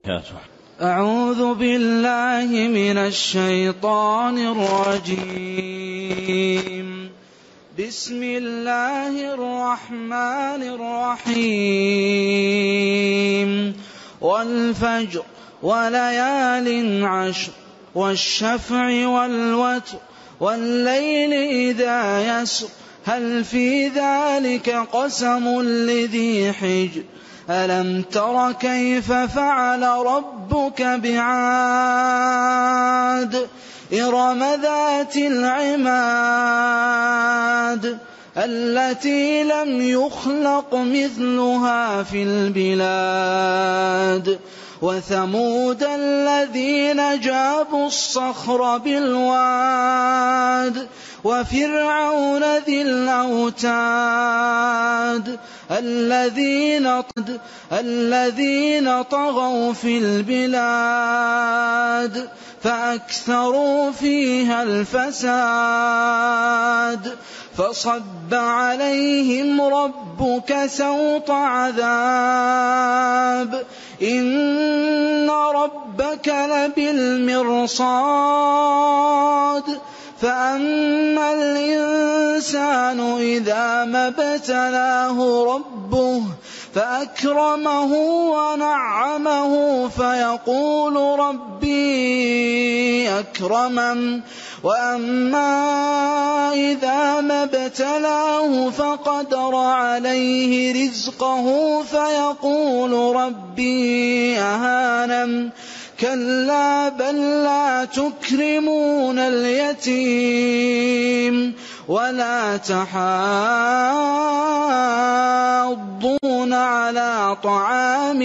أعوذ بالله من الشيطان الرجيم. بسم الله الرحمن الرحيم. والفجر وليال عشر والشفع والوتر والليل إذا يسر هل في ذلك قسم لذي حجر ألم تر كيف فعل ربك بعاد إرم ذات العماد التي لم يخلق مثلها في البلاد وثمود الذين جابوا الصخر بالواد وفرعون ذي الأوتاد الذين طغوا في البلاد فأكثروا فيها الفساد فصب عليهم ربك سوط عذاب إن ربك لبالمرصاد فأما الإنسان إذا ما ابتلاه ربه فأكرمه ونعمه فيقول ربي أكرمن وأما إذا ما ابتلاه فقدر عليه رزقه فيقول ربي أهانن كلا بل لا تكرمون اليتيم ولا تحاضون على طعام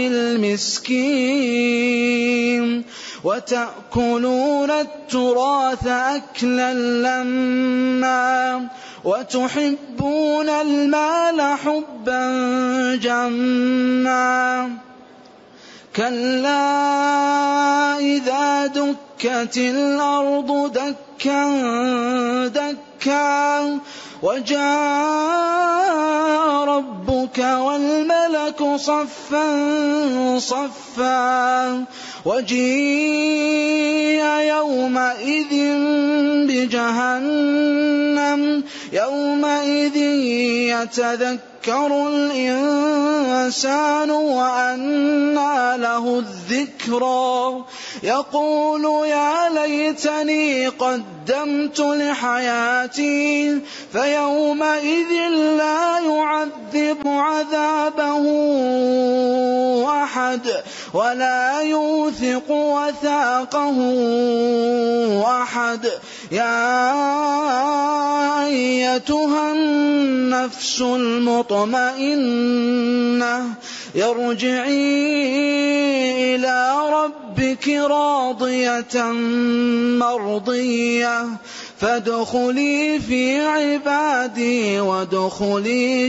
المسكين وتأكلون التراث أكلا لما وتحبون المال حبا جما كلا إذا دكت الأرض دكا دكا وجاء ربك والملك صفا صفا وجيء يومئذ بجهنم يومئذ يتذكر الإنسان وأنى له الذكرى يقول يا ليتني قدمت لحياتي فيومئذ لا يعذب عذابه أحد ولا يوثق وثاقه أحد يا أيتها النفس المطمئنة ارجعي إلى ربك راضية مرضية فادخلي في عبادي وادخلي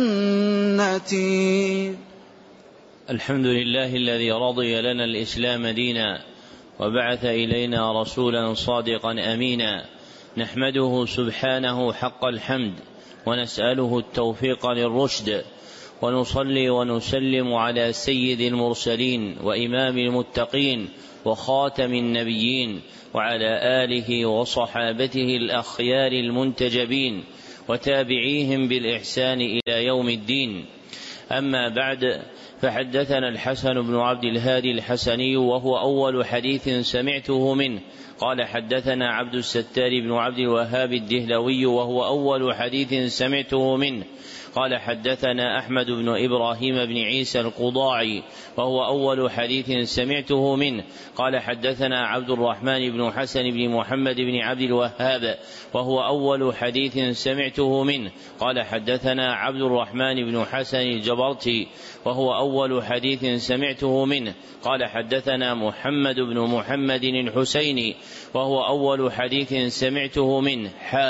جنتي. الحمد لله الذي رضي لنا الإسلام دينا وبعث إلينا رسولا صادقا أمينا نحمده سبحانه حق الحمد ونسأله التوفيق للرشد ونصلي ونسلم على سيد المرسلين وإمام المتقين وخاتم النبيين وعلى آله وصحابته الأخيار المنتجبين وتابعيهم بالإحسان إلى يوم الدين. أما بعد فحدثنا الحسن بن عبد الهادي الحسني وهو أول حديث سمعته منه قال حدثنا عبد الستار بن عبد الوهاب الدهلوي وهو أول حديث سمعته منه قال حدثنا أحمد بن إبراهيم بن عيسى القضاعي وهو أول حديث سمعته منه قال حدثنا عبد الرحمن بن حسن بن محمد بن عبد الوهاب وهو أول حديث سمعته منه قال حدثنا عبد الرحمن بن حسن الجبرتي وهو أول حديث سمعته منه قال حدثنا محمد بن محمد الحسيني وهو أول حديث سمعته منه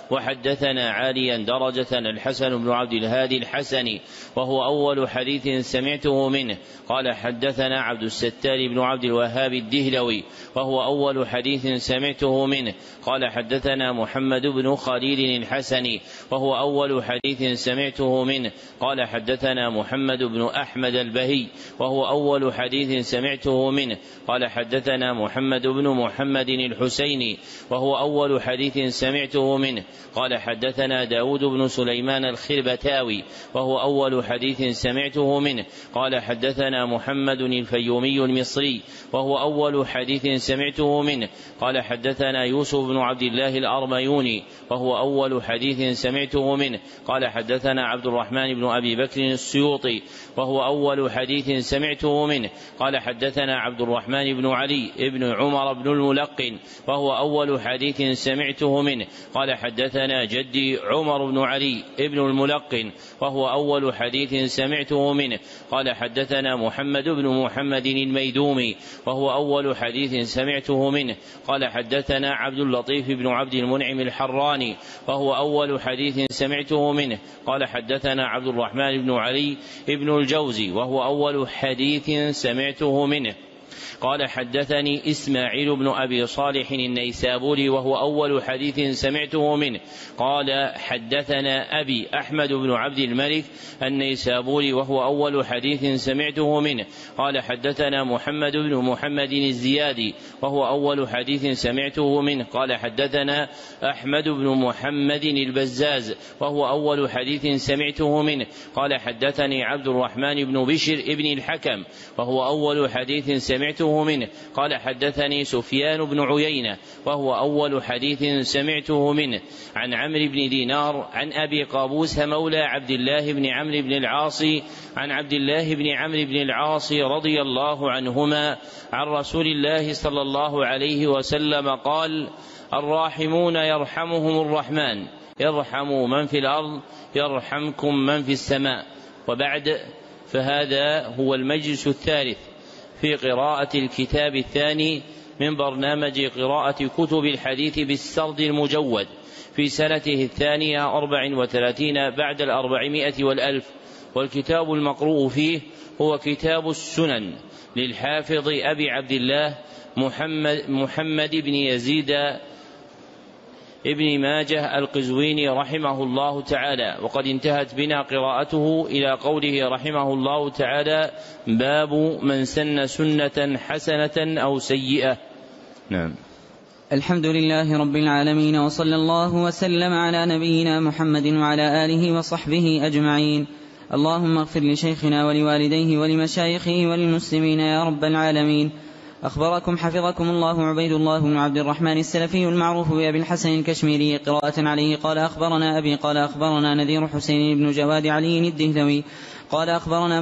وحدثنا عاليا درجة الحسن بن عبد الهادي الحسني وهو أول حديث سمعته منه قال حدثنا عبد الستار بن عبد الوهاب الدهلوي وهو أول حديث سمعته منه قال حدثنا محمد بن خليل الحسني وهو أول حديث سمعته منه قال حدثنا محمد بن أحمد البهي وهو أول حديث سمعته منه قال حدثنا محمد بن محمد الحسيني وهو أول حديث سمعته منه قال حدثنا داود بن سليمان الخربتاوي وهو أول حديث سمعته منه قال حدثنا محمد الفيومي المصري وهو أول حديث سمعته منه قال حدثنا يوسف بن عبد الله الأرميوني وهو أول حديث سمعته منه قال حدثنا عبد الرحمن بن أبي بكر السيوطي وهو أول حديث سمعته منه قال حدثنا عبد الرحمن بن علي بن عمر بن الملقن وهو أول حديث سمعته منه قال حدثنا جدي عمر بن علي بن الملقن وهو أول حديث سمعته منه قال حدثنا محمد بن محمد الميدومي وهو أول حديث سمعته منه قال حدثنا عبد اللطيف بن عبد المنعم الحراني وهو أول حديث سمعته منه قال حدثنا عبد الرحمن بن علي بن الجوزي وهو أول حديث سمعته منه قال حدثني إسماعيل بن أبي صالح النيسابوري وهو أول حديث سمعته منه قال حدثنا أبي أحمد بن عبد الملك النيسابوري وهو أول حديث سمعته منه قال حدثنا محمد بن محمد الزيادي وهو أول حديث سمعته منه قال حدثنا أحمد بن محمد البزاز وهو أول حديث سمعته منه قال حدثني عبد الرحمن بن بشر ابن الحكم وهو أول حديث سمعته منه قال حدثني سفيان بن عيينة وهو أول حديث سمعته منه عن عمرو بن دينار عن أبي قابوس مولى عبد الله بن عمرو بن العاص عن عبد الله بن عمرو بن العاص رضي الله عنهما عن رسول الله صلى الله عليه وسلم قال الراحمون يرحمهم الرحمن ارحموا من في الأرض يرحمكم من في السماء. وبعد فهذا هو المجلس الثالث في قراءة الكتاب الثاني من برنامج قراءة كتب الحديث بالسرد المجود في سنته 32 بعد 400 والألف. والكتاب المقروء فيه هو كتاب السنن للحافظ أبي عبد الله محمد بن يزيد ابن ماجه القزويني رحمه الله تعالى. وقد انتهت بنا قراءته إلى قوله رحمه الله تعالى باب من سن سنة حسنة أو سيئة. نعم. الحمد لله رب العالمين وصلى الله وسلم على نبينا محمد وعلى آله وصحبه أجمعين. اللهم اغفر لشيخنا ولوالديه ولمشايخه وللمسلمين يا رب العالمين. أخبركم حفظكم الله عبيد الله بن عبد الرحمن السلفي المعروف بأبي الحسن الكشميري قراءة عليه قال أخبرنا أبي قال أخبرنا نذير حسين بن جواد علي الدهلوي قال أخبرنا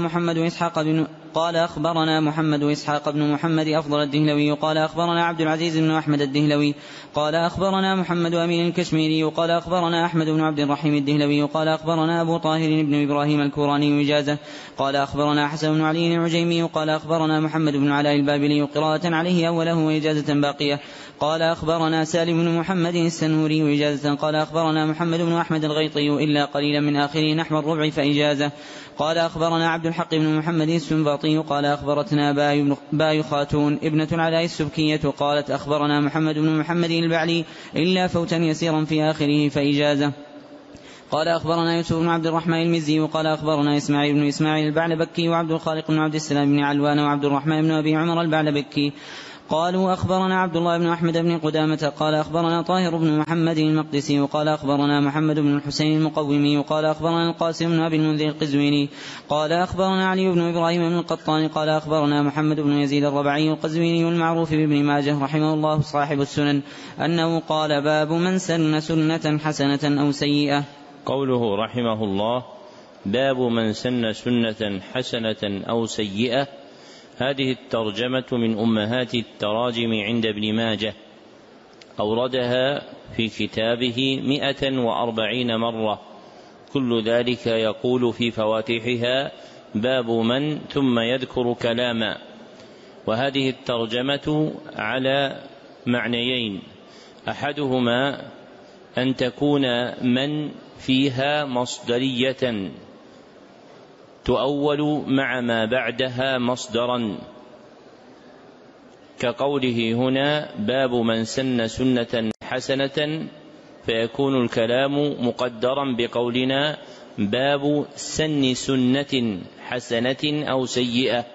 محمد وإسحاق بن محمد أفضل الدهلوي قال أخبرنا عبد العزيز بن أحمد الدهلوي قال أخبرنا محمد أمين الكشميري قال أخبرنا أحمد بن عبد الرحيم الدهلوي قال أخبرنا أبو طاهر بن إبراهيم الكوراني إجازة قال أخبرنا حسن بن علي العجيمي قال أخبرنا محمد بن علاء البابلي قراءة عليه أوله وإجازة باقية قال أخبرنا سالم بن محمد السنوري إجازة قال أخبرنا محمد بن أحمد الغيطي إلا قليلا من آخره نحو الربع فإجازة قال أخبرنا عبد الحق بن محمد السنباطي قال أخبرتنا باي خاتون ابنة العلاء السبكية قالت أخبرنا محمد بن محمد البعلي إلا فوتا يسيرا في آخره فإجازة قال أخبرنا يوسف بن عبد الرحمن المزي وقال أخبرنا إسماعيل بن إسماعيل البعلبكي وعبد الخالق بن عبد السلام بن علوان وعبد الرحمن بن أبي عمر البعلبكي قالوا أخبرنا عبد الله بن أحمد بن قدامة قال أخبرنا طاهر بن محمد المقدسي وقال أخبرنا محمد بن الحسين المقومي وقال أخبرنا القاسم بن أبي المنذر القزويني قال أخبرنا علي بن إبراهيم بن القطان قال أخبرنا محمد بن يزيد الربعي القزويني المعروف بابن ماجه رحمه الله صاحب السنن أنه قال باب من سن سنة حسنة أو سيئة. قوله رحمه الله باب من سن سنة حسنة أو سيئة، هذه الترجمة من أمهات التراجم عند ابن ماجه، أوردها في كتابه 140 مرة، كل ذلك يقول في فواتحها باب من ثم يذكر كلاما. وهذه الترجمة على معنيين، أحدهما أن تكون من فيها مصدرية تؤول مع ما بعدها مصدرا، كقوله هنا باب من سن سنة حسنة، فيكون الكلام مقدرا بقولنا باب سن سنة حسنة أو سيئة.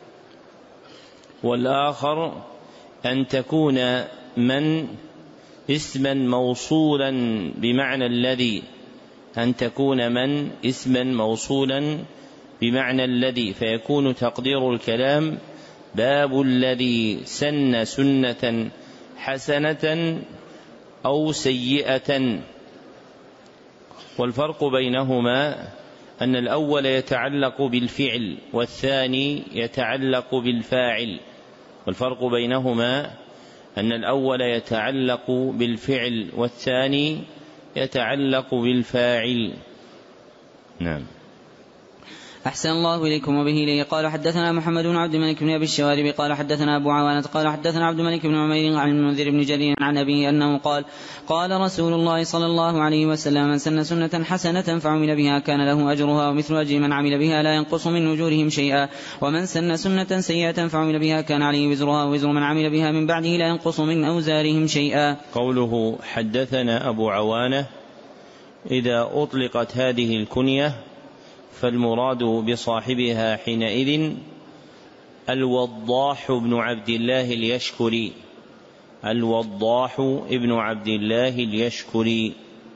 والآخر أن تكون من اسما موصولا بمعنى الذي، أن تكون من اسما موصولا بمعنى الذي، فيكون تقدير الكلام باب الذي سن سنة حسنة أو سيئة. والفرق بينهما أن الأول يتعلق بالفعل والثاني يتعلق بالفاعل. والفرق بينهما أن الأول يتعلق بالفعل والثاني يتعلق بالفاعل. نعم. أحسن الله إليكم. وبه إليه قال حدثنا محمد بن عبد الملك بن أبي الشوارب قال حدثنا أبو عوانة قال حدثنا عبد الملك بن عمير عن المنذر بن جرير عن أبيه أنه قال قال رسول الله صلى الله عليه وسلم من سن سنة حسنة فعمل بها كان له أجرها ومثل أجر من عمل بها لا ينقص من أجورهم شيئا، ومن سن سنة سيئة فعمل بها كان عليه وزرها ووزر من عمل بها من بعده لا ينقص من أوزارهم شيئا. قوله حدثنا أبو عوانة إذا أطلقت هذه الكنية فالمراد بصاحبها حينئذ الوضاح بن عبد الله اليشكري، الوضاح ابن عبد الله اليشكري.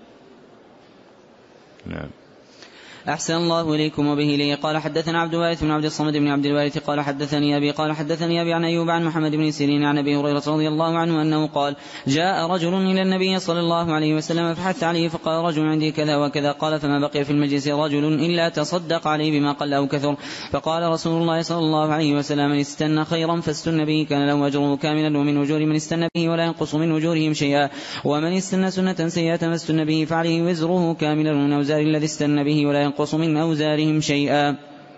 نعم. أحسن الله إليكم. وبه إليه قال حدثنا عبد الوارث بن عبد الصمد بن عبد الوارث قال حدثني أبي قال حدثني أبي عن أيوب عن محمد بن سيرين عن أبي هريرة رضي الله عنه أنه قال جاء رجل إلى النبي صلى الله عليه وسلم فحث عليه فقال رجل عندي كذا وكذا، قال فما بقي في المجلس رجل إلا تصدق عليه بما قل أو كثر، فقال رسول الله صلى الله عليه وسلم من استنى خيرا فاستن به كان له أجره كاملا ومن أجور من استنى به ولا ينقص من أجورهم شيئا، ومن استنى سنة سيئة فاستن به فعليه وزره كاملا ومن أوزار الذي استنى به ولا ينقص من أوزارهم شيئا.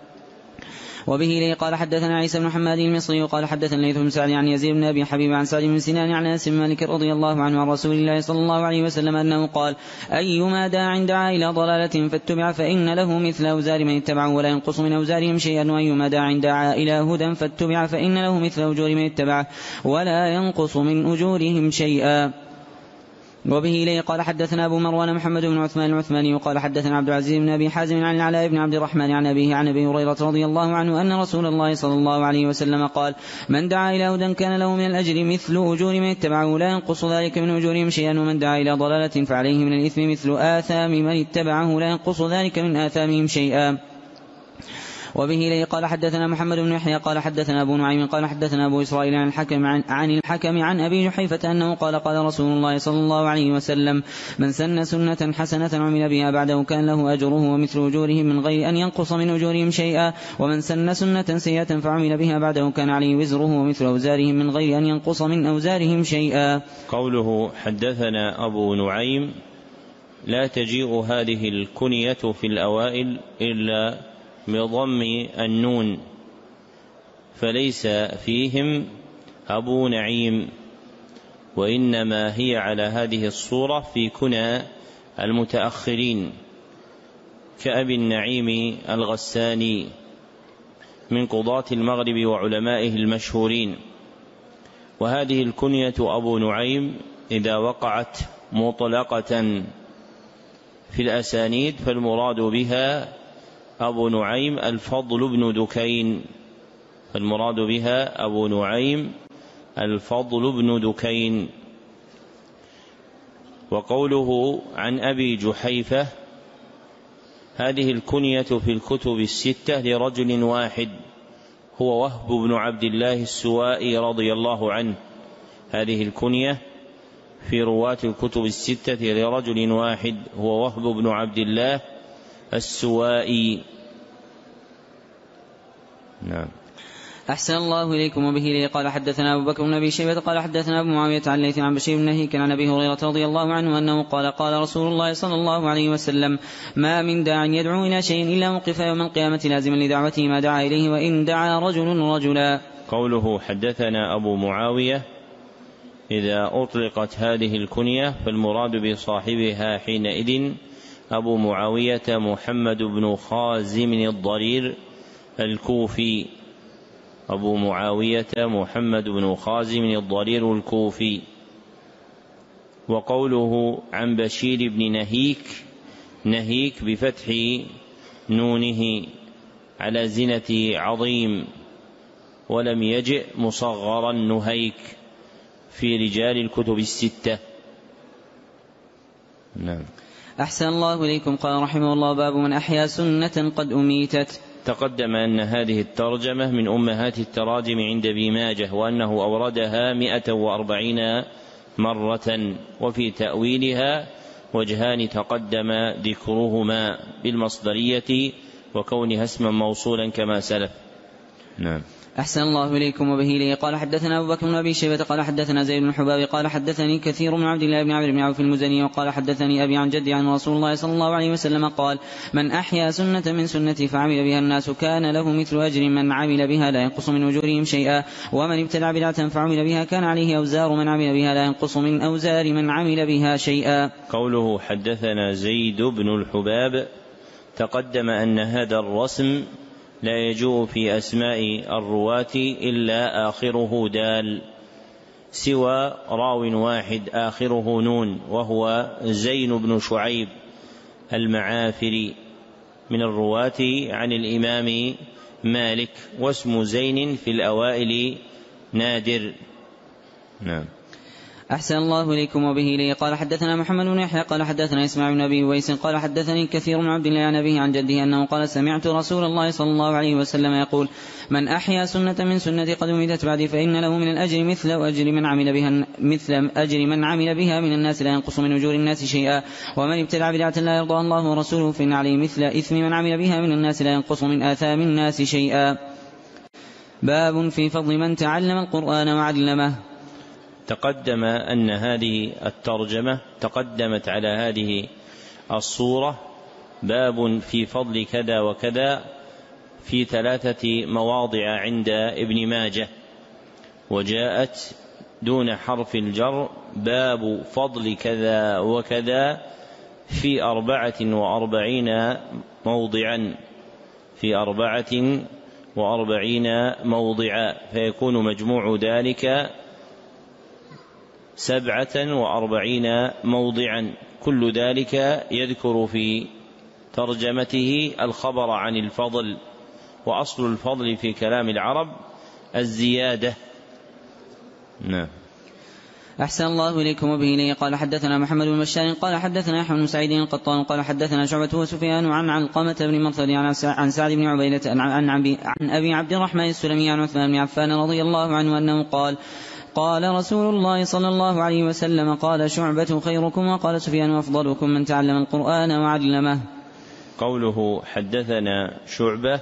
وبه إليه قال حدثنا عيسى بن حماد المصري قال حدثنا ليث بن سعد عن يزيد بن أبي حبيب عن سعد بن سنان عن أنس بن مالك رضي الله عنه عن رسول الله صلى الله عليه وسلم أنه قال أيما داع دعا إلى ضلالة فاتبع فإن له مثل أوزار من اتبعه ولا ينقص من أوزارهم شيئا، وأيما داع دعا إلى هدى فاتبع فإن له مثل أجور من اتبعه ولا ينقص من أجورهم شيئا. وبه إليه قال حدثنا أبو مروان محمد بن عثمان العثماني قال حدثنا عبد العزيز بن أبي حازم عن العلاء بن عبد الرحمن عن أبيه عن أبي هريرة رضي الله عنه أن رسول الله صلى الله عليه وسلم قال من دعا إلى هدى كان له من الأجر مثل أجور من اتبعه لا ينقص ذلك من أجورهم شيئا، ومن دعا إلى ضلالة فعليه من الإثم مثل آثام من اتبعه لا ينقص ذلك من آثامهم شيئا. وبه إليه قال حدثنا محمد بن يحيى قال حدثنا أبو نعيم قال حدثنا أبو إسرائيل عن الحكم عن أبي جحيفة أنه قال قال رسول الله صلى الله عليه وسلم من سن سنة حسنة عمل بها بعده كان له أجره ومثل أجورهم من غير أن ينقص من أجورهم شيئا، ومن سن سنة سيئة فعمل بها بعده كان عليه وزره ومثل أوزارهم من غير أن ينقص من أوزارهم شيئا. قوله حدثنا أبو نعيم لا تجيء هذه الكنية في الأوائل إلا بضم النون، فليس فيهم أبو نعيم، وإنما هي على هذه الصورة في كنى المتأخرين كأبي النعيم الغساني من قضاة المغرب وعلمائه المشهورين. وهذه الكنية أبو نعيم إذا وقعت مطلقة في الأسانيد فالمراد بها أبو نعيم الفضل بن دكين، فالمراد بها أبو نعيم الفضل بن دكين. وقوله عن أبي جحيفة هذه الكنية في الكتب الستة لرجل واحد هو وهب بن عبد الله السوائي رضي الله عنه، هذه الكنية في رواة الكتب الستة لرجل واحد هو وهب بن عبد الله السوائي. نعم. أحسن الله إليكم. وبه إليه قال حدثنا أبو بكر بن أبي شيبة قال حدثنا أبو معاوية عن ليث عن بشير بن نهيك عن أبي هريرة رضي الله عنه أنه قال قال رسول الله صلى الله عليه وسلم ما من داع يدعو إلى شيء إلا وقف يوم القيامة لازما لدعوته ما دعا إليه وإن دعا رجل رجلا. قوله حدثنا أبو معاوية إذا أطلقت هذه الكنية فالمراد بصاحبها حينئذ أبو معاوية محمد بن خازم الضرير الكوفي، أبو معاوية محمد بن خازم الضرير الكوفي. وقوله عن بشير بن نهيك، نهيك بفتح نونه على زنة عظيم، ولم يجئ مصغرا نهيك في رجال الكتب الستة. نعم. أحسن الله إليكم. قال رحمه الله: باب من أحيا سنة قد أميتت. تقدم أن هذه الترجمة من أمهات التراجم عند ابن ماجه، وأنه أوردها 140 مرة، وفي تأويلها وجهان تقدم ذكرهما بالمصدرية وكونها اسما موصولا كما سلف. نعم. أحسن الله إليكم. وبه لي قال حدثنا أبو بكر بن أبي شيبة قال حدثنا زيد بن حباب قال حدثني كثير من عبد الله بن عمرو بن عوف المزني وقال حدثني أبي عن جدي عن رسول الله صلى الله عليه وسلم قال: من أحيا سنة من سنتي فعمل بها الناس كان له مثل أجر من عمل بها لا ينقص من أجورهم شيئا، ومن ابتدع بدعة فعمل بها كان عليه أوزار من عمل بها لا ينقص من أوزار من عمل بها شيئا. قوله حدثنا زيد بن الحباب، تقدم أن هذا الرسم لا يجوء في أسماء الرواة إلا آخره دال، سوى راو واحد آخره نون، وهو زين بن شعيب المعافري من الرواة عن الإمام مالك، واسم زين في الأوائل نادر. نعم. أحسن الله إليكم. وبه لي قال حدثنا محمد بن يحيى قال حدثنا إسماعيل بن أبي ويس قال حدثني كثير من عبد الله عن أبيه عن جده أنه قال: سمعت رسول الله صلى الله عليه وسلم يقول: من أحيا سنة من سنتي قد أميتت بعدي فإن له من الأجر مثل أجر من عمل بها من الناس لا ينقص من أجور الناس شيئا، ومن ابتدع بدعة لا يرضى الله ورسوله فإن عليه مثل إثم من عمل بها من الناس لا ينقص من آثام الناس شيئا. باب في فضل من تعلم القرآن وعلمه. تقدم أن هذه الترجمة تقدمت على هذه الصورة: باب في فضل كذا وكذا، في 3 مواضع عند ابن ماجه، وجاءت دون حرف الجر: باب فضل كذا وكذا في 44 موضعا، في 44 موضعا، فيكون مجموع ذلك 47 موضعا، كل ذلك يذكر في ترجمته الخبر عن الفضل، وأصل الفضل في كلام العرب الزيادة. نعم. أحسن الله إليكم. وبه لي قال حدثنا محمد بن بشار قال حدثنا يحيى بن سعيد القطان قال حدثنا شعبة وسفيان عن علقمة بن مرثد عن سعد بن عبيدة عن أبي عبد الرحمن السلمي عن عثمان بن عفان رضي الله عنه أنه قال: قال رسول الله صلى الله عليه وسلم: قال شعبة: خيركم، وقال سفيان: أفضلكم من تعلم القرآن وعلمه. قوله حدثنا شعبة،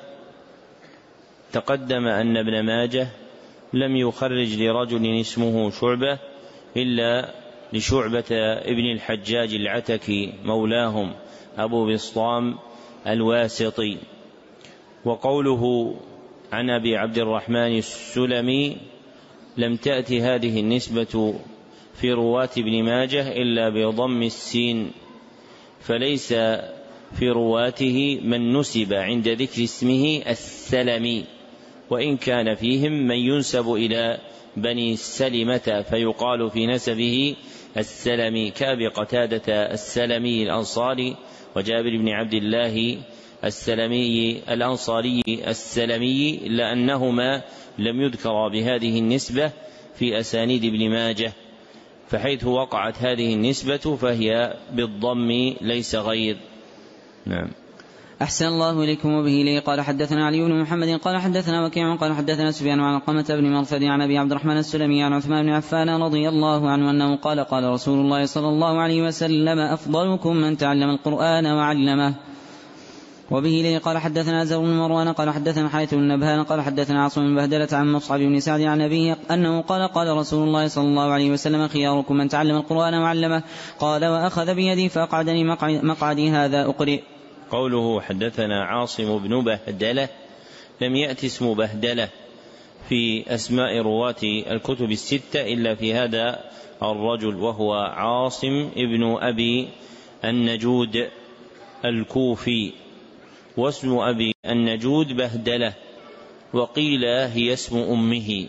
تقدم أن ابن ماجه لم يخرج لرجل اسمه شعبة إلا لشعبة ابن الحجاج العتكي مولاهم أبو بسطام الواسطي. وقوله عن أبي عبد الرحمن السلمي، لم تأتي هذه النسبة في رواة ابن ماجه إلا بضم السين، فليس في رواته من نسب عند ذكر اسمه السلمي، وإن كان فيهم من ينسب إلى بني السلمة فيقال في نسبه السلمي، كأبي قتادة السلمي الأنصاري، وجابر بن عبد الله السلمي الأنصاري السلمي، إلا أنهما لم يذكرا بهذه النسبة في أسانيد ابن ماجه، فحيث وقعت هذه النسبة فهي بالضم ليس غير. نعم. أحسن الله إليكم. وبه لي قال حدثنا علي بن محمد قال حدثنا وكيع قال حدثنا سفيان عن علقمة بن مرثد عن أبي عبد الرحمن السلمي عن عثمان بن عفان رضي الله عنه أنه قال: قال رسول الله صلى الله عليه وسلم: أفضلكم من تعلم القرآن وعلمه. وبه لي قال حدثنا زر بن مروان قال حدثنا حارث بن نبهان قال حدثنا عاصم بن بهدلة عن مصعب بن سعد عن أبيه أنه قال: قال رسول الله صلى الله عليه وسلم: خياركم من تعلم القرآن وعلمه. قال: وأخذ بيدي فأقعدني مقعدي هذا أقرئ. قوله حدثنا عاصم بن بهدلة، لم يأتي اسم بهدلة في أسماء رواة الكتب الستة إلا في هذا الرجل، وهو عاصم ابن أبي النجود الكوفي، واسم أبي النجود بهدلة، وقيل هي اسم أمه.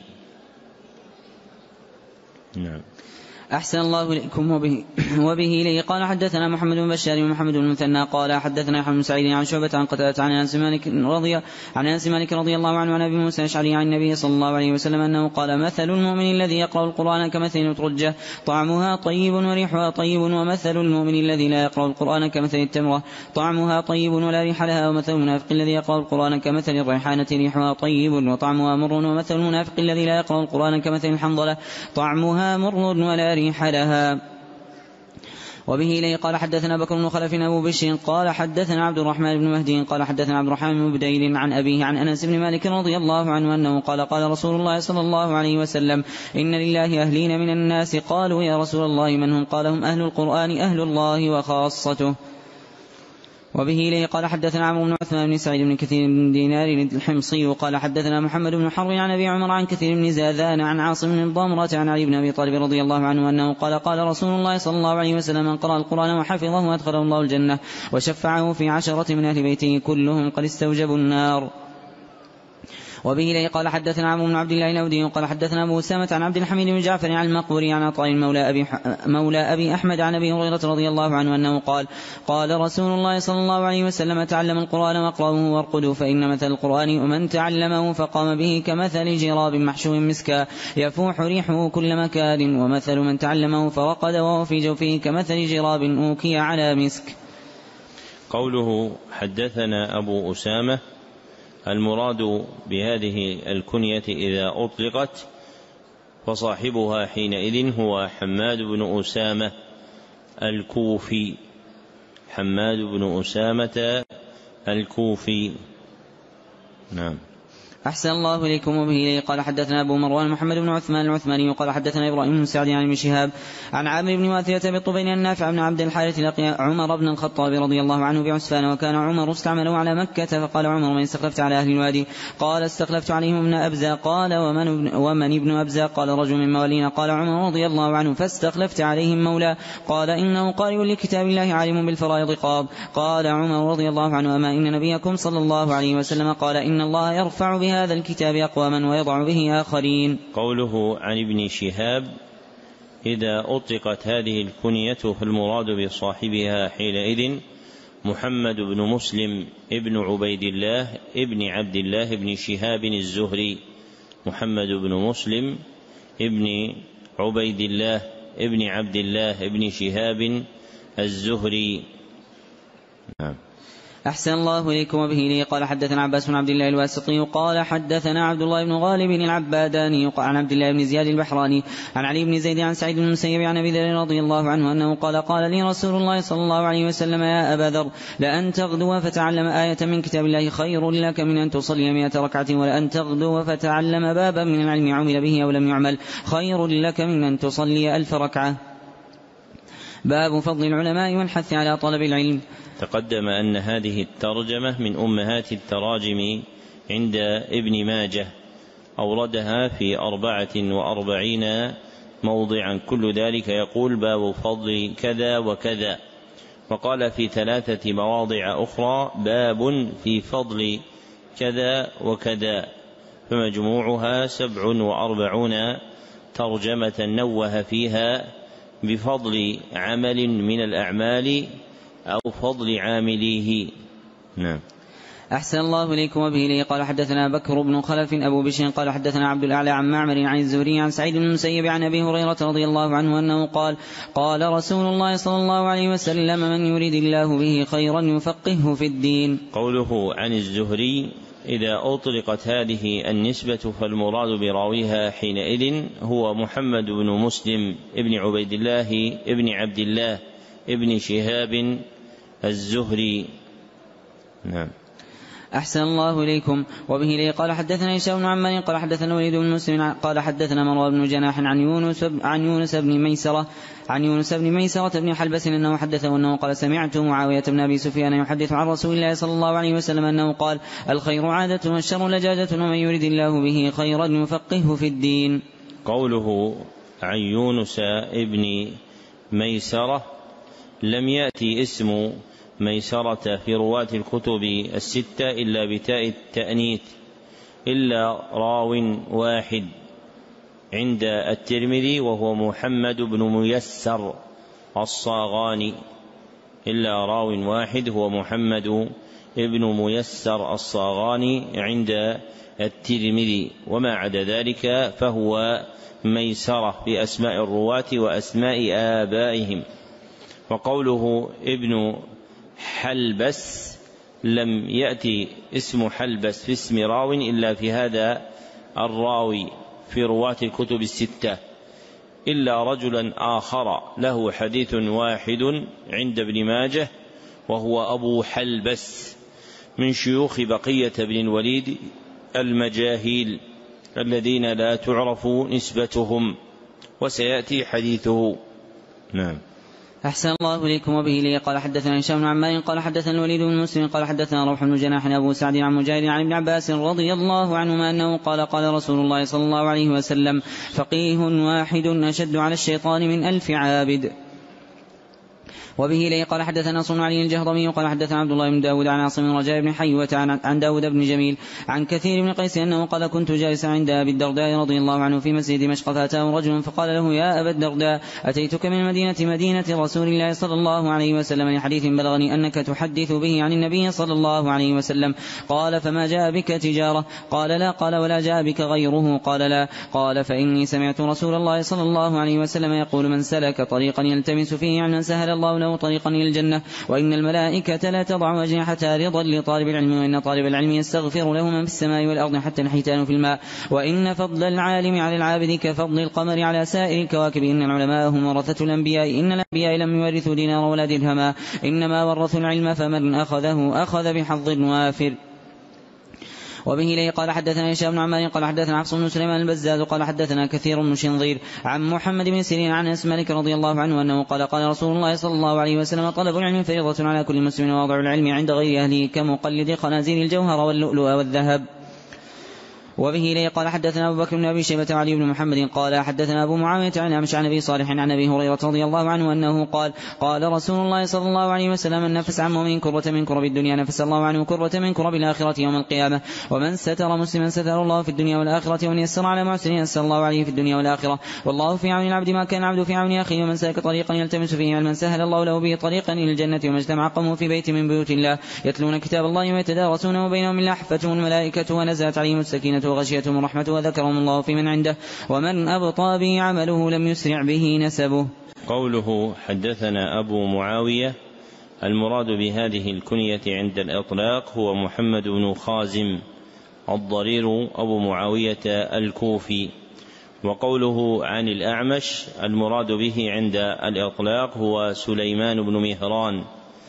نعم. أحسن الله إليكم. وبه إليه قال حدثنا محمد بن بشار ومحمد بن المثنى قال حدثنا يحيى بن سعيد عن شعبة عن قتادة عن أنس مالك رضي الله عنه عن أبي موسى الأشعري عن النبي صلى الله عليه وسلم أنه قال: مثل المؤمن الذي يقرأ القرآن كمثل الأترجة طعمها طيب وريحها طيب، ومثل المؤمن الذي لا يقرأ القرآن كمثل التمرة طعمها طيب ولا ريح لها، ومثل المنافق الذي يقرأ القرآن كمثل الريحانة ريحها طيب وطعمها مر، ومثل المنافق الذي لا يقرأ القرآن كمثل الحنظلة طعمها مر ولا ريح لها. وبه إليه قال حدثنا بكر بن خلف أبو بشر قال حدثنا عبد الرحمن بن مهدي قال حدثنا عبد الرحمن بن بديل عن أبيه عن أنس بن مالك رضي الله عنه أنه قال: قال رسول الله صلى الله عليه وسلم: إن لله أهلين من الناس. قالوا: يا رسول الله من هم؟ قال: هم أهل القرآن، أهل الله وخاصته. وبه إليه قال حدثنا عمرو بن عثمان بن سعيد بن كثير بن دينار الحمصي قال حدثنا محمد بن حرب عن أبي عمر عن كثير بن زاذان عن عاصم بن ضمرة عن علي بن أبي طالب رضي الله عنه أنه قال: قال رسول الله صلى الله عليه وسلم: من قرأ القرآن وحفظه أدخله الله الجنة وشفعه في 10 من أهل بيته كلهم قد استوجبوا النار. وبه إليه قال حدثنا عمرو بن عبد الله الأودي قال حدثنا أبو أسامة عن عبد الحميد بن جعفر عن المقبوري عن عطاء مولى أبي أحمد عن أبي هريرة رضي الله عنه أنه قال: قال رسول الله صلى الله عليه وسلم: تعلم القرآن واقرأوه وارقدوا، فإن مثل القرآن ومن تعلمه فقام به كمثل جراب محشو مسكا يفوح ريحه كل مكان، ومثل من تعلمه فرقد وهو في جوفه كمثل جراب أوكي على مسك. قوله حدثنا أبو أسامة، المراد بهذه الكنية إذا أطلقت فصاحبها حينئذ هو حماد بن أسامة الكوفي، حماد بن أسامة الكوفي. نعم. أحسن الله إليكم. وبه إليه قال حدثنا أبو مروان محمد بن عثمان العثماني قال حدثنا إبراهيم بن سعد عن ابن شهاب عن عامر بن واثلة بالطبين النافع بن عبد الحارث لقي عمر بن الخطاب رضي الله عنه بعسفان، وكان عمر استعمله على مكة، فقال عمر: من استخلفت على أهل الوادي؟ قال: استخلفت عليهم ابن أبزة. قال: ومن ابن أبزة؟ قال: رجل من موالينا. قال عمر رضي الله عنه: فاستخلفت عليهم مولى. قال: إنه قارئ لكتاب الله عالم بالفرائض قاب. قال عمر رضي الله عنه: أما إن نبيكم صلى الله عليه وسلم قال: إن الله يرفع بهذا الكتاب أقواما ويضع به آخرين. قوله عن ابن شهاب إذا أطلقت هذه الكنية فالمراد بصاحبها حينئذ محمد بن مسلم ابن عبيد الله ابن عبد الله ابن شهاب الزهري، محمد بن مسلم ابن عبيد الله ابن عبد الله ابن شهاب الزهري. نعم. أحسن الله إليكم. وبه إليه قال حدثنا عباس بن عبد الله الواسطي قال حدثنا عبد الله بن غالب العباداني عن عبد الله بن زياد البحراني عن علي بن زيد عن سعيد بن المسيب عن أبي ذر رضي الله عنه أنه قال: قال لي رسول الله صلى الله عليه وسلم: يا أبا ذر، لأن تغدو فتعلم آية من كتاب الله خير لك من أن تصلي 100 ركعة، ولأن تغدو فتعلم بابا من العلم عمل به أو لم يعمل خير لك من أن تصلي 1000 ركعة. باب فضل العلماء والحث على طلب العلم. تقدم أن هذه الترجمة من أمهات التراجم عند ابن ماجه، أوردها في 44 موضعا، كل ذلك يقول: باب فضل كذا وكذا، وقال في 3 مواضع أخرى: باب في فضل كذا وكذا، فمجموعها 47 ترجمة نوه فيها بفضل عمل من الأعمال أو فضل عامليه. نعم. أحسن الله إليكم. وبه إليه قال حدثنا بكر بن خلف أبو بشر قال حدثنا عبد الأعلى عن معمر عن الزهري عن سعيد بن المسيب عن أبي هريرة رضي الله عنه أنه قال: قال رسول الله صلى الله عليه وسلم: من يريد الله به خيرا يفقهه في الدين. قوله عن الزهري إذا أطلقت هذه النسبة فالمراد براويها حينئذ هو محمد بن مسلم ابن عبيد الله ابن عبد الله ابن شهاب الزهري. نعم. أحسن الله إليكم. وبه إليه قال حدثنا هشام بن عمار قال حدثنا وليد بن مسلم قال حدثنا مروان بن جناح عن يونس بن ميسرة بن حلبس أنه حدثه أنه قال: سمعت معاوية بن أبي سفيان يحدث عن رسول الله صلى الله عليه وسلم أنه قال: الخير عادة والشر لجاجة، ومن يريد الله به خيرا يفقهه في الدين. قوله عن يونس ابن ميسرة لم يأتي اسم ميسرة في رواة الكتب الستة إلا بتاء التأنيث إلا راو واحد عند الترمذي وهو محمد بن ميسر الصاغاني، إلا راو واحد هو محمد ابن ميسر الصاغاني عند الترمذي، وما عدا ذلك فهو ميسرة بأسماء الرواة وأسماء آبائهم. وقوله ابن حلبس لم يأتي اسم حلبس في اسم راو إلا في هذا الراوي في رواة الكتب الستة، إلا رجلا آخر له حديث واحد عند ابن ماجه وهو أبو حلبس من شيوخ بقية بن الوليد المجاهيل الذين لا تعرف نسبتهم، وسيأتي حديثه. نعم. أحسن الله إليكم. وبه لي قال حدثنا هشام بن عمار قال حدثنا الوليد بن مسلم قال حدثنا روح بن جناح أبو سعد عن مجاهد عن ابن عباس رضي الله عنهما أنه قال قال رسول الله صلى الله عليه وسلم: فقيه واحد أشد على الشيطان من 1000 عابد. وبه لي قال حدثنا صنع علي الجهضمي قال حدثنا عبد الله بن داود عن عاصم رجاء بن حيوة عن داود بن جميل عن كثير بن قيس أنه قال: كنت جالسا عند أبي الدرداء رضي الله عنه في مسجد دمشق فأتاه رجل فقال له: يا أبا الدرداء، أتيتك من مدينة رسول الله صلى الله عليه وسلم لحديث بلغني أنك تحدث به عن النبي صلى الله عليه وسلم. قال: فما جاء بك تجارة؟ قال: لا. قال: ولا جاء بك غيره؟ قال: لا. قال: فإني سمعت رسول الله صلى الله عليه وسلم يقول: من سلك طريقا يلتمس فيه علما سهل الله له طريقا إلى الجنة، وإن الملائكة لا تضع أجنحتها رضا لطالب العلم، وإن طالب العلم يستغفر له من في السماء والأرض حتى الحيتان في الماء، وإن فضل العالم على العابد كفضل القمر على سائر الكواكب، إن العلماء هم ورثة الأنبياء، إن الأنبياء لم يورثوا دينار ولا درهما، إنما ورثوا العلم، فمن أخذه أخذ بحظ وافر. وبه لي قال حدثنا هشام بن عمار قال حدثنا حفص بن سليمان البزاز قال حدثنا كثير بن شنظير عن محمد بن سيرين عن أنس مالك رضي الله عنه أنه قال: قال رسول الله صلى الله عليه وسلم: طلب العلم فريضة على كل مسلم، ووضع العلم عند غير أهله كمقلد خنازير الجوهر واللؤلؤ والذهب. وبه لي قال حدثنا أبو بكر بن أبي شيبة وعلي بن محمد قال حدثنا أبو معاوية عن أمش عن أبي صالح عن أبي هريرة رضي الله عنه أنه قال: قال رسول الله صلى الله عليه وسلم: من نفس عن مؤمن كرة من كرب الدنيا نفس الله عنه كرة من كرب الآخرة يوم القيامة، ومن ستر مسلما ستر الله في الدنيا والآخرة، ومن يسر على معسر يسر الله عليه في الدنيا والآخرة، والله في عون العبد ما كان العبد في عون أخيه، ومن سلك طريقا يلتمس فيه علما سهل الله له به طريقا إلى الجنة، وما اجتمع قوم في بيت من بيوت الله يتلون كتاب الله ويتدارسونه بينهم إلا حفتهم الملائكة ونزلت عليهم السكينة وغشيتهم الرحمة وذكرهم الله في من عنده، ومن أبطأ به عمله لم يسرع به نسبه. قوله حدثنا أبو معاوية، المراد بهذه الكنية عند الإطلاق هو محمد بن خازم الضرير أبو معاوية الكوفي. وقوله عن الأعمش المراد به عند الإطلاق هو سليمان بن مهران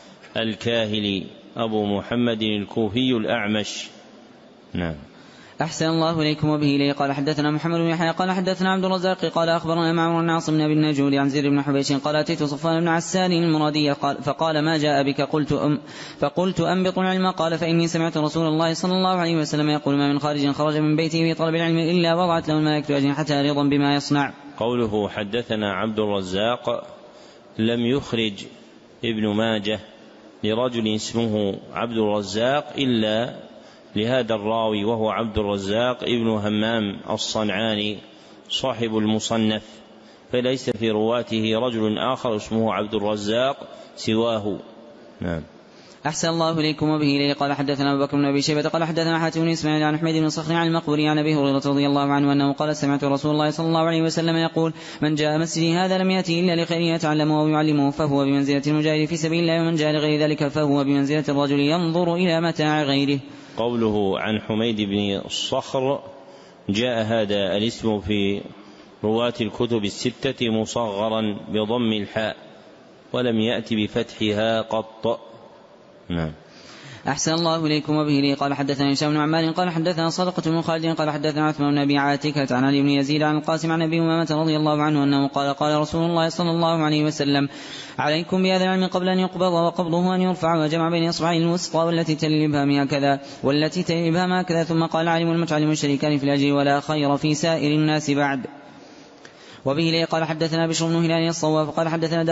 الكاهلي أبو محمد الكوفي الأعمش. نعم. أحسن الله إليكم. وبه لي قال حدثنا محمد بن يحيى قال حدثنا عبد الرزاق قال أخبرنا معمر بن عاصم بن أبي النجود عن زيد بن حبيش قال: أتيت صفوان بن عسال المرادي فقال: ما جاء بك؟ فقلت: أنبط العلم. قال: فإني سمعت رسول الله صلى الله عليه وسلم يقول: ما من خارج خرج من بيته في طلب العلم إلا وضعت له الملائكة أجنحتها رضا بما يصنع. قوله حدثنا عبد الرزاق لم يخرج ابن ماجه لرجل اسمه عبد الرزاق إلا لهذا الراوي، وهو عبد الرزاق ابن همام الصنعاني صاحب المصنف، فليس في رواته رجل آخر اسمه عبد الرزاق سواه. نعم. أحسن الله إليكم. وبه لي قال حدثنا أبو بكر بن أبي شيبة قال حدثنا حاتم بن إسماعيل عن حميد بن صخر عن المقبري عن أبي هريرة رضي الله عنه أنه قال: سمعت رسول الله صلى الله عليه وسلم يقول: من جاء مسجدي هذا لم يأتي إلا لخير يتعلمه أو يعلمه فهو بمنزلة المجاهد في سبيل الله، ومن جاء لغير ذلك فهو بمنزلة الرجل ينظر إلى متاع غيره. قوله عن حميد بن الصخر جاء هذا الاسم في رواة الكتب الستة مصغرا بضم الحاء ولم يأتي بفتحها قط. نعم. أحسن الله إليكم. وبه لي قال حدثنا هشام بن عمار قال حدثنا صدقة بن خالد قال حدثنا عثمان بن أبي عاتكة عن علي بن يزيد عن القاسم عن أبي أمامة رضي الله عنه أنه قال: قال رسول الله صلى الله عليه وسلم: عليكم بهذا العلم قبل أن يقبض، وقبضه أن يرفع، وجمع بين إصبعين الوسطى والتي تلي الإبهام هكذا والتي تلي الإبهام هكذا، ثم قال: العالم والمتعلم الشريكان في الأجر، ولا خير في سائر الناس بعد. وبه لي قال حدثنا بشر بن هلال الصواف قال حدثنا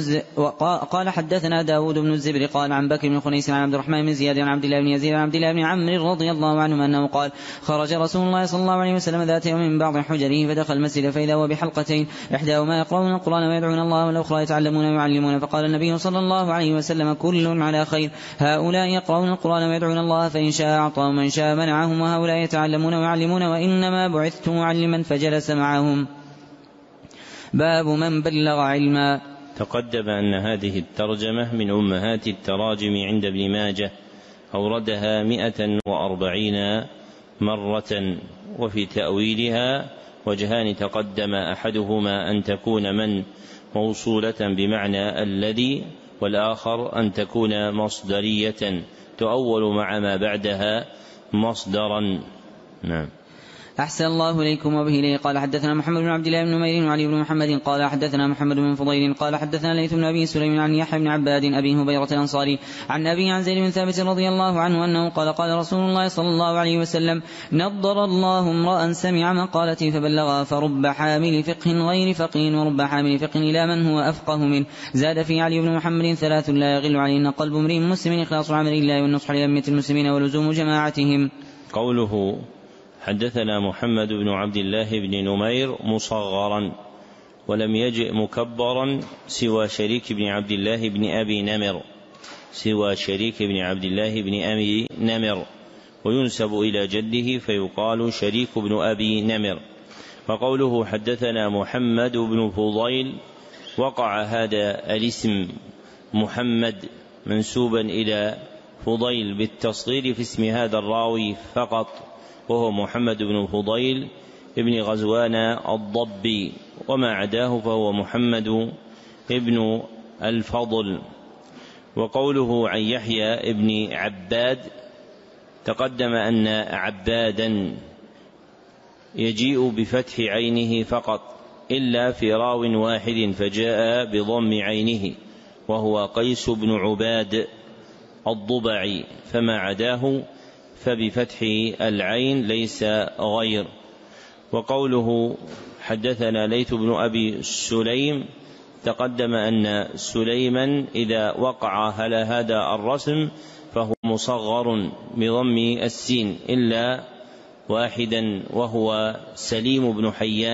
داود بن الزبر قال عن بكر بن خنيس عن عبد الرحمن بن زياد عن عبد الله بن يزيد عن عبد الله بن عمرو رضي الله عنه أنه قال خرج رسول الله صلى الله عليه وسلم ذات يوم من بعض حجره فدخل المسجد فإذا هو بحلقتين إحداهما يقرؤون القرآن ويدعون الله والأخرى يتعلمون ويعلمون فقال النبي صلى الله عليه وسلم كل على خير هؤلاء يقرؤون القرآن ويدعون الله فإن شاء أعطى ومن شاء منعهم وهؤلاء يتعلمون ويعلمون وإنما بعثت معلما فجلس معهم. باب من بلغ علما. تقدم أن هذه الترجمة من أمهات التراجم عند ابن ماجه أوردها 140 مرة وفي تأويلها وجهان تقدم أحدهما أن تكون من موصولة بمعنى الذي والآخر أن تكون مصدرية تؤول مع ما بعدها مصدرا. نعم. أحسن الله إليكم. وبه لي قال حدثنا محمد بن عبد الله بن نمير وعلي بن محمد قال حدثنا محمد بن فضيل قال حدثنا ليث بن أبي سليم عن يحيى بن عباد أبي هبيرة الأنصاري عن أبي عن زيد بن ثابت رضي الله عنه أنه قال قال رسول الله صلى الله عليه وسلم نضر الله امرأ سمع مقالتي فبلغها فرب حامل فقه غير فقه ورب حامل فقه إلى من هو أفقه منه. زاد في علي بن محمد 3 لا يغل عليهن قلب امرئ مسلم إخلاص عمل الله والنصح لأمة المسلمين ولزوم جماعتهم. قوله حدثنا محمد بن عبد الله بن نمير مصغرا ولم يجئ مكبرا سوى شريك بن عبد الله بن أبي نمر وينسب إلى جده فيقال شريك بن أبي نمر. فقوله حدثنا محمد بن فضيل وقع هذا الاسم محمد منسوبا إلى فضيل بالتصغير في اسم هذا الراوي فقط وهو محمد بن فضيل ابن غزوان الضبي وما عداه فهو محمد ابن الفضل. وقوله عن يحيى ابن عباد تقدم أن عبادا يجيء بفتح عينه فقط إلا في راو واحد فجاء بضم عينه وهو قيس بن عباد الضبعي فما عداه فبفتح العين ليس غير. وقوله حدثنا ليث بن أبي سليم تقدم أن سليما إذا وقع على هذا الرسم فهو مصغر بضم السين إلا واحدا وهو سليم بن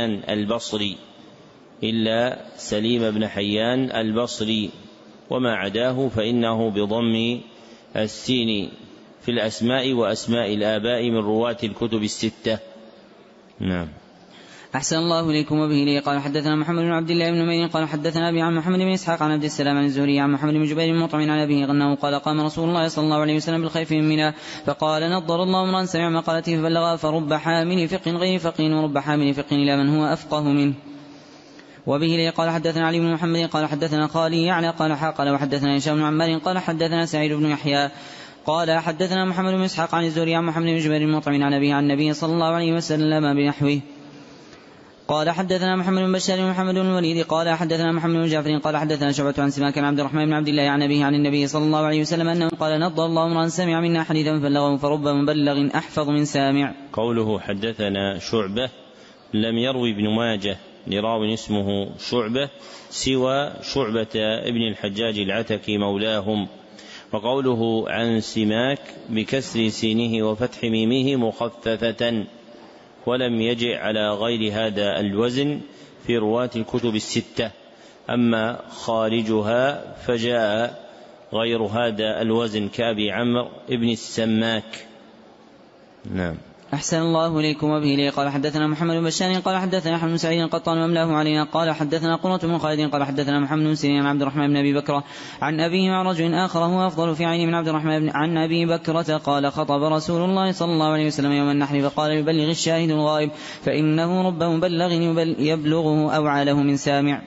حيان البصري وما عداه فإنه بضم السين في الأسماء وأسماء الآباء من رواة الكتب 6. نعم. أحسن الله إليكم. وبه لي قال حدثنا محمد بن عبد الله بن نمير قال حدثنا أبي عن محمد بن إسحاق عن عبد السلام عن الزهري عن محمد بن جبير بن مطعم عن أبيه أنه قال قام رسول الله صلى الله عليه وسلم بالخيف من منى فقال نضر الله امرأ سمع مقالته فبلغها فرب حامل فقه غير فقه ورب حامل فقه إلى من هو أفقه منه. وبه لي قال حدثنا علي بن محمد قال حدثنا خالي يعني قال حاقل وحدثنا هشام بن عمار قال حدثنا سعيد بن يحيى قال حدثنا محمد بن إسحاق عن الزهري عن محمد بن جبير بن مطعم عن أبيه عن النبي صلى الله عليه وسلم بنحوه. قال حدثنا محمد بن بشار ومحمد بن الوليد قال حدثنا محمد بن جعفر قال حدثنا شعبة عن سماك عن عبد الرحمن بن عبد الله عن أبيه عن النبي صلى الله عليه وسلم أنه قال نضر الله امرأ سمع منا حديثا فبلغه فرب مبلغ أحفظ من سامع. قوله حدثنا شعبة لم يروي ابن ماجه لراو اسمه شعبة سوى شعبة ابن الحجاج العتكي مولاهم. وقوله عن سماك بكسر سينه وفتح ميمه مخففة ولم يجئ على غير هذا الوزن في رواة الكتب 6 أما خارجها فجاء غير هذا الوزن كأبي عمرو ابن السماك. نعم. أحسن الله إليكم. وبه لي قال حدثنا محمد بن بشار قال حدثنا أحمد بن سعيد القطان وأملاه علينا قال حدثنا قرة بن خالد قال حدثنا محمد بن سيرين عن عبد الرحمن بن أبي بكر عن أبيه مع رجل آخر هو أفضل في عينه من عبد الرحمن عن أبي بكرة قال خطب رسول الله صلى الله عليه وسلم يوم النحر فقال يبلغ الشاهد الغائب فإنه رب مبلغ يبلغه أوعى له من سامع.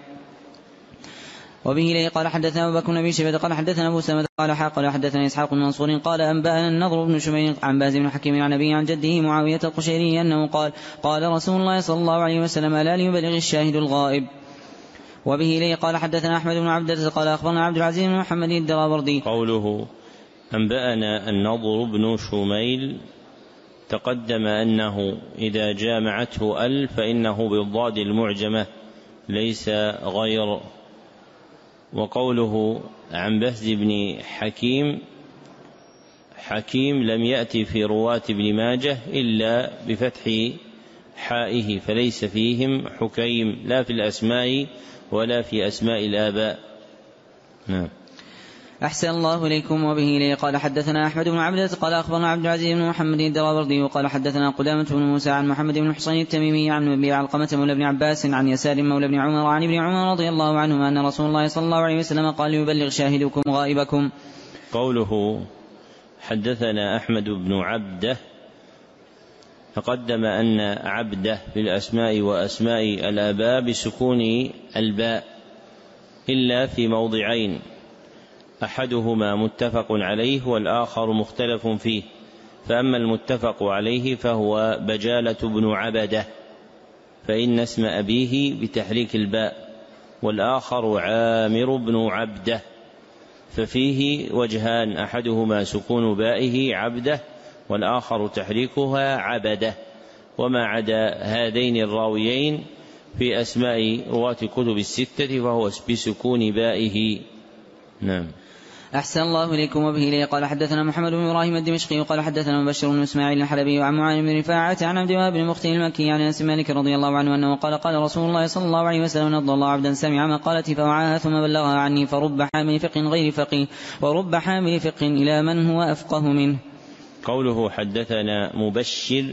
وبه لي قال حدثنا أبو بكر بن أبي شيبة قال حدثنا أبو سلمة قال حاقل حدثنا إسحاق بن منصور قال أنبأنا النضر بن شمير عن باز بن حكيم عن أبيه عن جده معاوية القشيري أنه قال قال رسول الله صلى الله عليه وسلم لا ليبلغ الشاهد الغائب. وبه لي قال حدثنا أحمد بن عبد الرزاق قال أخبرنا عبد العزيز بن محمد الدرابردي. قوله أنبأنا النضر بن شميل تقدم أنه إذا جامعته فإنه بالضاد المعجمة ليس غير. وقوله عن بهز بن حكيم لم يأتي في رواة ابن ماجه إلا بفتح حائه، فليس فيهم حكيم لا في الأسماء ولا في أسماء الآباء. نعم. أحسن الله إليكم. وبه إليه قال حدثنا أحمد بن عبدة قال أخبرنا عبد العزيز بن محمد الدراوردي وقال حدثنا قدامة بن موسى عن محمد بن حسين التميمي عن أبي علقمة مولى بن عباس عن يسار مولى بن عمر عن ابن عمر رضي الله عنهما أن رسول الله صلى الله عليه وسلم قال يبلغ شاهدكم غائبكم. قوله حدثنا أحمد بن عبدة، تقدم أن عبده في الأسماء وأسماء الآباء بسكون الباء إلا في موضعين، أحدهما متفق عليه والآخر مختلف فيه. فأما المتفق عليه فهو بجالة بن عبده، فإن اسم أبيه بتحريك الباء، والآخر عامر بن عبده، ففيه وجهان، أحدهما سكون بائه عبده والآخر تحريكها عبده. وما عدا هذين الراويين في أسماء رواة كتب الستة فهو بسكون بائه. نعم. أحسن الله إليكم. وبه إليه قال حدثنا محمد بن إبراهيم الدمشقي وقال حدثنا مبشر بن إسماعيل الحلبي وعن معاذ بن رفاعة عن عبد الله بن مختل المكي عن أنس مالك رضي الله عنه أنه قال قال رسول الله صلى الله عليه وسلم نضى الله عبدا سمع مقالتي فوعاها ثم بلغها عني، فرب حامل فقه غير فقيه ورب حامل فقه إلى من هو أفقه منه. قوله حدثنا مبشر،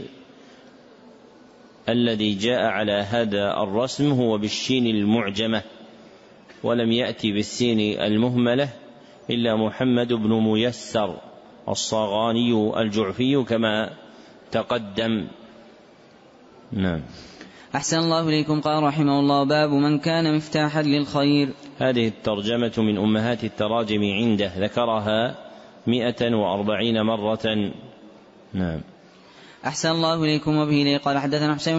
الذي جاء على هذا الرسم هو بالشين المعجمة، ولم يأتي بالسين المهملة إلا محمد بن ميسر الصاغاني الجعفي كما تقدم. نعم. أحسن الله إليكم. قال رحمه الله باب من كان مفتاحا للخير. هذه الترجمة من أمهات التراجم عنده، ذكرها 140 مرة. نعم. أحسن الله إليكم. وبه إليه قال حدثنا حسين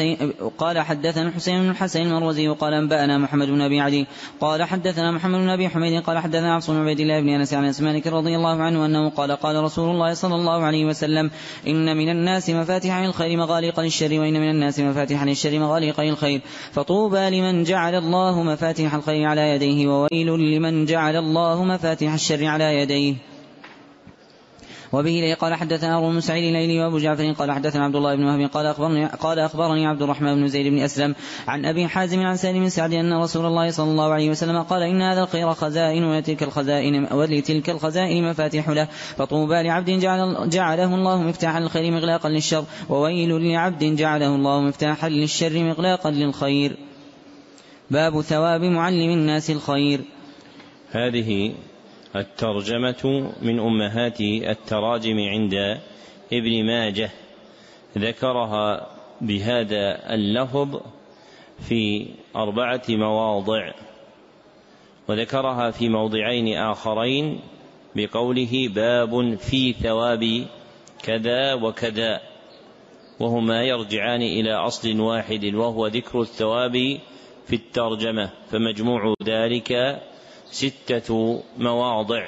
بن الحسين المروزي وقال أنبأنا محمد بن أبي عدي قال حدثنا محمد بن أبي حميد قال حدثنا عبد عبيد الله بن أنس عن أنس مالك رضي الله عنه أنه قال قال رسول الله صلى الله عليه وسلم إن من الناس مفاتيح للخير مغاليق للشر، وإن من الناس مفاتيح للشر مغاليق للخير، فطوبى لمن جعل الله مفاتيح الخير على يديه، وويل لمن جعل الله مفاتيح الشر على يديه. وبه إليه قال حدثنا أبو مسعيد الليلي وأبو جعفر قال حدثنا عبد الله بن وهب قال أخبرني عبد الرحمن بن زيد بن أسلم عن أبي حازم عن سالم بن سعد أن رسول الله صلى الله عليه وسلم قال إن هذا الخير خزائن ولتلك الخزائن مفاتيح له، فطوبى لعبد جعله الله مفتاحا للخير مغلاقا للشر، وويل لعبد جعله الله مفتاحا للشر مغلاقا للخير. باب ثواب معلم الناس الخير. هذه الترجمة من أمهات التراجم عند ابن ماجه، ذكرها بهذا اللفظ في 4 مواضع، وذكرها في موضعين آخرين بقوله باب في ثواب كذا وكذا، وهما يرجعان إلى أصل واحد وهو ذكر الثواب في الترجمة، فمجموع ذلك 6 مواضع.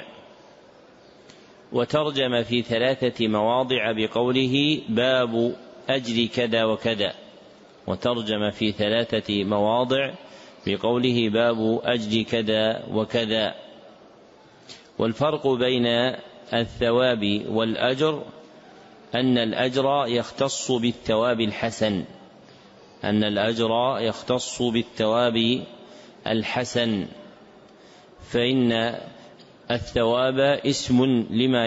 وترجم في 3 مواضع بقوله باب أجر كذا وكذا، وترجم في 3 مواضع بقوله باب أجر كذا وكذا. والفرق بين الثواب والأجر أن الأجر يختص بالثواب الحسن، فإن الثواب اسم لما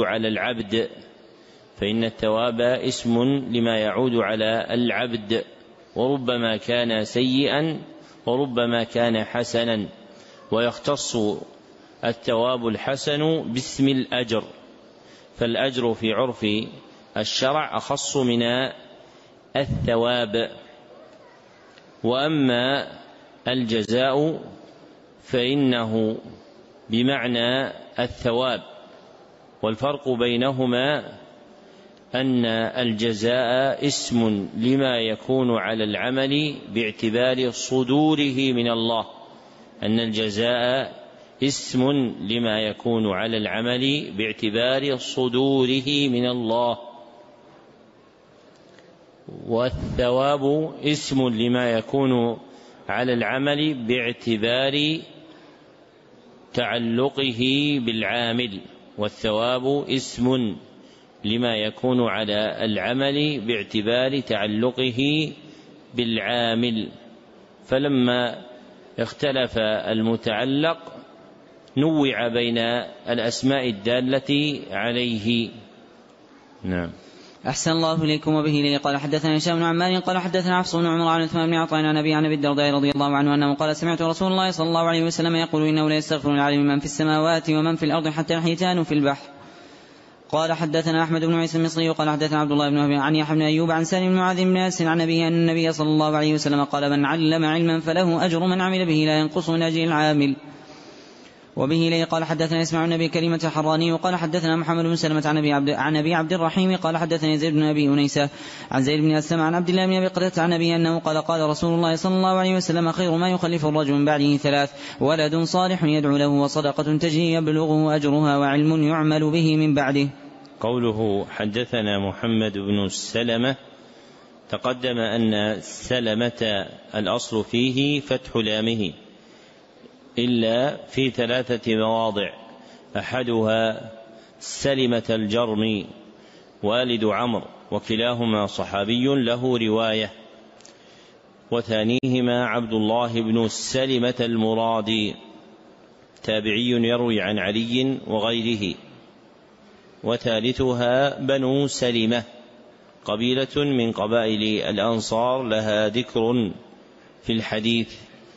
يعود على العبد، وربما كان سيئا وربما كان حسنا، ويختص الثواب الحسن باسم الأجر، فالأجر في عرف الشرع أخص من الثواب. وأما الجزاء فإنه بمعنى الثواب، والفرق بينهما أن الجزاء اسم لما يكون على العمل باعتبار صدوره من الله، والثواب اسم لما يكون على العمل باعتبار تعلقه بالعامل، والثواب اسم لما يكون على العمل باعتبار تعلقه بالعامل. فلما اختلف المتعلق نوع بين الأسماء الدالة عليه. نعم. أحسن الله إليكم. وبه إليه قال حدثنا هشام بن عمار قال حدثنا حفص بن عمر عن عثمان بن عطاء عن أبي الدرداء رضي الله عنه أنه قال سمعت رسول الله صلى الله عليه وسلم يقول إنه لا يستغفر العالم من في السماوات ومن في الأرض حتى الحيتان في البحر. قال حدثنا أحمد بن عيسى المصري قال حدثنا عبد الله بن وهب عن يحيى بن أيوب عن سالم بن معاذ بن أنس عن أبيه أن النبي صلى الله عليه وسلم قال من علم علما فله أجر من عمل به لا ينقص من أجر العامل. وبه إليه قال حدثنا إسماعيل بن كلمة الحراني وقال حدثنا محمد بن سلمة عن أبي عبد الرحيم قال حدثني زيد بن أبي أنيسة عن زيد بن أسلم عن عبد الله بن أبي قتادة عن أبيه أنه قال قال رسول الله صلى الله عليه وسلم خير ما يخلف الرجل من بعده ثلاث: ولد صالح يدعو له وصدقة تجري يبلغه أجرها وعلم يعمل به من بعده. قوله حدثنا محمد بن سلمة تقدم أن سلمة الأصل فيه فتح لامه إلا في 3 مواضع، أحدها سلمة الجرمي والد عمرو وكلاهما صحابي له رواية، وثانيهما عبد الله بن سلمة المرادي تابعي يروي عن علي وغيره، وثالثها بنو سلمة قبيلة من قبائل الأنصار لها ذكر في الحديث.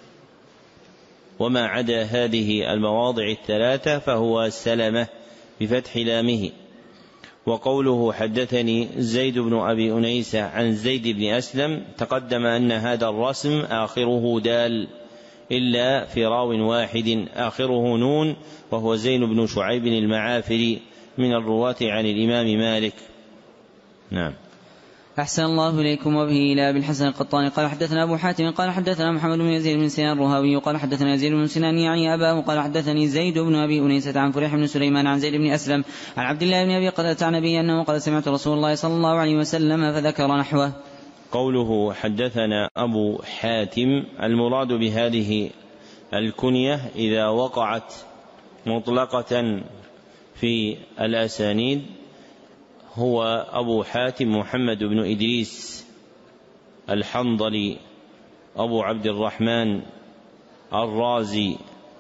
وما عدا هذه المواضع 3 فهو سلمة بفتح لامه. وقوله حدثني زيد بن أبي أنيسة عن زيد بن أسلم تقدم أن هذا الرسم آخره دال إلا في راو واحد آخره نون وهو زين بن شعيب المعافري من الرواة عن الإمام مالك. نعم. أحسن الله إليكم. وبه إلى أبي الحسن القطاني قال حدثنا أبو حاتم قال حدثنا محمد بن يزيد بن سنان الرهاوي قال حدثنا يزيد بن سنان يعني أباه قال حدثني زيد بن أبي أنيسة عن فريح بن سليمان عن زيد بن أسلم عن عبد الله بن أبي قتادة عن أبيه أنه قال سمعت رسول الله صلى الله عليه وسلم فذكر نحوه. قوله حدثنا أبو حاتم المراد بهذه الكنية إذا وقعت مطلقة في الأسانيد هو أبو حاتم محمد بن إدريس الحنظلي أبو عبد الرحمن الرازي،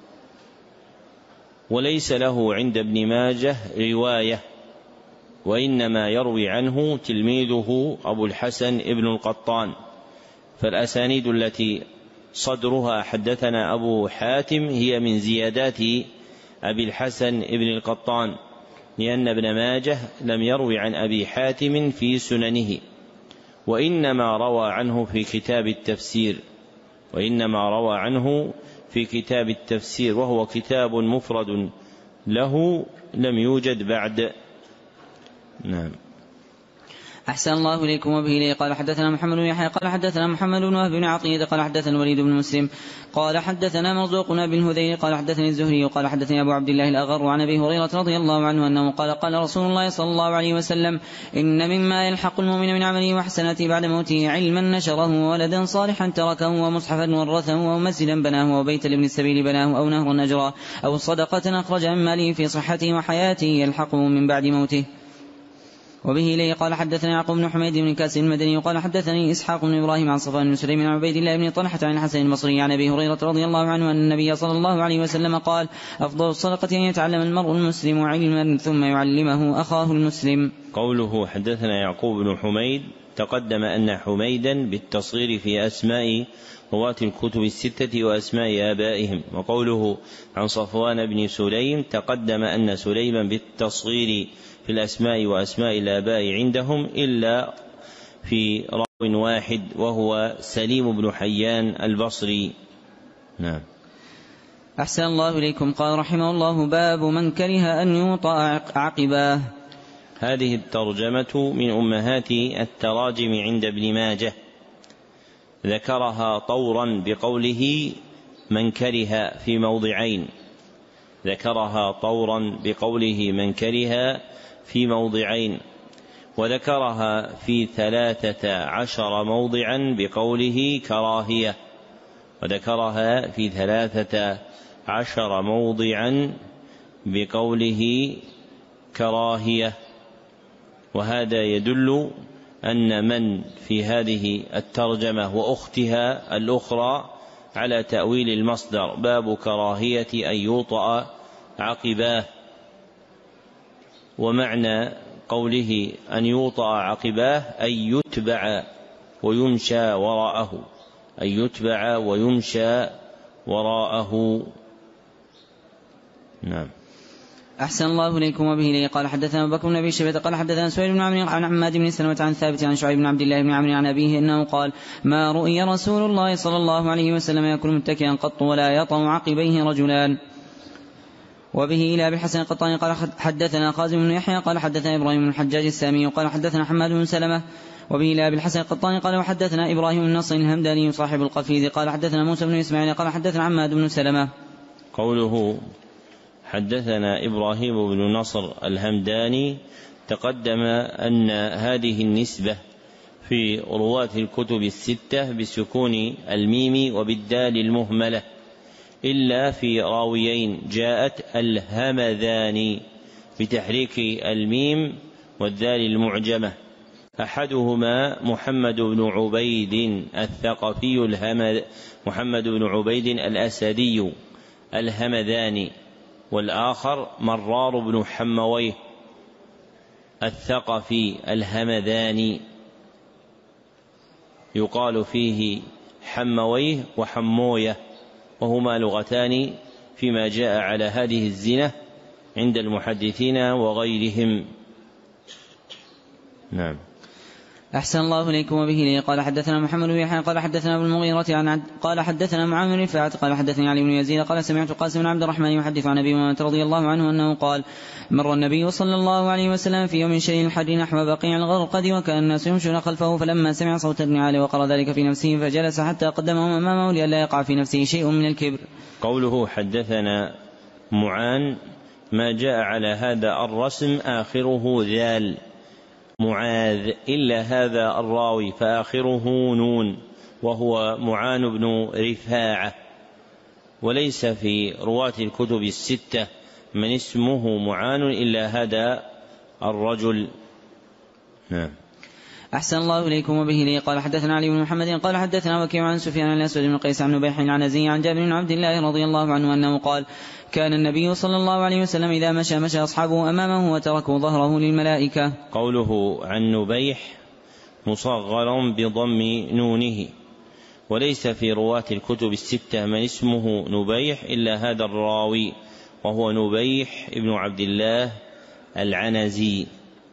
وليس له عند ابن ماجه رواية، وإنما يروي عنه تلميذه أبو الحسن ابن القطان. فالأسانيد التي صدرها حدثنا أبو حاتم هي من زيادات أبي الحسن ابن القطان، لأن ابن ماجه لم يروي عن أبي حاتم في سننه، وإنما روى عنه في كتاب التفسير وهو كتاب مفرد له لم يوجد بعد. نعم. أحسن الله إليكم. وبه إليه قال حدثنا محمد بن يحيى قال حدثنا محمد بن وهب بن عقيل قال حدثنا الوليد بن مسلم قال حدثنا مرزوق بن هذيل قال حدثني الزهري قال حدثني أبو عبد الله الأغر عن أبي هريرة رضي الله عنه أنه قال قال رسول الله صلى الله عليه وسلم إن مما يلحق المؤمن من عمله وحسناته بعد موته علما نشره وولدا صالحا تركه ومصحفا ورثه ومسجدا بناه وبيت لابن السبيل بناه أو نهرا نجرا أو صدقة أخرج من ماله في صحته وحياته يلحقه من بعد موته. وبه إليه قال حدثنا يعقوب بن حميد بن كاسر المدني وقال حدثني إسحاق بن إبراهيم عن صفوان بن سليم عن عبيد الله بن طلحة عن الحسن البصري عن أبي هريرة رضي الله عنه أن النبي صلى الله عليه وسلم قال أفضل الصدقة أن يتعلم المرء المسلم علما ثم يعلمه أخاه المسلم. قوله حدثنا يعقوب بن حميد تقدم أن حميدا بالتصغير في أسماء رواة الكتب 6 وأسماء آبائهم. وقوله عن صفوان بن سليم تقدم أن سليما بالتصغير في الأسماء وأسماء الآباء عندهم إلا في راو واحد وهو سليم بن حيان البصري. نعم. أحسن الله إليكم. قال رحمه الله باب من كره أن يوطأ عقباه. هذه الترجمة من أمهات التراجم عند ابن ماجه، ذكرها طورا بقوله من كره في موضعين، وذكرها في 13 موضعا بقوله كراهية، وذكرها في 13 موضعا بقوله كراهية. وهذا يدل أن من في هذه الترجمة وأختها الأخرى على تأويل المصدر، باب كراهية أن يوطأ عقباه. ومعنى قوله أن يوطأ عقباه أن يتبع ويمشى وراءه، أن يتبع ويمشى وراءه. نعم. أحسن الله إليكم. وبه لي قال حدثنا أبو بكر بن أبي شيبة قال حدثنا سهيل بن عمرو عن حماد بن سلمة عن ثابت عن شعيب بن عبد الله بن عمرو عن أبيه أنه قال: ما رؤي رسول الله صلى الله عليه وسلم يأكل متكئا قط ولا يطأ عقبيه رجلان. وبه إلى أبي الحسن القطاني قال حدثنا خازم بن يحيى قال حدثنا إبراهيم بن الحجاج السامي قال حدثنا حماد بن سلمة. وبه إلى أبي الحسن القطاني قال وحدثنا إبراهيم بن نصر الهمداني صاحب القفيذ قال حدثنا موسى بن إسماعيل قال حدثنا حماد بن سلمة. قوله حدثنا إبراهيم بن نصر الهمداني تقدم أن هذه النسبة في رواة الكتب الستة بسكون الميم وبالدال المهملة، إلا في راويين جاءت الهمذاني بتحريك الميم والدال المعجمة، أحدهما محمد بن عبيد الثقفي محمد بن عبيد الأسدي الهمذاني، والآخر مرار بن حمويه الثقفي الهمذاني، يقال فيه حمويه وحمويه، وهما لغتان فيما جاء على هذه الزنة عند المحدثين وغيرهم. نعم. أحسن الله إليكم. وبه لي قال حدثنا محمد بن يحيى قال حدثنا ابو المغيرة قال حدثنا معاذ بن رفاعة قال حدثني علي بن يزيد قال سمعت قاسم بن عبد الرحمن يحدث عن أبي هريرة رضي الله عنه أنه قال: مر النبي صلى الله عليه وسلم في يوم شيء الحج نحو بقيع الغرقد وكان الناس يمشون خلفه، فلما سمع صوت ابن علي وقرأ ذلك في نفسه فجلس حتى قدمهم أمامه لئلا يقع في نفسه شيء من الكبر. قوله حدثنا معان ما جاء على هذا الرسم آخره ذال معاذ، إلا هذا الراوي فآخره نون وهو معان بن رفاعة، وليس في رواة الكتب الستة من اسمه معان إلا هذا الرجل. نعم. أحسن الله إليكم. وبه لي قال حدثنا علي بن محمد قال حدثنا وكيع عن سفيان عن الأسود بن قيس عن نبيح العنزي عن جابر بن عبد الله رضي الله عنه أنه قال: كان النبي صلى الله عليه وسلم إذا مشى أصحابه أمامه وتركوا ظهره للملائكة. قوله عن نبيح مصغر بضم نونه، وليس في رواة الكتب الستة من اسمه نبيح إلا هذا الراوي وهو نبيح ابن عبد الله العنزي.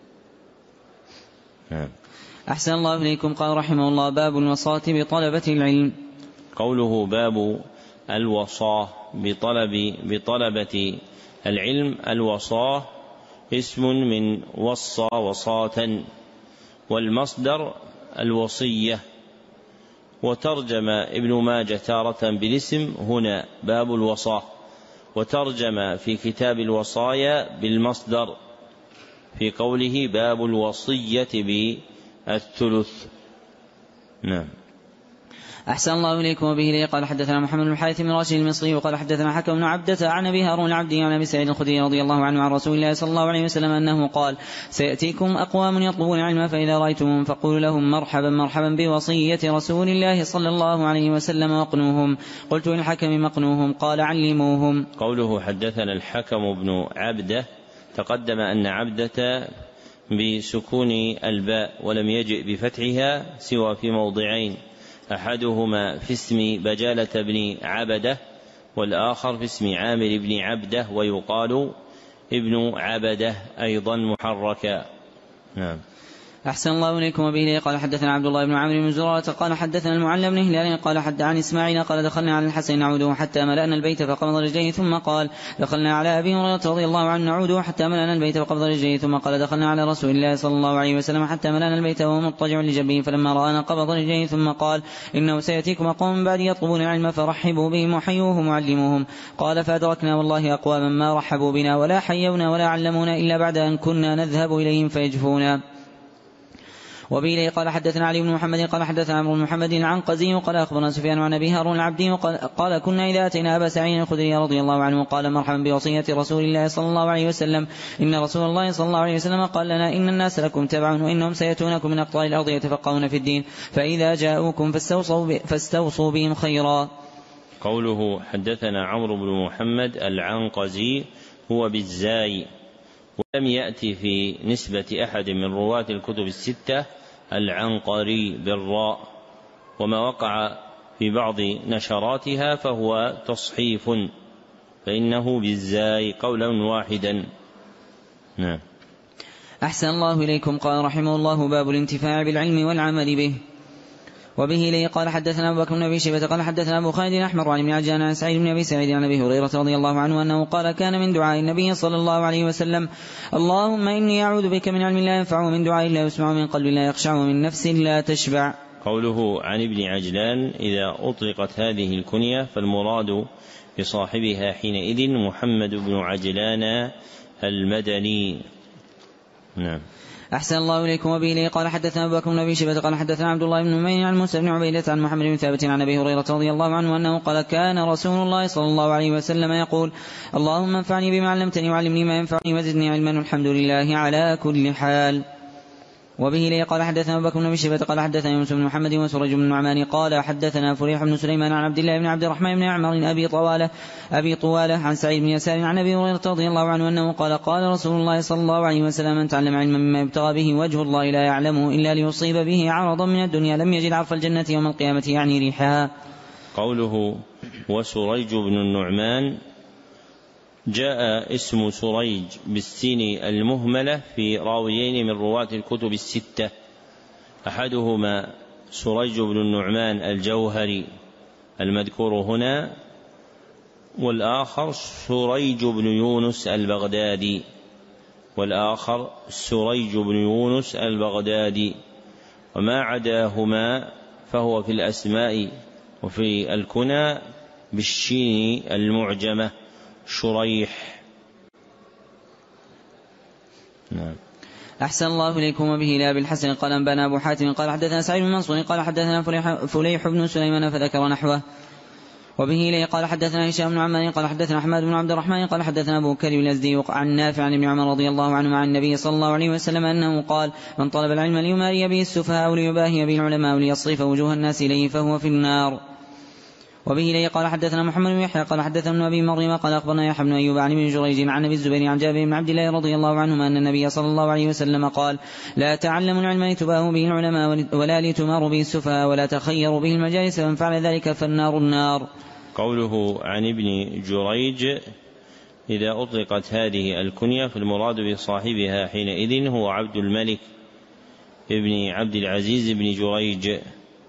أحسن الله إليكم. قال رحمه الله: باب الوصاة بطلبة العلم. قوله باب الوصاة بطلبة العلم، الوصاة اسم من وصى وصاة، والمصدر الوصية. وترجم ابن ماجه تارة بالاسم هنا باب الوصاة، وترجم في كتاب الوصايا بالمصدر في قوله باب الوصية بالثلث. نعم. أحسن الله إليكم. وبه لي قال حدثنا محمد بن الحارث بن راشد المصري وقال حدثنا حكم بن عبدة عن أبي هارون العبدي عن أبي سعيد الخدري رضي الله عنه عن رسول الله صلى الله عليه وسلم أنه قال: سيأتيكم أقوام يطلبون العلم فإذا رأيتمهم فقولوا لهم مرحبا مرحبا بوصية رسول الله صلى الله عليه وسلم وقنوهم. قلت للحكم مقنوهم؟ قال: علموهم. قوله حدثنا الحكم بن عبدة، تقدم أن عبدة بسكون الباء ولم يجئ بفتحها سوى في موضعين، أحدهما في اسم بجالة بن عبدة، والآخر في اسم عامر بن عبدة، ويقال ابن عبدة أيضا محركا. نعم. أحسن الله إليكم. وبه لي قال حدثنا عبد الله بن عمرو بن زرارة قال حدثنا المعلى بن هلال قال حد عن إسماعيل قال: دخلنا على الحسن نعوده حتى ملأنا البيت فقبض رجليه، ثم قال: دخلنا على أبي هريرة رضي الله عنه نعوده حتى ملأنا البيت فقبض رجليه، ثم قال: دخلنا على رسول الله صلى الله عليه وسلم حتى ملأنا البيت وهو مضطجع لجنبه، فلما رآنا قبض رجليه، ثم قال: إنه سيأتيكم أقوام بعد يطلبون العلم فرحبوا بهم وحيوهم وعلموهم. قال: فأدركنا والله أقواما ما رحبوا بنا ولا حيونا ولا علمونا إلا بعد أن كنا نذهب إليهم فيجفونا. وبه قال حدثنا علي بن محمد قال حدثنا عمرو بن محمد العنقزي قال أخبرنا سفيان عن أبي هارون العبدي قال كنا إذا أتينا أبا سعيد الخدري رضي الله عنه قال مرحبا بوصية رسول الله صلى الله عليه وسلم إن رسول الله صلى الله عليه وسلم قال لنا إن الناس لكم تبع وإنهم سيأتونكم من أقطار الأرض يتفقهون في الدين فإذا جاءوكم فاستوصوا بهم خيرا. قوله حدثنا عمرو بن محمد العنقزي هو بالزاي، ولم يأتي في نسبة أحد من رواة الكتب الستة العنقري بالراء، وما وقع في بعض نشراتها فهو تصحيف، فإنه بالزاي قولا واحدا. نعم. أحسن الله إليكم. قال رحمه الله باب الانتفاع بالعلم والعمل به. وبه إليه قال حدثنا أبو بكر بن أبي شيبة قال حدثنا أبو خالد الأحمر عن ابن عجلان عن سعيد بن أبي سعيد عن أبي هريرة رضي الله عنه أنه قال كان من دعاء النبي صلى الله عليه وسلم اللهم إني أعوذ بك من علم لا ينفع ومن دعاء لا يسمع ومن قلب لا يخشع ومن نفس لا تشبع. قوله عن ابن عجلان إذا أطلقت هذه الكنية فالمراد بصاحبها حينئذ محمد بن عجلان المدني. نعم. أحسن الله إليكم. وبه إليه قال حدثنا أبو بكر بن أبي شيبة قال حدثنا عبد الله بن نمير عن موسى بن عبيدة عن محمد بن ثابت عن أبي هريرة رضي الله عنه أنه قال كان رسول الله صلى الله عليه وسلم يقول اللهم انفعني بما علمتني وعلمني ما ينفعني وزدني علما والحمد لله على كل حال. وبه إليه قال حدثنا أبو بكر بن أبي شيبة قال حدثنا يونس بن محمد وسرج بن النعمان قال حدثنا فريح بن سليمان عن عبد الله بن عبد الرحمن بن عمر أبي طوالة عن سعيد بن يسار عن أبي هريرة رضي الله عنه أنه قال قال رسول الله صلى الله عليه وسلم من تعلم علما مما يبتغى به وجه الله لا يعلمه إلا ليصيب به عرضا من الدنيا لم يجد عرف الجنة يوم القيامة يعني ريحها. قوله وسريج بن النعمان جاء اسم سريج بالسين المهملة في راويين من رواة الكتب الستة، أحدهما سريج بن النعمان الجوهري المذكور هنا، والآخر سريج بن يونس البغدادي، وما عداهما فهو في الأسماء وفي الكنى بالشين المعجمة شريح. نعم. أحسن الله إليكم. وبه إلى أبي الحسن قال أنبانا أبو حاتم قال حدثنا سعيد بن منصور قال حدثنا فليح بن سليمان فذكر نحوه. وبه إليه قال حدثنا هشام بن عمار قال حدثنا أحمد بن عبد الرحمن قال حدثنا أبو كريم الأزدي عن نافع عن ابن عمر رضي الله عنه عن النبي صلى الله عليه وسلم أنه قال من طلب العلم ليماري به السفهاء وليباهي به العلماء وليصرف وجوه الناس إليه فهو في النار. وبه إليه قال حدثنا محمد بن يحيى قال حدثنا ابن أبي مريم قال أخبرنا يحيى بن أيوب عن ابن جريج عن أبي الزبير عن جابر بن عبد الله رضي الله عنهما أن النبي صلى الله عليه وسلم قال لا تعلموا العلم لتباهوا به العلماء ولا لتماروا به السفهاء ولا تخيروا به المجالس فمن فعل ذلك فالنار النار. قوله عن ابن جريج إذا أطلقت هذه الكنية فالمراد بصاحبها حينئذ هو عبد الملك ابن عبد العزيز بن جريج.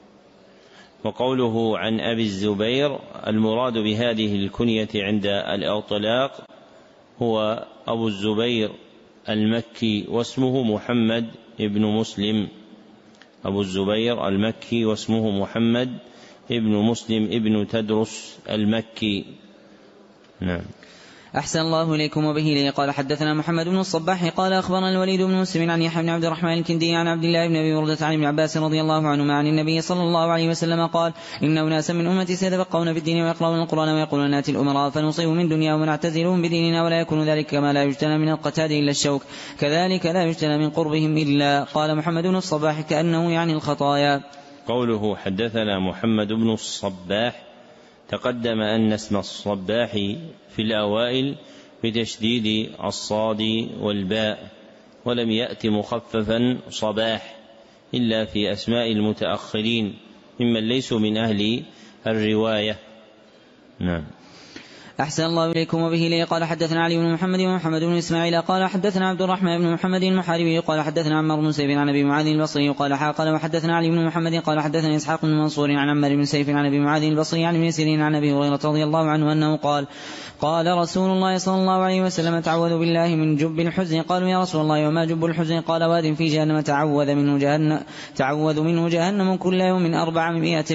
وقوله عن أبي الزبير المراد بهذه الكنية عند الإطلاق هو أبو الزبير المكي واسمه محمد ابن مسلم، أبو الزبير المكي واسمه محمد ابن مسلم ابن تدرس المكي. نعم. أحسن الله إليكم. وبه إليه قال حدثنا محمد بن الصباح قال أخبرنا الوليد بن مسلم عن يحيى بن عبد الرحمن الكندي عن عبد الله بن أبي بردة عن ابن عباس رضي الله عنهما عن النبي صلى الله عليه وسلم قال إن أناسا من أمتي سيتفقهون في الدين ويقرؤون القرآن ويقولون ناتي الأمراء فنصيب من دنيا ونعتزلهم بديننا ولا يكون ذلك كما لا يجتنى من القتاد إلا الشوك كذلك لا يجتنى من قربهم إلا. قال محمد بن الصباح كأنه يعني الخطايا. قوله حدثنا محمد بن الصباح تقدم أن اسم الصباح في الأوائل بتشديد الصاد والباء، ولم يأت مخففا صباح إلا في أسماء المتأخرين ممن ليسوا من أهل الرواية. نعم. أحسن الله إليكم. وبه إليه قال حدثنا علي بن محمد ومحمد بن إسماعيل قال حدثنا عبد الرحمن بن محمد المحاربي قال حدثنا عمار بن سيف عن أبي معاذ البصري قال وحدثنا علي بن محمد قال حدثنا إسحاق بن منصور عن عمار بن سيف عن أبي معاذ البصري عن ابن سيرين عن أبي هريرة رضي الله عنه أنه قال رسول الله صلى الله عليه وسلم تعوذوا بالله من جب الحزن. قالوا يا رسول الله وما جب الحزن؟ قال واد في جهنم تعوذ منه جهنم كل يوم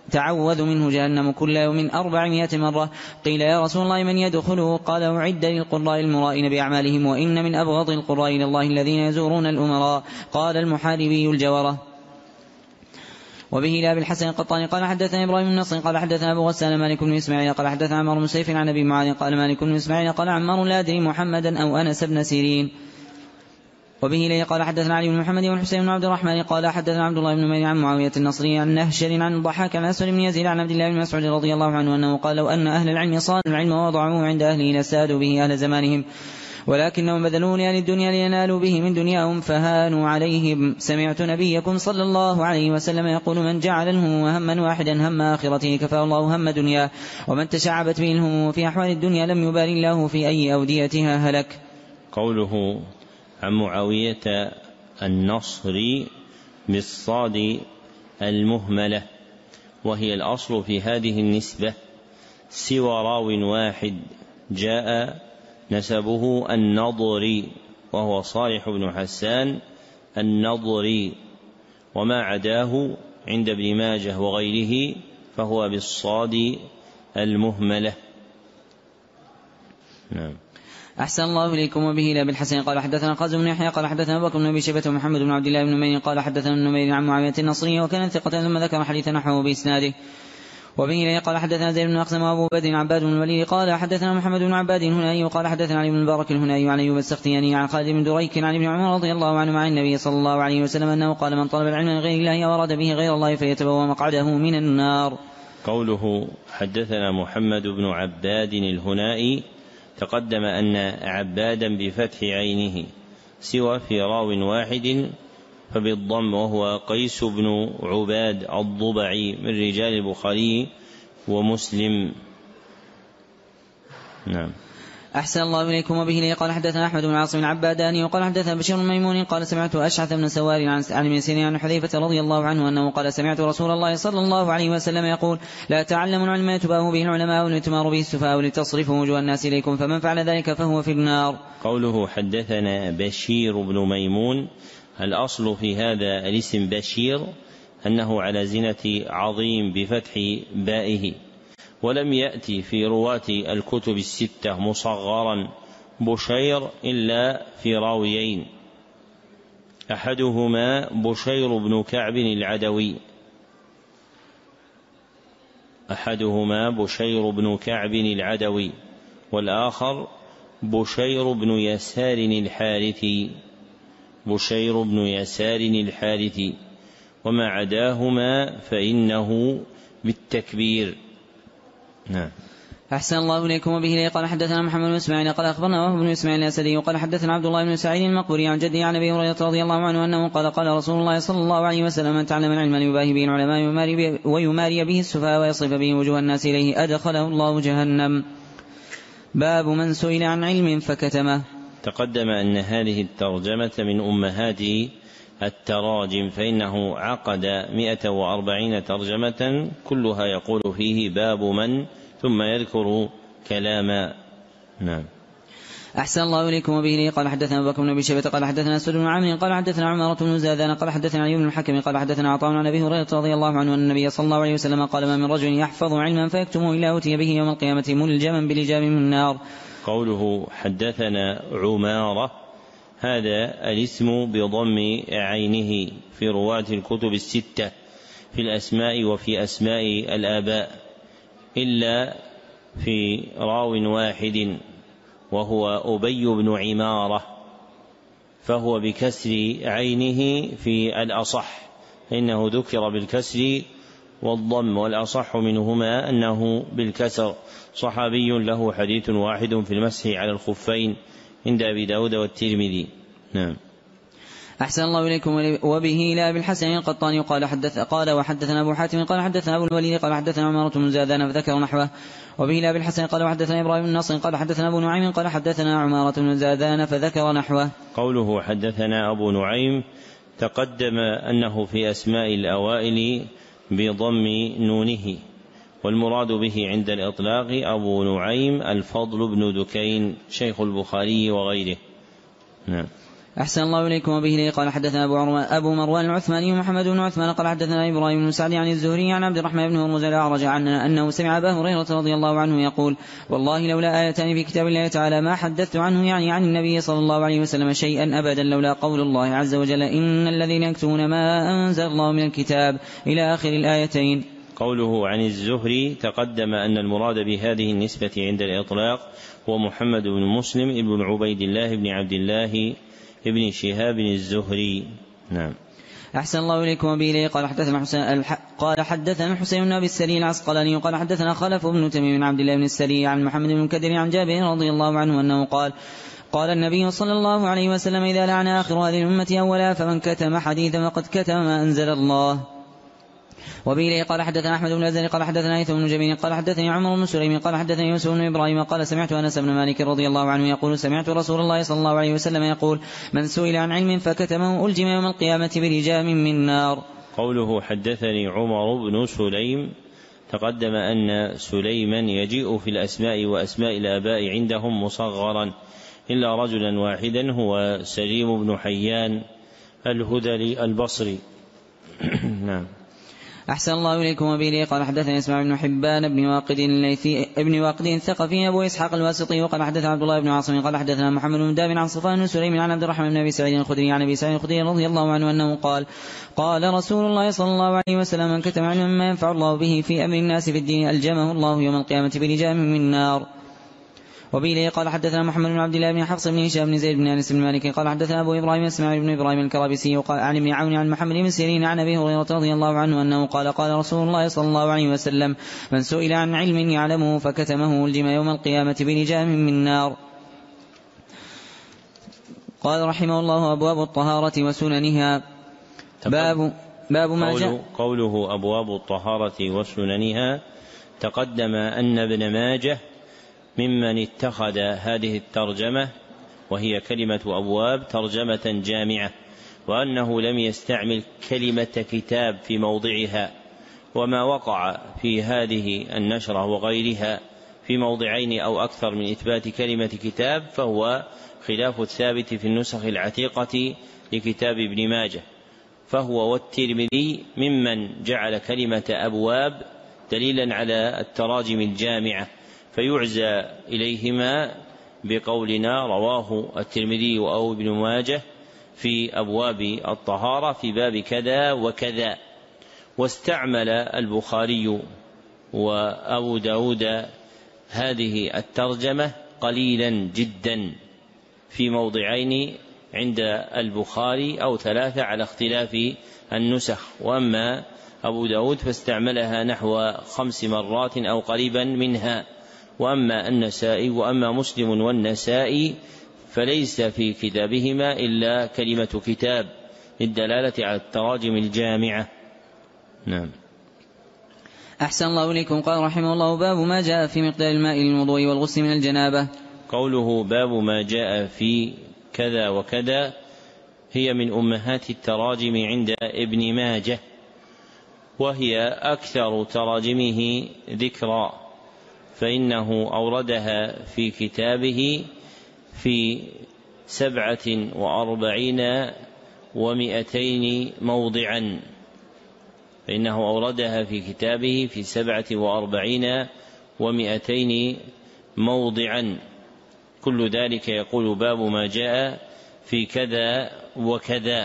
تعوذ منه جهنم كل يوم 400 مرة. قيل يا رسول الله من يدخله؟ قال أعد للقراء المرائين بأعمالهم، وإن من أبغض القراء إلى الله الذين يزورون الأمراء. قال المحاربي الجورة. وبه لا بالحسن القطاني قال حدثنا إبراهيم بن نصر قال حدثنا أبو غسان مالك بن إسماعيل قال حدثنا عمرو بن سيف عن أبي معاذ قال مالك بن إسماعيل قال عمار لا أدري محمدا أو أنس بن سيرين. وبه لي قال حدثنا علي بن محمد بن حسين بن عبد الرحمن قال حدثنا عبد الله بن مير عن معاوية النصري عن نهشل عن الضحاك عن أسود بن يزيد عن عبد الله بن مسعود رضي الله عنه أنه قال لو أن أهل العلم صانوا العلم ووضعوه عند أهله لسادوا به أهل زمانهم، ولكنهم بذلوا لأهل الدنيا لينالوا به من دنياهم فهانوا عليهم. سمعت نبيكم صلى الله عليه وسلم يقول من جعل الهموم هما واحدا هم آخرته كفاه الله هم دنياه، ومن تشعبت به الهموم في أحوال الدنيا لم يبال الله في أي أوديتها هلك. قوله عن معاوية النصري بالصاد المهملة، وهي الأصل في هذه النسبة، سوى راو واحد جاء نسبه النضري وهو صالح بن حسان النضري، وما عداه عند ابن ماجه وغيره فهو بالصاد المهملة. نعم. أحسن الله إليكم. وبه لا بالحسن قال حدثنا قاسم بن يحيى قال حدثنا أبو بكر بن أبي شيبة ومحمد بن عبد الله بن نمير قال حدثنا ابن نمير عن معاوية النصري وكان ثقة ثم ذكر حديث نحوه بإسناده. وبه لا قال حدثنا زيد بن أقسم وأبو بدر عباد بن الوليد قال حدثنا محمد بن عباد هنائي قال حدثنا علي بن المبارك الهنائي عن أيوب السختياني عن خالد بن دريك عن ابن عمر رضي الله عنه عن النبي صلى الله عليه وسلم أنه قال من طلب العلم من غير الله وأراد به غير الله فليتبوأ مقعده من النار. قوله حدثنا محمد بن عباد الهنائي، تقدم أن عبادا بفتح عينه سوى في راو واحد فبالضم، وهو قيس بن عباد الضبعي من رجال البخاري ومسلم. نعم. أحسن الله إليكم. وبه لي قال حدثنا أحمد بن عاصم العباداني وقال حدثنا بشير بن ميمون قال سمعت أشعث بن سوار عن ابن سيرين عن حذيفة رضي الله عنه أنه قال سمعت رسول الله صلى الله عليه وسلم يقول لا تعلموا العلم يتباه به العلماء ولتماروا به السفهاء ولتصرفوا وجوه الناس إليكم فمن فعل ذلك فهو في النار. قوله حدثنا بشير بن ميمون، الأصل في هذا الاسم بشير أنه على زنة عظيم بفتح بائه، ولم يأتي في رواة الكتب الستة مصغرا بشير إلا في راويين، أحدهما بشير بن كعب العدوي، والآخر بشير بن يسار الحارثي، وما عداهما فإنه بالتكبير. نعم. أحسن الله إليكم. وبه لي قال حدثنا محمد بن إسماعيل قال أخبرنا وهب بن إسماعيل الأسدي وقال حدثنا عبد الله بن سعيد المقبري عن جده عن أبي هريرة رضي الله عنه أنه قال قال رسول الله صلى الله عليه وسلم من تعلم العلم يباهي به العلماء ويماري به السفهاء ويصرف به وجوه الناس إليه أدخله الله جهنم. باب من سئل عن علم فكتمه. تقدم أن هذه الترجمة من أمهات التراجم، فإنه عقد 140 ترجمة كلها يقول فيه باب من ثم يذكر كلاما. نعم. أحسن الله إليكم. وبه لي قال حدثنا أبو بكر بن أبي شيبة قال حدثنا أسود بن عامر قال حدثنا عمارة بن زادان قال حدثنا علي بن الحكم قال حدثنا عطاء عن أبي هريرة رضي الله عنه أن النبي صلى الله عليه وسلم قال ما من رجل يحفظ علما فيكتمه إلا أوتي به يوم القيامة ملجما بلجام من النار. قوله حدثنا عمارة، هذا الاسم بضم عينه في رواة الكتب الستة في الأسماء وفي أسماء الآباء، إلا في راو واحد وهو أبي بن عمارة، فهو بكسر عينه في الأصح، إنه ذكر بالكسر والضم، والأصح منهما أنه بالكسر. صحابي له حديث واحد في المسح على الخفين عند أبي داود والترمذي. نعم. أحسن الله إليكم. وبه لا بالحسن القطاني قال وحدثنا أبو حاتم قال حدثنا أبو الوليد قال حدثنا عمارة بن زادان فذكر نحوه. وبه لا بالحسن قال وحدثنا إبراهيم بن نصر قال حدثنا أبو نعيم قال حدثنا عمارة بن زادان فذكر نحوه. قوله حدثنا أبو نعيم، تقدم أنه في أسماء الأوائل بضم نونه، والمراد به عند الإطلاق أبو نعيم الفضل بن دكين شيخ البخاري وغيره. نعم. أحسن الله إليكم. وبه لي قال حدثنا أبو مروان العثماني محمد بن عثمان قال حدثنا إبراهيم بن سعد عن الزهري عن عبد الرحمن بن هرمز الأعرج عنه أنه سمع أبا هريرة رضي الله عنه يقول والله لولا آيتان في كتاب الله تعالى ما حدثت عنه يعني عن النبي صلى الله عليه وسلم شيئا أبدا لولا قول الله عز وجل إن الذين يكتمون ما أنزل الله من الكتاب إلى آخر الآيتين. قوله عن الزهري تقدم أن المراد بهذه النسبة عند الإطلاق هو محمد بن مسلم ابن عبيد الله بن عبد الله ابن شهاب الزهري. نعم. أحسن الله إليكم. وبه قال حدثنا الحسين بن أبي السري العسقلاني قال حدثنا خلف بن تميم بن عبد الله بن السري عن محمد بن المنكدر عن جابر رضي الله عنه أنه قال النبي صلى الله عليه وسلم إذا لعن آخر هذه الأمة أولها فمن كتم حديثا فقد كتم ما أنزل الله. وبه قال حدثنا أحمد بن الأزهري قال حدثنا هيثم بن جبير قال حدثني عمر بن سليم قال حدثني يوسف بن إبراهيم قال سمعت أنس بن مالك رضي الله عنه يقول سمعت رسول الله صلى الله عليه وسلم يقول من سئل عن علم فكتمه ألجم يوم القيامة بلجام من نار. قوله حدثني عمر بن سليم تقدم أن سليما يجيء في الأسماء وأسماء الآباء عندهم مصغرا إلا رجلا واحدا هو سليم بن حيان الهذلي البصري. نعم. أحسن الله إليكم. وبه قال حدثنا اسماعيل بن حبان ابن واقد الثقفي أبو إسحاق الواسطي وقال حدثنا عبد الله بن عاصم قال حدثنا محمد بن داب عن صفوان بن سليم عن عبد الرحمن بن أبي سعيد الخدري عن أبي سعيد الخدري رضي الله عنه أنه قال رسول الله صلى الله عليه وسلم من كتم علما ما ينفع الله به في أمر الناس في الدين ألجمه الله يوم القيامة بلجام من نار. وبه قال حدثنا محمد بن عبد الله بن حفص بن هشام بن زيد بن أنس بن مالك قال حدثنا أبو إبراهيم إسماعيل بن إبراهيم الكرابسي قال عن ابن عون عن محمد بن سيرين عن أبي هريرة رضي الله عنه أنه قال رسول الله صلى الله عليه وسلم من سئل عن علم يعلمه فكتمه ألجم يوم القيامة بلجام من نار. قال رحمه الله أبواب الطهارة وسننها. باب ما جاء. قوله أبواب الطهارة وسننها تقدم أن ابن ماجه ممن اتخذ هذه الترجمة وهي كلمة أبواب ترجمة جامعة وأنه لم يستعمل كلمة كتاب في موضعها وما وقع في هذه النشرة وغيرها في موضعين أو أكثر من إثبات كلمة كتاب فهو خلاف الثابت في النسخ العتيقة لكتاب ابن ماجه فهو والترمذي ممن جعل كلمة أبواب دليلا على التراجم الجامعة فيعزى إليهما بقولنا رواه الترمذي أو ابن ماجه في أبواب الطهارة في باب كذا وكذا. واستعمل البخاري وأبو داود هذه الترجمة قليلا جدا في موضعين عند البخاري أو 3 على اختلاف النسخ وأما أبو داود فاستعملها نحو 5 مرات أو قريبا منها وأما النسائي وأما مسلم والنسائي فليس في كتابهما إلا كلمة كتاب للدلالة على التراجم الجامعة. نعم. أحسن الله إليكم. قال رحمه الله باب ما جاء في مقدار الماء للوضوء والغسل من الجنابة. قوله باب ما جاء في كذا وكذا هي من أمهات التراجم عند ابن ماجه وهي أكثر تراجمه ذكرا فإنه أوردها في كتابه في 47 و200 موضعا فإنه أوردها في كتابه في 47 و200 موضعا كل ذلك يقول باب ما جاء في كذا وكذا.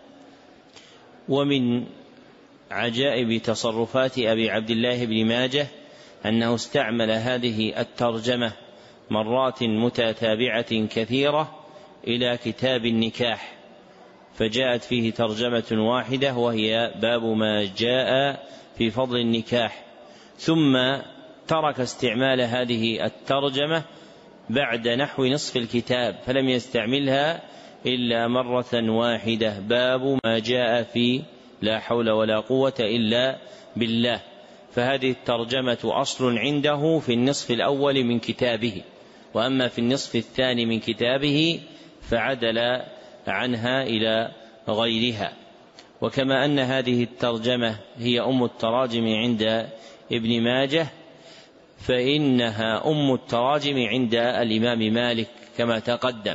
ومن عجائب تصرفات أبي عبد الله بن ماجه أنه استعمل هذه الترجمة مرات متتابعة كثيرة إلى كتاب النكاح فجاءت فيه ترجمة واحدة وهي باب ما جاء في فضل النكاح ثم ترك استعمال هذه الترجمة بعد نحو نصف الكتاب فلم يستعملها إلا مرة واحدة باب ما جاء في لا حول ولا قوة إلا بالله فهذه الترجمة أصل عنده في النصف الأول من كتابه وأما في النصف الثاني من كتابه فعدل عنها إلى غيرها. وكما أن هذه الترجمة هي أم التراجم عند ابن ماجه فإنها أم التراجم عند الإمام مالك كما تقدم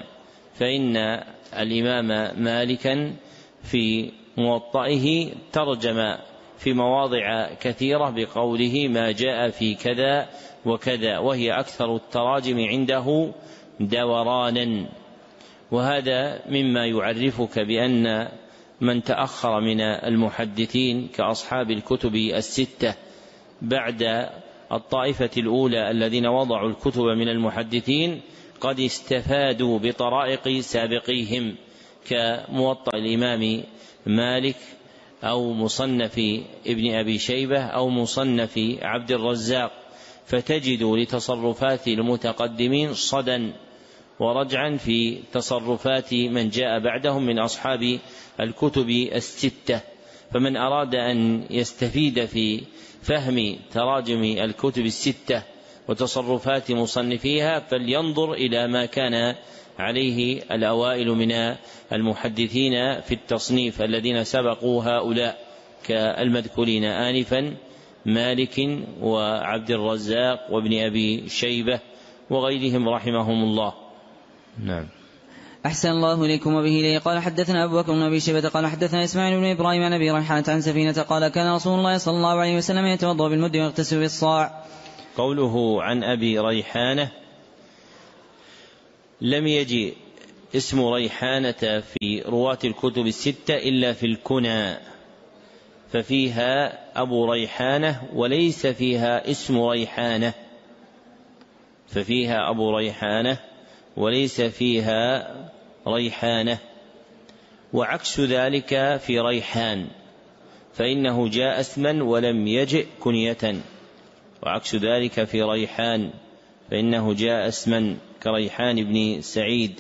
فإن الإمام مالكا في موطئه ترجم في مواضع كثيرة بقوله ما جاء في كذا وكذا، وهي أكثر التراجم عنده دورانا. وهذا مما يعرفك بأن من تأخر من المحدثين كأصحاب الكتب الستة بعد الطائفة الأولى الذين وضعوا الكتب من المحدثين قد استفادوا بطرائق سابقيهم كموطأ الإمام مالك أو مصنف ابن أبي شيبة أو مصنف عبد الرزاق، فتجد لتصرفات المتقدمين صدى ورجعا في تصرفات من جاء بعدهم من أصحاب الكتب الستة. فمن أراد أن يستفيد في فهم تراجم الكتب الستة وتصرفات مصنفيها فلينظر إلى ما كان عليه الأوائل من المحدثين في التصنيف الذين سبقوا هؤلاء كالمذكورين آنفا مالك وعبد الرزاق وابن أبي شيبة وغيرهم رحمهم الله. نعم. أحسن الله إليكم. وبه إليه قال حدثنا أبو بكر بن أبي شيبة قال حدثنا إسماعيل بن إبراهيم عن أبي ريحانة عن سفينة قال كان رسول الله صلى الله عليه وسلم يتوضأ بالمد ويغتسل بالصاع. قوله عن أبي ريحانة لم يجي اسم ريحانة في رواة الكتب الستة إلا في الكنى، ففيها أبو ريحانة وليس فيها اسم ريحانة، ففيها أبو ريحانة وليس فيها ريحانة. وعكس ذلك في ريحان فإنه جاء اسما ولم يجئ كنية، وعكس ذلك في ريحان فإنه جاء اسما كريحان بن سعيد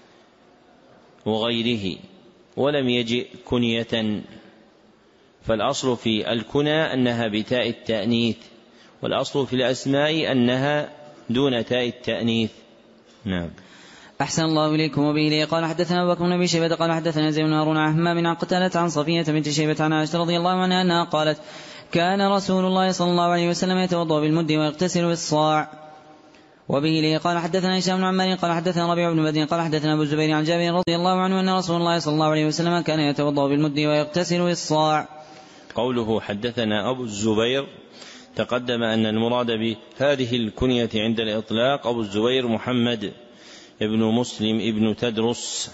وغيره ولم يجئ كنية. فالأصل في الكنى أنها بتاء التأنيث، والأصل في الأسماء أنها دون تاء التأنيث. نعم. أحسن الله إليكم. وبه إليه قال حدثنا أبو بكر بن أبي شيبة قال حدثنا زيد بن هارون عن همام عن قتادة عن صفية بنت شيبة عن عائشة رضي الله عنها أنها قالت كان رسول الله صلى الله عليه وسلم يتوضأ بالمد ويغتسل بالصاع. وبه إليه قال حدثنا هشام بن عمار قال حدثنا ربيع بن بدر قال حدثنا أبو الزبير عن جابر رضي الله عنه أن رسول الله صلى الله عليه وسلم كان يتوضأ بالمد ويغتسل بالصاع. قوله حدثنا أبو الزبير تقدم أن المراد بهذه الكنية عند الإطلاق أبو الزبير محمد ابن مسلم ابن تدرس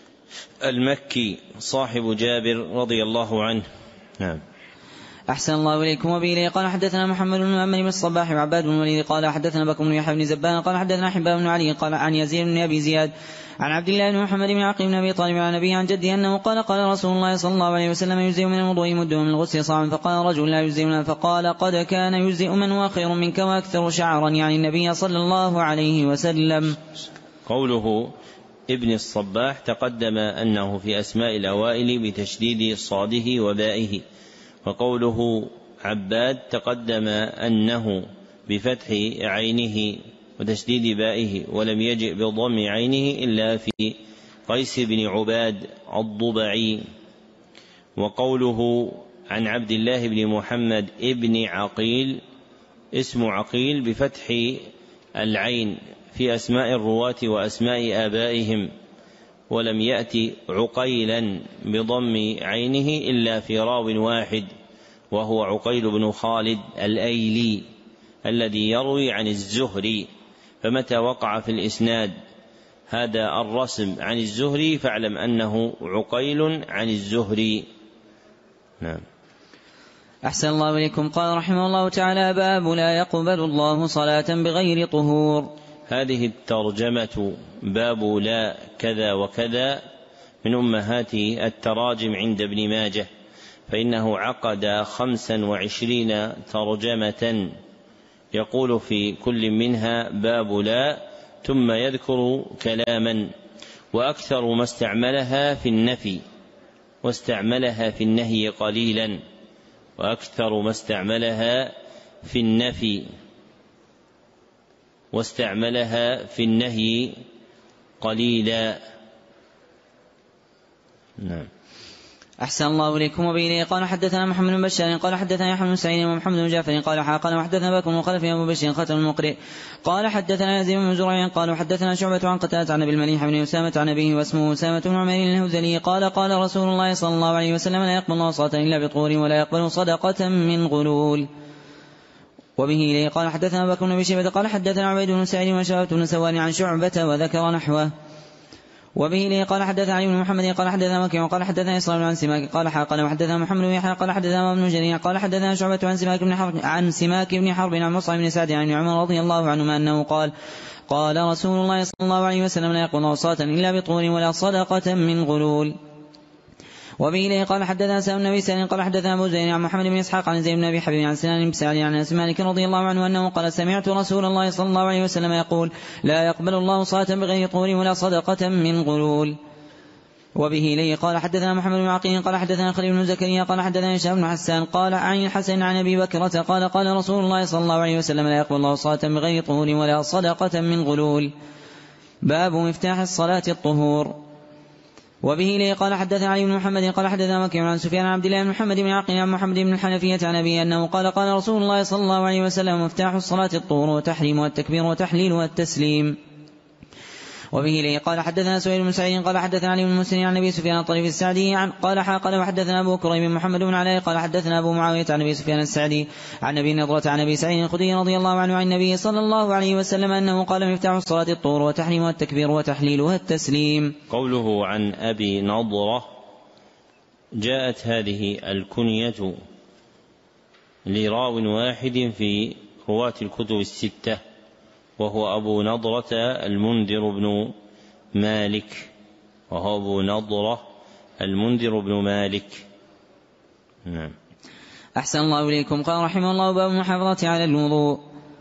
المكي صاحب جابر رضي الله عنه. نعم. أحسن الله إليكم. وبه إليه قال حدثنا محمد بن محمد بن الصباح وعباد بن الوليد قال حدثنا بكر بن يحيى بن زبان قال حدثنا حبان بن علي قال عن يزيد بن أبي زياد عن عبد الله بن محمد بن عقيل بن أبي طالب عن نبيه عن جده أنه قال قال رسول الله صلى الله عليه وسلم يجزئ من الوضوء مد ومن الغسل صاع. فقال رجل لا يجزئنا، فقال قد كان يجزئ من هو خير منك وأكثر شعرا، يعني النبي صلى الله عليه وسلم. قوله ابن الصباح تقدم أنه في أسماء الأوائل بتشديد صاده وبائه، وقوله عباد تقدم أنه بفتح عينه وتشديد بائه، ولم يجئ بضم عينه إلا في قيس بن عباد الضبعي. وقوله عن عبد الله بن محمد ابن عقيل اسم عقيل بفتح العين في أسماء الرواة وأسماء آبائهم، ولم يأتي عقيلا بضم عينه إلا في راو واحد وهو عقيل بن خالد الأيلي الذي يروي عن الزهري. فمتى وقع في الإسناد هذا الرسم عن الزهري فاعلم أنه عقيل عن الزهري. نعم. أحسن الله إليكم. قال رحمه الله تعالى باب لا يقبل الله صلاة بغير طهور. هذه الترجمة باب لا كذا وكذا من أمهات التراجم عند ابن ماجه، فإنه عقد 25 ترجمة يقول في كل منها باب لا ثم يذكر كلاما، وأكثر ما استعملها في النفي واستعملها في النهي قليلا، وأكثر ما استعملها في النفي واستعملها في النهي قليلا. نعم. أحسن الله إليكم. وبه قال حدثنا محمد بن بشار قال حدثنا يحيى بن سعيد ومحمد بن جعفر قال قال وحدثنا بكر بن خلف أبو بشير ختم المقرئ قال حدثنا يزيد بن زريع قال حدثنا شعبة عن قتادة عن أبي المليح بن أسامة عن أبيه واسمه أسامة بن عمير الهذلي قال قال رسول الله صلى الله عليه وسلم لا يقبل الله صلاة إلا بطهور ولا يقبل صدقة من غلول. وبه قال حدثنا بكر بن أبي شيبة قال حدثنا عبيد بن سعيد وشهاب بن سواد عن شعبة وذكر نحوه. وبه قال حدثنا علي بن محمد قال حدثنا مكي وقال حدثنا إسرائيل عن سماك قال قال وحدثنا محمد بن يحيى قال حدثنا ابن جرير قال حدثنا شعبة عن سماك بن حرب عن مصعب بن سعد عن عمر رضي الله عنهما أنه قال قال رسول الله صلى الله عليه وسلم لا يقبل صلاة إلا بطهور ولا صدقة من غلول. وبه قال حدثنا سالم بن أبي سالم قال حدثنا أبو زيد عن محمد بن إسحاق عن زيد بن أبي حبيب عن سنان بن سعد عن أنس مالك رضي الله عنه أنه قال سمعت رسول الله صلى الله عليه وسلم يقول لا يقبل الله صلاة بغير طهور ولا صدقة من غلول. وبه قال حدثنا محمد بن عقيل قال حدثنا خليل بن زكريا قال حدثنا هشام بن حسان قال عن الحسن عن أبي بكرة قال قال رسول الله صلى الله عليه وسلم لا يقبل الله صلاة بغير طهور ولا صدقة من غلول. باب مفتاح الصلاة الطهور. وبه قال حدثنا علي بن محمد قال حدثنا مكي عن سفيان عن عبد الله بن محمد بن عقيل عن محمد بن الحنفية عن أبي أنه قال قال رسول الله صلى الله عليه وسلم مفتاح الصلاة الطهور وتحريمها التكبير وتحليلها التسليم. وبه قال حدثنا سهيل بن سعيد قال حدثنا علي بن مسلم عن ابي سفيان الطريف السعدي قال وحدثنا ابو كريم محمد بن علاء قال حدثنا ابو معاويه عن ابي سفيان السعدي عن ابي نضرة عن ابي سعيد الخدري رضي الله عنه عن النبي صلى الله عليه وسلم انه قال مفتاح الصلاة الطهور وتحريمها التكبير وتحليلها التسليم. قوله عن ابي نضرة جاءت هذه الكنية لراو واحد في رواة الكتب الستة وهو أبو نضرة المنذر بن مالك نعم. أحسن الله إليكم. قال رحمه الله باب المحافظة على الوضوء.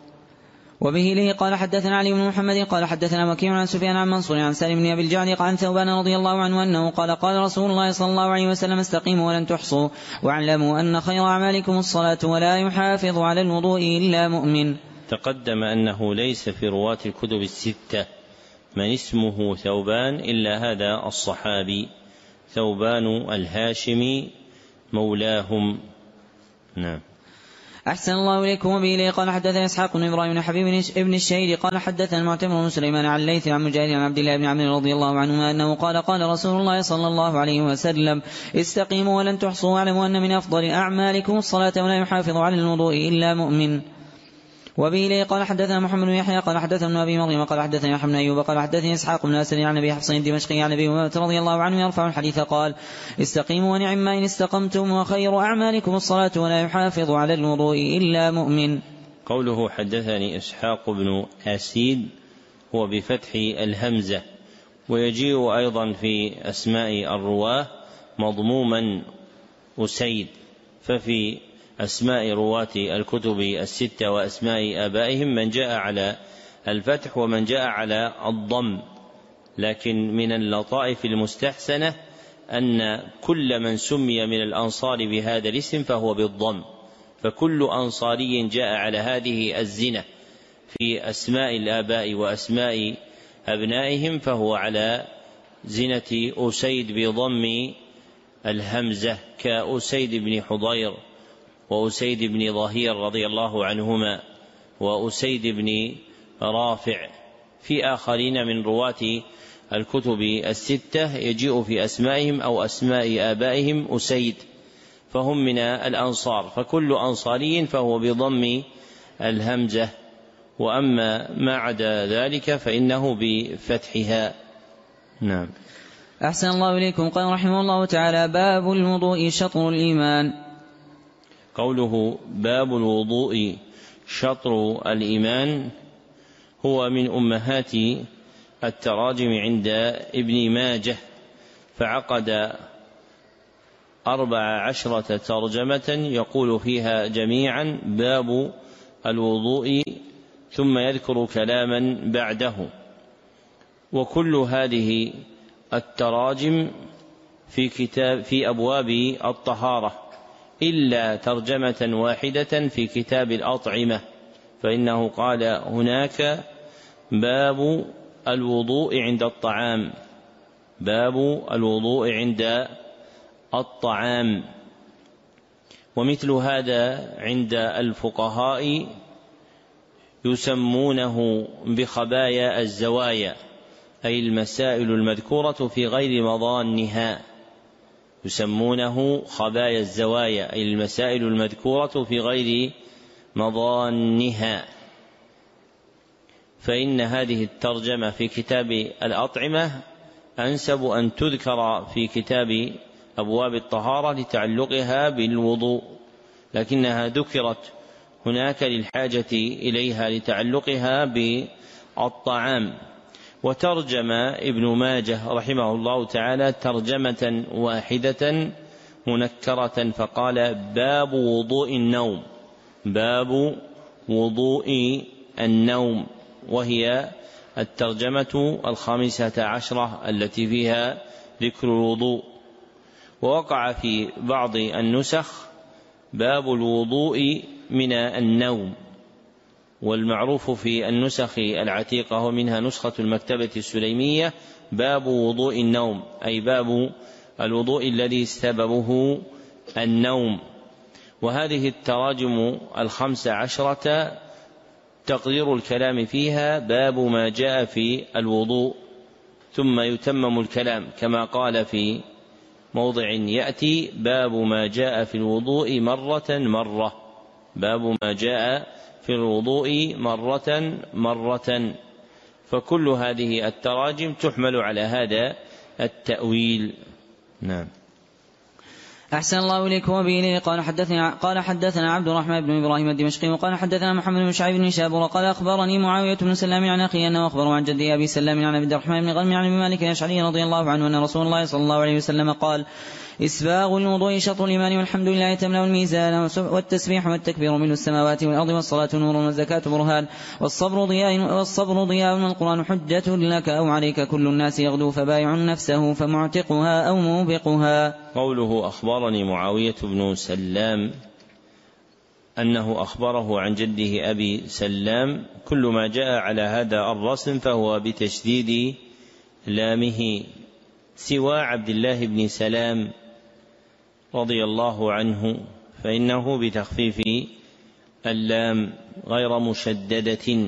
وبه قال حدثنا علي بن محمد قال حدثنا مكي عن سفيان عن منصور عن سالم بن أبي الجعد عن ثوبان رضي الله عنه أنه قال قال رسول الله صلى الله عليه وسلم استقيموا ولن تحصوا واعلموا أن خير أعمالكم الصلاة ولا يحافظ على الوضوء إلا مؤمن. تقدم أنه ليس في رواة الكتب الستة من اسمه ثوبان إلا هذا الصحابي ثوبان الهاشمي مولاهم. نعم. أحسن الله إليكم. وبه قال حدثنا إسحاق بن إبراهيم بن حبيب بن الشهيد قال حدثنا المعتمر بن سليمان عن الليث عن مجاهد عن عبد الله بن عمرو رضي الله عنهما أنه قال قال رسول الله صلى الله عليه وسلم استقيموا ولن تحصوا واعلموا أن من أفضل أعمالكم الصلاة ولا يحافظ على الوضوء إلا مؤمن. وبه قال حدثنا محمد بن يحيى قال حدثنا ابي مريم قال حدثنا يحيى بن ايوب قال حدثني اسحاق بن اسد عن ابي حفص الدمشقي عن ابي هريره رضي الله عنه يرفع الحديث قال استقيموا ونعم ما ان استقمتم وخير اعمالكم الصلاه ولا يحافظ على الوضوء الا مؤمن. قوله حدثني اسحاق بن اسيد هو بفتح الهمزه ويجيء ايضا في اسماء الرواه مضموما اسيد ففي أسماء رواة الكتب الستة وأسماء آبائهم من جاء على الفتح ومن جاء على الضم، لكن من اللطائف المستحسنة أن كل من سمي من الأنصار بهذا الاسم فهو بالضم، فكل أنصاري جاء على هذه الزنة في أسماء الآباء وأسماء أبنائهم فهو على زنة أسيد بضم الهمزة كأسيد بن حضير وأسيد بن ظهير رضي الله عنهما وأسيد بن رافع. في آخرين من رواة الكتب الستة يجيء في أسمائهم أو أسماء آبائهم أسيد فهم من الأنصار، فكل أنصاري فهو بضم الهمزة، وأما ما عدا ذلك فإنه بفتحها. نعم. أحسن الله إليكم. قال رحمه الله تعالى باب الوضوء شطر الإيمان. قوله باب الوضوء شطر الإيمان هو من أمهات التراجم عند ابن ماجه، فعقد 14 ترجمة يقول فيها جميعا باب الوضوء ثم يذكر كلاما بعده، وكل هذه التراجم في أبواب الطهارة إلا ترجمة واحدة في كتاب الأطعمة، فإنه قال هناك باب الوضوء عند الطعام، باب الوضوء عند الطعام. ومثل هذا عند الفقهاء يسمونه بخبايا الزوايا، أي المسائل المذكورة في غير مظانها، يسمونه خبايا الزوايا أي المسائل المذكورة في غير مظانها. فإن هذه الترجمة في كتاب الأطعمة أنسب أن تذكر في كتاب أبواب الطهارة لتعلقها بالوضوء، لكنها ذكرت هناك للحاجة إليها لتعلقها بالطعام. وترجم ابن ماجه رحمه الله تعالى ترجمة واحدة منكرة فقال: باب وضوء النوم، باب وضوء النوم، وهي الترجمة 15 التي فيها ذكر الوضوء. ووقع في بعض النسخ باب الوضوء من النوم، والمعروف في النسخ العتيقة ومنها نسخة المكتبة السليمية باب وضوء النوم، أي باب الوضوء الذي سببه النوم. وهذه التراجم 15 تقدير الكلام فيها باب ما جاء في الوضوء، ثم يتمم الكلام كما قال في موضع يأتي: باب ما جاء في الوضوء مرة، باب ما جاء في الوضوء مرة. فكل هذه التراجم تحمل على هذا التأويل. نعم. أحسن الله إليكم. وبه قال حدثنا عبد الرحمن بن إبراهيم الدمشقي وقال حدثنا محمد بن شعيب بن شابور قال أخبرني معاوية بن سلام عن أخي أنه أخبره عن جدي أبي سلام عن عبد الرحمن بن غنم عن أبي مالك الأشعري رضي الله عنه أن رسول الله صلى الله عليه وسلم قال: إسباغ الوضوء شطر الإيمان والحمد لله تملأ الميزان والتسبيح والتكبير ملء السماوات والأرض والصلاة نور والزكاة برهان والصبر ضياء والقرآن حجة لك أو عليك كل الناس يغدو فبايع نفسه فمعتقها أو موبقها. قوله أخبرني معاوية بن سلام أنه أخبره عن جده أبي سلام، كل ما جاء على هذا الرسم فهو بتشديد لامه، سوى عبد الله بن سلام رضي الله عنه فإنه بتخفيف اللام غير مشددة.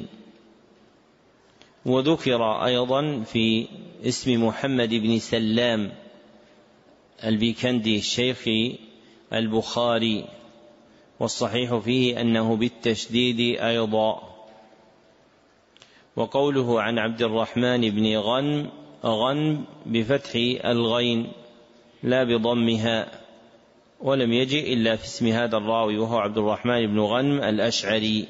وذكر أيضا في اسم محمد بن سلام البيكندي الشيخ البخاري، والصحيح فيه أنه بالتشديد أيضا. وقوله عن عبد الرحمن بن غنم بفتح الغين لا بضمها، ولم يجئ إلا في اسم هذا الراوي وهو عبد الرحمن بن غنم الأشعري.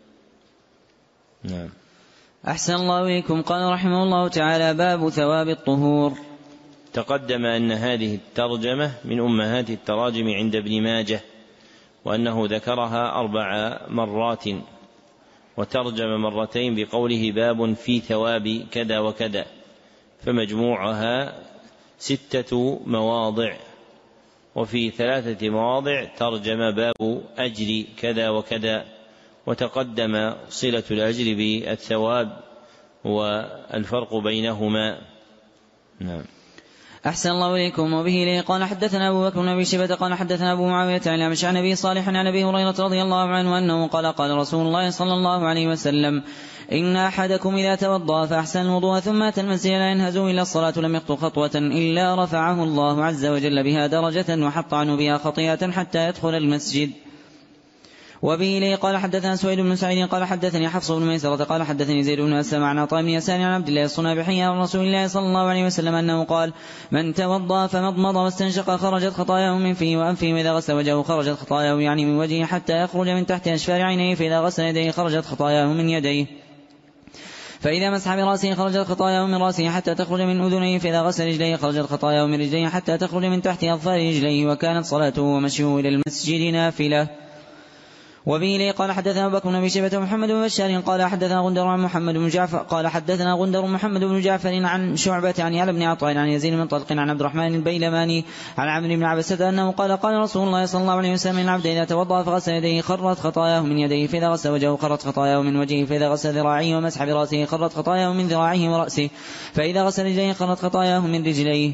نعم. أحسن الله إليكم. قال رحمه الله تعالى: باب ثواب الطهور. تقدم أن هذه الترجمة من أمهات التراجم عند ابن ماجه، وأنه ذكرها 4 مرات، وترجم مرتين بقوله: باب في ثواب كذا وكذا، فمجموعها 6 مواضع. وفي 3 مواضع ترجم باب أجر كذا وكذا، وتقدم صلة الأجر بالثواب والفرق بينهما. نعم. أحسن الله إليكم. وبه إليه قال حدثنا أبو بكر بن أبي شيبة قال حدثنا أبو معاوية عن الأعمش عن أبي صالح عن أبي هريرة رضي الله عنه أنه قال: قال رسول الله صلى الله عليه وسلم: إن أحدكم إذا توضأ فأحسن الوضوء ثم أتى المسجد لا ينهزوا إلا الصلاة لم يخطو خطوة إلا رفعه الله عز وجل بها درجة وحط عنه بها خطيئة حتى يدخل المسجد. وبه إليه قال حدثنا سويد بن سعيد قال حدثني حفص بن ميسرة قال حدثني زيد بن أسلم عن عطاء بن يسار عن عبد الله الصنابحي عن رسول الله صلى الله عليه وسلم أنه قال: من توضأ فمضمض واستنشق خرجت خطاياه من فيه وأنفه، وإذا غسل وجهه خرجت خطاياه يعني من وجهه حتى يخرج من تحت أشفار عينيه، فإذا غسل يديه خرجت خطاياه من يديه، فإذا مسح برأسه خرجت خطاياه من رأسه حتى تخرج من أذنيه، فإذا غسل رجليه خرجت خطاياه من رجليه حتى تخرج من تحت أظفار رجليه، وكانت صلاته ومشيه إلى المسجد نافلة. وبه لي قال حدثنا أبو بكر بن أبي شيبة محمد بن بشار قال حدثنا غندر عن محمد بن جعفر قال حدثنا غندر محمد بن جعفر عن شعبة عن يعلى بن عطاء عن يزيد بن طلق عن عبد الرحمن البيلماني عن عمرو بن عبسة أنه قال: قال رسول الله صلى الله عليه وسلم: العبد إذا توضأ فغسل يديه خرت خطاياه من يديه، فإذا غسل وجهه خرت خطاياه من وجهه، فإذا غسل ذراعيه ومسح برأسه خرت خطاياه من ذراعيه ورأسه، فإذا غسل رجليه خرت خطاياه من رجليه.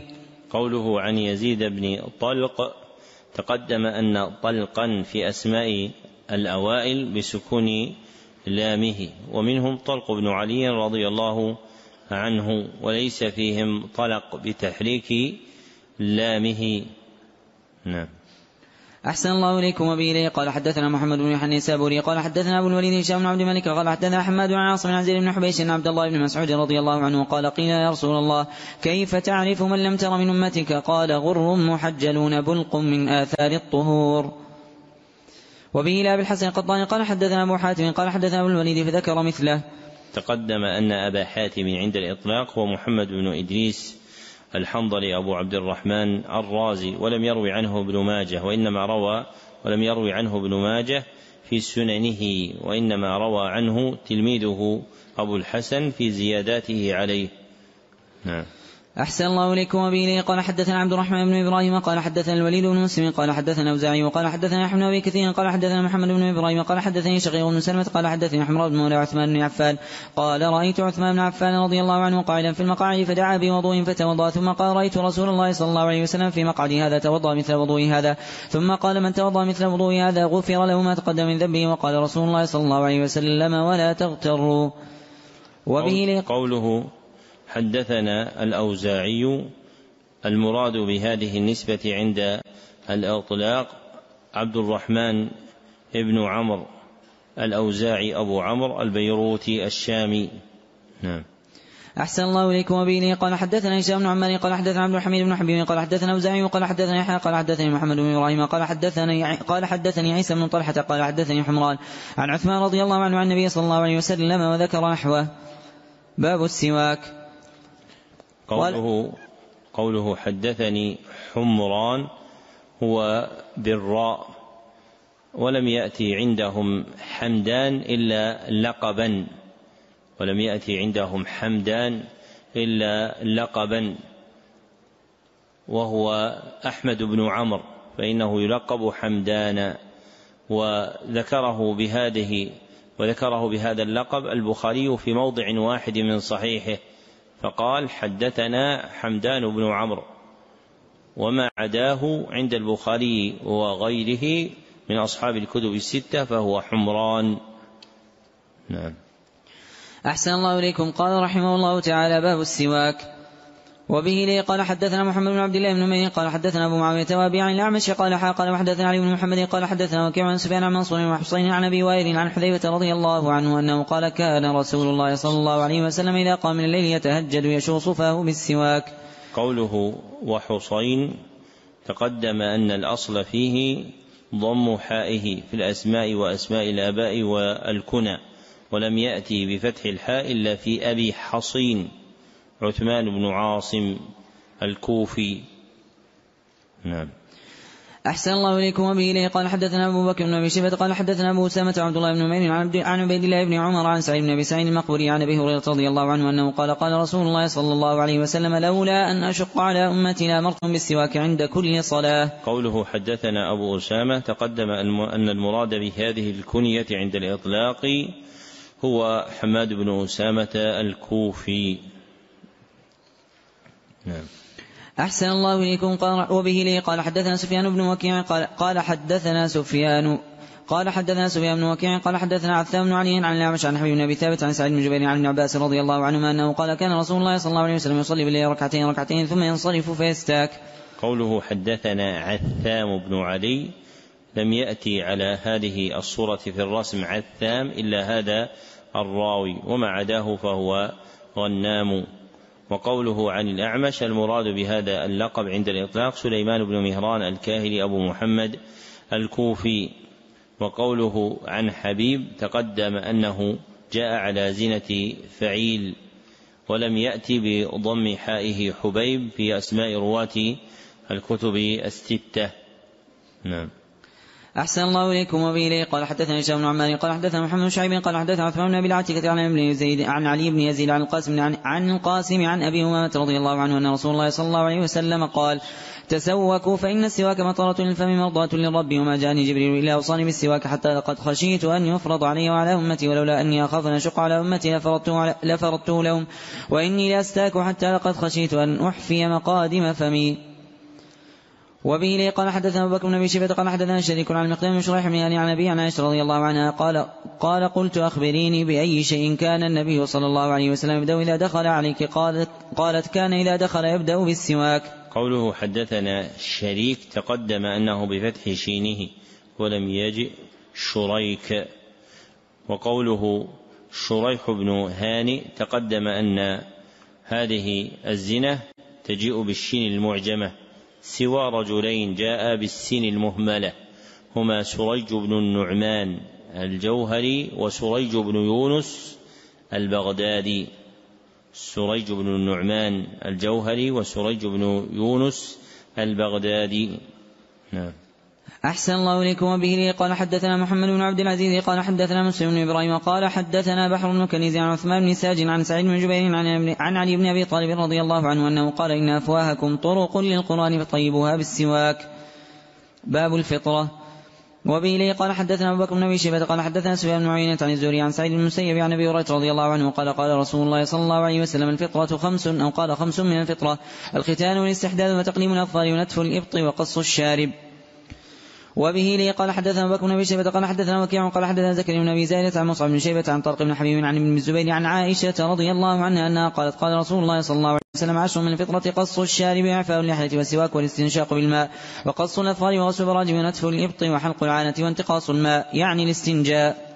قوله عن يزيد بن طلق تقدم أن طلقا في أسماء الأوائل بسكون لامه، ومنهم طلق بن علي رضي الله عنه، وليس فيهم طلق بتحريك لامه. نعم. أحسن الله إليكم. وبه إليه قال حدثنا محمد بن يحيى النسابوري قال حدثنا أبو الوليد هشام بن عبد الملك قال حدثنا حماد عن عاصم عن زيد بن حبيش عن عبد الله بن مسعود رضي الله عنه قال قيل يا رسول الله كيف تعرف من لم تر من أمتك؟ قال غر محجلون بلق من آثار الطهور. وبه إلى أبي الحسن القطاني قال حدثنا أبو حاتم قال حدثنا أبو الوليد فذكر مثله. تقدم أن أبا حاتم عند الإطلاق هو محمد بن إدريس الحنظلي أبو عبد الرحمن الرازي، ولم يروي عنه ابن ماجه، ولم يروي عنه ابن ماجه في سننه، وإنما روى عنه تلميذه أبو الحسن في زياداته عليه. نعم. أحسن الله إليكم. وبه إليه قال حدثنا عبد الرحمن بن إبراهيم قال حدثنا الوليد بن مسلم قال حدثنا أوزاعي وقال حدثنا يحيى بن أبي كثير قال حدثنا محمد بن إبراهيم قال حدثني شقيق بن سلمة قال حدثني حمراء بن مولى عثمان بن عفان قال رأيت عثمان بن عفان رضي الله عنه قاعدا في المقاعد فدعا بوضوء فتوضأ، ثم قال رأيت رسول الله صلى الله عليه وسلم في مقعد هذا توضأ مثل وضوء هذا، ثم قال من توضأ مثل وضوء هذا غفر له ما تقدم من ذنبه. وقال رسول الله صلى الله عليه وسلم ولا تغتروا. وبه قوله حدثنا الأوزاعي المراد بهذه النسبة عند الإطلاق عبد الرحمن ابن عمرو الأوزاعي أبو عمرو البيروتي الشامي. نعم. أحسن الله إليكم. وبه قال حدثنا هشام بن عمار قال حدثنا عبد الحميد بن حبيب قال حدثنا أوزاعي قال حدثنا يحيى قال حدثني محمد بن إبراهيم قال حدثني عيسى بن طلحة قال حدثني حمران عن عثمان رضي الله عنه عن النبي صلى الله عليه وسلم وذكر نحوه. باب السواك. قوله حدثني حمران هو بالراء، ولم يأتي عندهم حمدان إلا لقبا وهو أحمد بن عمرو، فإنه يلقب حمدان، وذكره بهذا اللقب البخاري في موضع واحد من صحيحه، فقال حدثنا حمدان بن عمرو، وما عداه عند البخاري وغيره من أصحاب الكتب الستة فهو حمران. نعم. أحسن الله إليكم. قال رحمه الله تعالى باب السواك. وبه لي قال حدثنا محمد بن عبد الله بن نمير قال حدثنا أبو معاوية وأبي عن الأعمش قال وحدثنا علي بن محمد قال حدثنا وكيع عن سفيان عن منصور وحسين عن أبي وائل عن حذيفة رضي الله عنه أنه قال كان رسول الله صلى الله عليه وسلم إذا قام من الليل يتهجد يشوص فاه بالسواك. قوله وحسين تقدم أن الأصل فيه ضم حائه في الأسماء وأسماء الآباء والكنى، ولم يأتي بفتح الحاء إلا في أبي حصين عثمان بن عاصم الكوفي. نعم. أحسن الله إليكم. وبه إليه قال حدثنا أبو بكر بن أبي شيبة قال حدثنا أبو أسامة عبد الله بن نمير عن عبيد الله بن عمر عن سعيد بن أبي سعيد المقبري عن أبي هريرة رضي الله عنه أنه قال رسول الله صلى الله عليه وسلم لولا أن أشق على أمتي لأمرتهم بالسواك عند كل صلاة. قوله حدثنا أبو أسامة تقدم أن المراد بهذه الكنية عند الإطلاق هو حماد بن أسامة الكوفي. نعم. أحسن الله إليكم. وبه لي قال حدثنا سفيان بن وكيع قال حدثنا سفيان بن وكيع قال حدثنا عثمان بن علي عن الأعمش عن حبيب بن أبي ثابت عن سعيد بن جبير عن ابن عباس رضي الله عنهما أنه قال كان رسول الله صلى الله عليه وسلم يصلي بالليل ركعتين ثم ينصرف فيستاك. قوله حدثنا عثام بن علي لم يأتي على هذه الصورة في الرسم عثام إلا هذا الراوي، وما عداه فهو غنام. وقوله عن الأعمش المراد بهذا اللقب عند الإطلاق سليمان بن مهران الكاهلي أبو محمد الكوفي. وقوله عن حبيب تقدم أنه جاء على زنة فعيل، ولم يأتي بضم حائه حبيب في أسماء رواة الكتب الستة. نعم. أحسن الله إليكم. وبه إليه قال حدثنا هشام بن عمار قال حدثنا محمد بن شعيب قال حدثنا عثمان بن أبي العتيكة عن ابن زيد عن علي بن يزيد عن القاسم عن أبي أمامة رضي الله عنه أن رسول الله صلى الله عليه وسلم قال تسوكوا فإن السواك مطرة للفم مرضاة للرب وما جاءني جبريل إلا أوصاني بالسواك حتى لقد خشيت أن يفرض علي وعلى أمتي ولولا أني أخاف أن أشق على أمتي لفرضته لهم وإني لأستاك حتى لقد خشيت أن أحفي مقادم فمي. وبه لي قال حدثنا أبو بكر بن أبي شيبة قال حدثنا شريك عن المقدام بن شريح بن هاني عن أبي عن عائشة رضي الله عنها قال قلت أخبريني بأي شيء كان النبي صلى الله عليه وسلم يبدأ إذا دخل عليك؟ قالت كان إذا دخل يبدأ بالسواك. قوله حدثنا شريك تقدم أنه بفتح شينه ولم يجئ شريك، وقوله شريح بن هاني تقدم أن هذه الزنة تجيء بالشين المعجمة سوى رجلين جاء بالسين المهملة هما سريج بن النعمان الجوهري وسريج بن يونس البغدادي. سريج بن النعمان الجوهري وسريج بن يونس البغدادي. نعم. أحسن الله إليكم. وبه لي قال حدثنا محمد بن عبد العزيز قال حدثنا مسلم بن إبراهيم قال حدثنا بحر بن كنيز عن عثمان بن ساج عن سعيد بن جبير عن علي بن أبي طالب رضي الله عنه أنه قال إن أفواهكم طرق للقرآن فطيبوها بالسواك. باب الفطرة. وبه لي قال حدثنا أبو بكر بن أبي شيبة قال حدثنا سفيان بن عيينة عن الزهري عن سعيد بن المسيب عن أبي هريرة رضي الله عنه قال قال رسول الله صلى الله عليه وسلم الفطرة خمس أو قال خمس من الفطرة: الختان والاستحداث وتقليم الأظفار ونتف الإبط وقص الشارب. وبه لي قال حدثنا أبو بكر بن أبي شيبة قال حدثنا وكيع قال حدثنا زكريا بن أبي زايدة عن مصعب بن شيبة عن طارق بن حبيب عن ابن الزبير عن عائشة رضي الله عنها أنها قالت قال رسول الله صلى الله عليه وسلم 10 من الفطرة: قص الشارب وإعفاء اللحية والسواك والاستنشاق بالماء وقص الأظفار وغسل البراجم ونتف الإبط وحلق العانة وانتقاص الماء يعني الاستنجاء.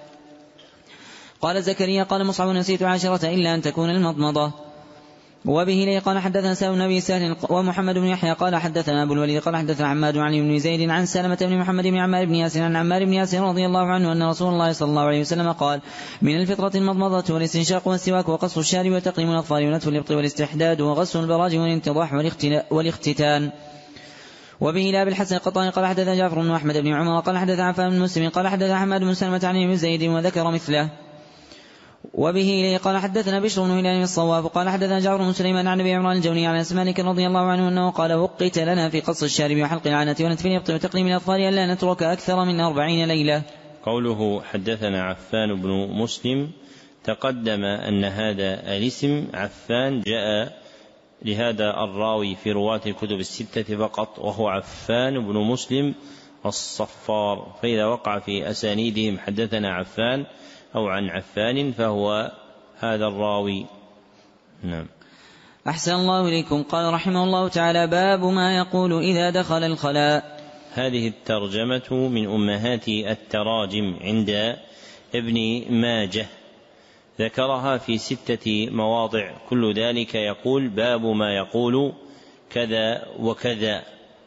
قال زكريا قال مصعب: نسيت 10 إلا أن تكون المضمضة. وبه لي قال حدثنا سالم بن أبي سهل ومحمد بن يحيى قال حدثنا أبو الوليد قال حدثنا عماد عن بن زيد عن سلمة بن محمد بن عمار بن ياسر عن عمار بن ياسر رضي الله عنه أن رسول الله صلى الله عليه وسلم قال: من الفطرة المضمضة والاستنشاق والسواك وقص الشارب وتقليم الأظفار ونتف الإبط والاستحداد وغسل البراجم والانتضاح والاختتان. وبه لا بالحسن القطاني قال حدثنا جعفر بن أحمد بن عمر قال حدثنا عفان بن مسلم قال حدثنا حماد بن سلمة عن بن زيد وذكر مثله. وبه إليه قال حدثنا بشر بن هلال الصواب قال حدثنا جعفر بن سليمان عن أبي عمران الجوني عن أنس مالك رضي الله عنه أنه قال: وقت لنا في قص الشارب وحلق العانة ونتف الإبط وتقليم الأظفار ألا نترك أكثر من 40 ليلة. قوله حدثنا عفان بن مسلم تقدم أن هذا الاسم عفان جاء لهذا الراوي في رواة الكتب الستة فقط، وهو عفان بن مسلم الصفار، فإذا وقع في أسانيدهم حدثنا عفان أو عن عفان فهو هذا الراوي. نعم. أحسن الله إليكم. قال رحمه الله تعالى: باب ما يقول إذا دخل الخلاء. هذه الترجمة من أمهات التراجم عند ابن ماجه، ذكرها في 6 مواضع، كل ذلك يقول باب ما يقول كذا وكذا،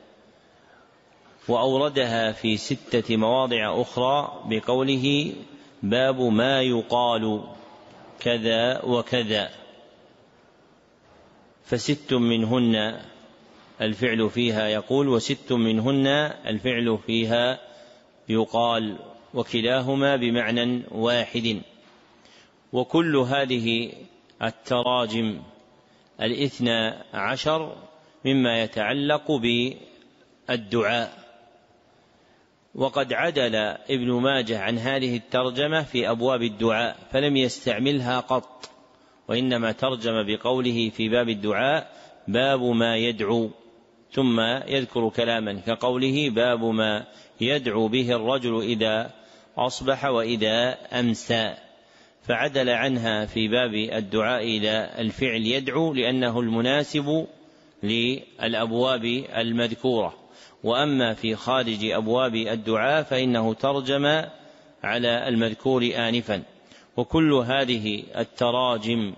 وأوردها في 6 مواضع أخرى بقوله باب ما يقال كذا وكذا، ف6 منهن الفعل فيها يقول، و6 منهن الفعل فيها يقال، وكلاهما بمعنى واحد. وكل هذه التراجم 12 مما يتعلق بالدعاء، وقد عدل ابن ماجه عن هذه الترجمة في أبواب الدعاء فلم يستعملها قط، وإنما ترجم بقوله في باب الدعاء باب ما يدعو، ثم يذكر كلاما كقوله باب ما يدعو به الرجل إذا أصبح وإذا أمسى، فعدل عنها في باب الدعاء إلى الفعل يدعو لأنه المناسب للأبواب المذكورة. وأما في خارج أبواب الدعاء فإنه ترجم على المذكور آنفا. وكل هذه التراجم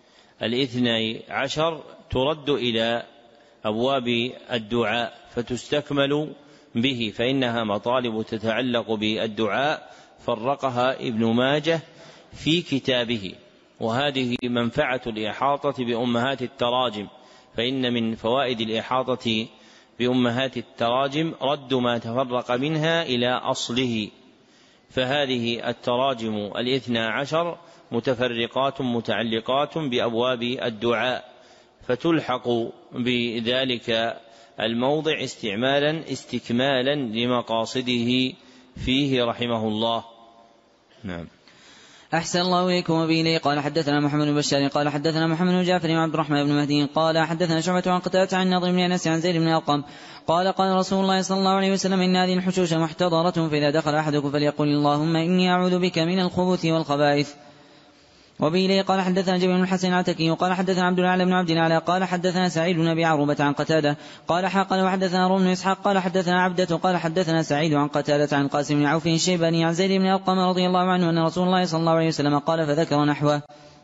12 ترد إلى أبواب الدعاء فتستكمل به، فإنها مطالب تتعلق بالدعاء فرقها ابن ماجه في كتابه. وهذه منفعة الإحاطة بأمهات التراجم، فإن من فوائد الإحاطة بأمهات التراجم رد ما تفرق منها إلى أصله، فهذه التراجم 12 متفرقات متعلقات بأبواب الدعاء، فتلحق بذلك الموضع استكمالا لمقاصده فيه رحمه الله. نعم. أحسن الله إليكم. وبه قال حدثنا محمد بن بشار قال حدثنا محمد بن جعفر وعبد الرحمن بن مهدي قال حدثنا شعبة عن قتادة عن النضر بن أنس عن زيد بن أرقم قال قال رسول الله صلى الله عليه وسلم إن هذه الحشوش محتضرة، فإذا دخل أحدكم فليقل اللهم إني أعوذ بك من الخبث والخبائث. وبه قال حدثنا جبل بن الحسن العتكي قال حدثنا عبد الأعلى بن عبد الأعلى قال حدثنا سعيد بن أبي عروبة عن قتادة قال قال وحدثنا روم بن إسحاق قال حدثنا عبدة قال حدثنا سعيد عن قتادة عن قاسم بن عوف الشيباني عن زيد بن أرقم رضي الله عنه أن رسول الله صلى الله عليه وسلم قال فذكر نحوه.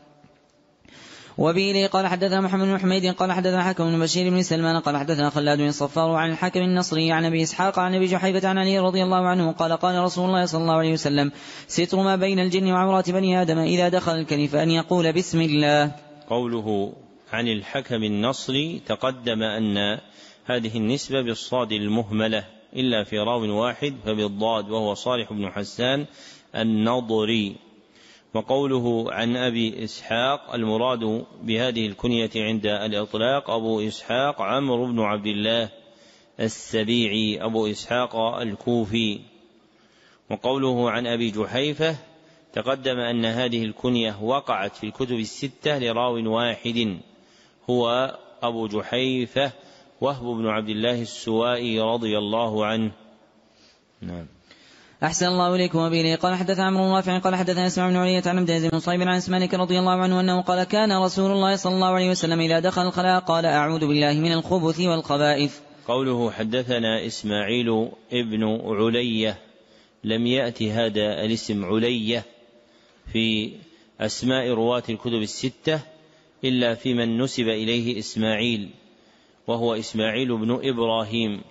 وبه قال حدثنا محمد بن حميد قال حدثنا حكم بن بشير بن سلمان قال حدثنا خلاد بن الصفار عن الحكم النصري عن أبي إسحاق عن أبي جحيفة عن علي رضي الله عنه قال قال رسول الله صلى الله عليه وسلم ستر ما بين الجن وعورات بني آدم إذا دخل الكنيف أن يقول بسم الله. قوله عن الحكم النصري تقدم أن هذه النسبة بالصاد المهملة إلا في راو واحد فبالضاد وهو صالح بن حسان النضري. وقوله عن أبي إسحاق المراد بهذه الكنية عند الإطلاق أبو إسحاق عمرو بن عبد الله السبيعي أبو إسحاق الكوفي. وقوله عن أبي جحيفة تقدم أن هذه الكنية وقعت في الكتب الستة لراو واحد هو أبو جحيفة وهب بن عبد الله السوائي رضي الله عنه. نعم. أحسن الله إليكم. وبه قال حدثنا عمرو بن رافع قال حدثنا اسماع بن علية عن عبد العزيز بن صهيب عن مالك رضي الله عنه أنه قال كان رسول الله صلى الله عليه وسلم إذا دخل الخلاء قال أعوذ بالله من الخبث والخبائث. قوله حدثنا إسماعيل ابن علية لم يأتي هذا الاسم علية في أسماء رواة الكتب الستة إلا في من نسب إليه إسماعيل وهو إسماعيل بن إبراهيم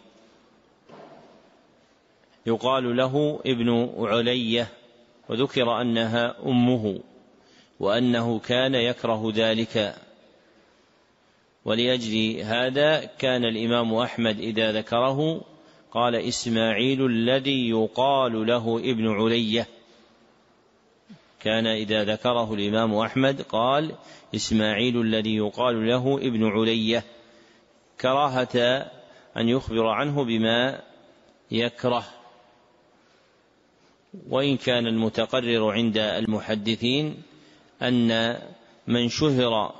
يقال له ابن علية، وذكر أنها أمه وأنه كان يكره ذلك، ولأجل هذا كان الإمام أحمد إذا ذكره قال إسماعيل الذي يقال له ابن علية، كان إذا ذكره الإمام أحمد قال إسماعيل الذي يقال له ابن علية كراهة أن يخبر عنه بما يكره. وإن كان المتقرر عند المحدثين أن من شهر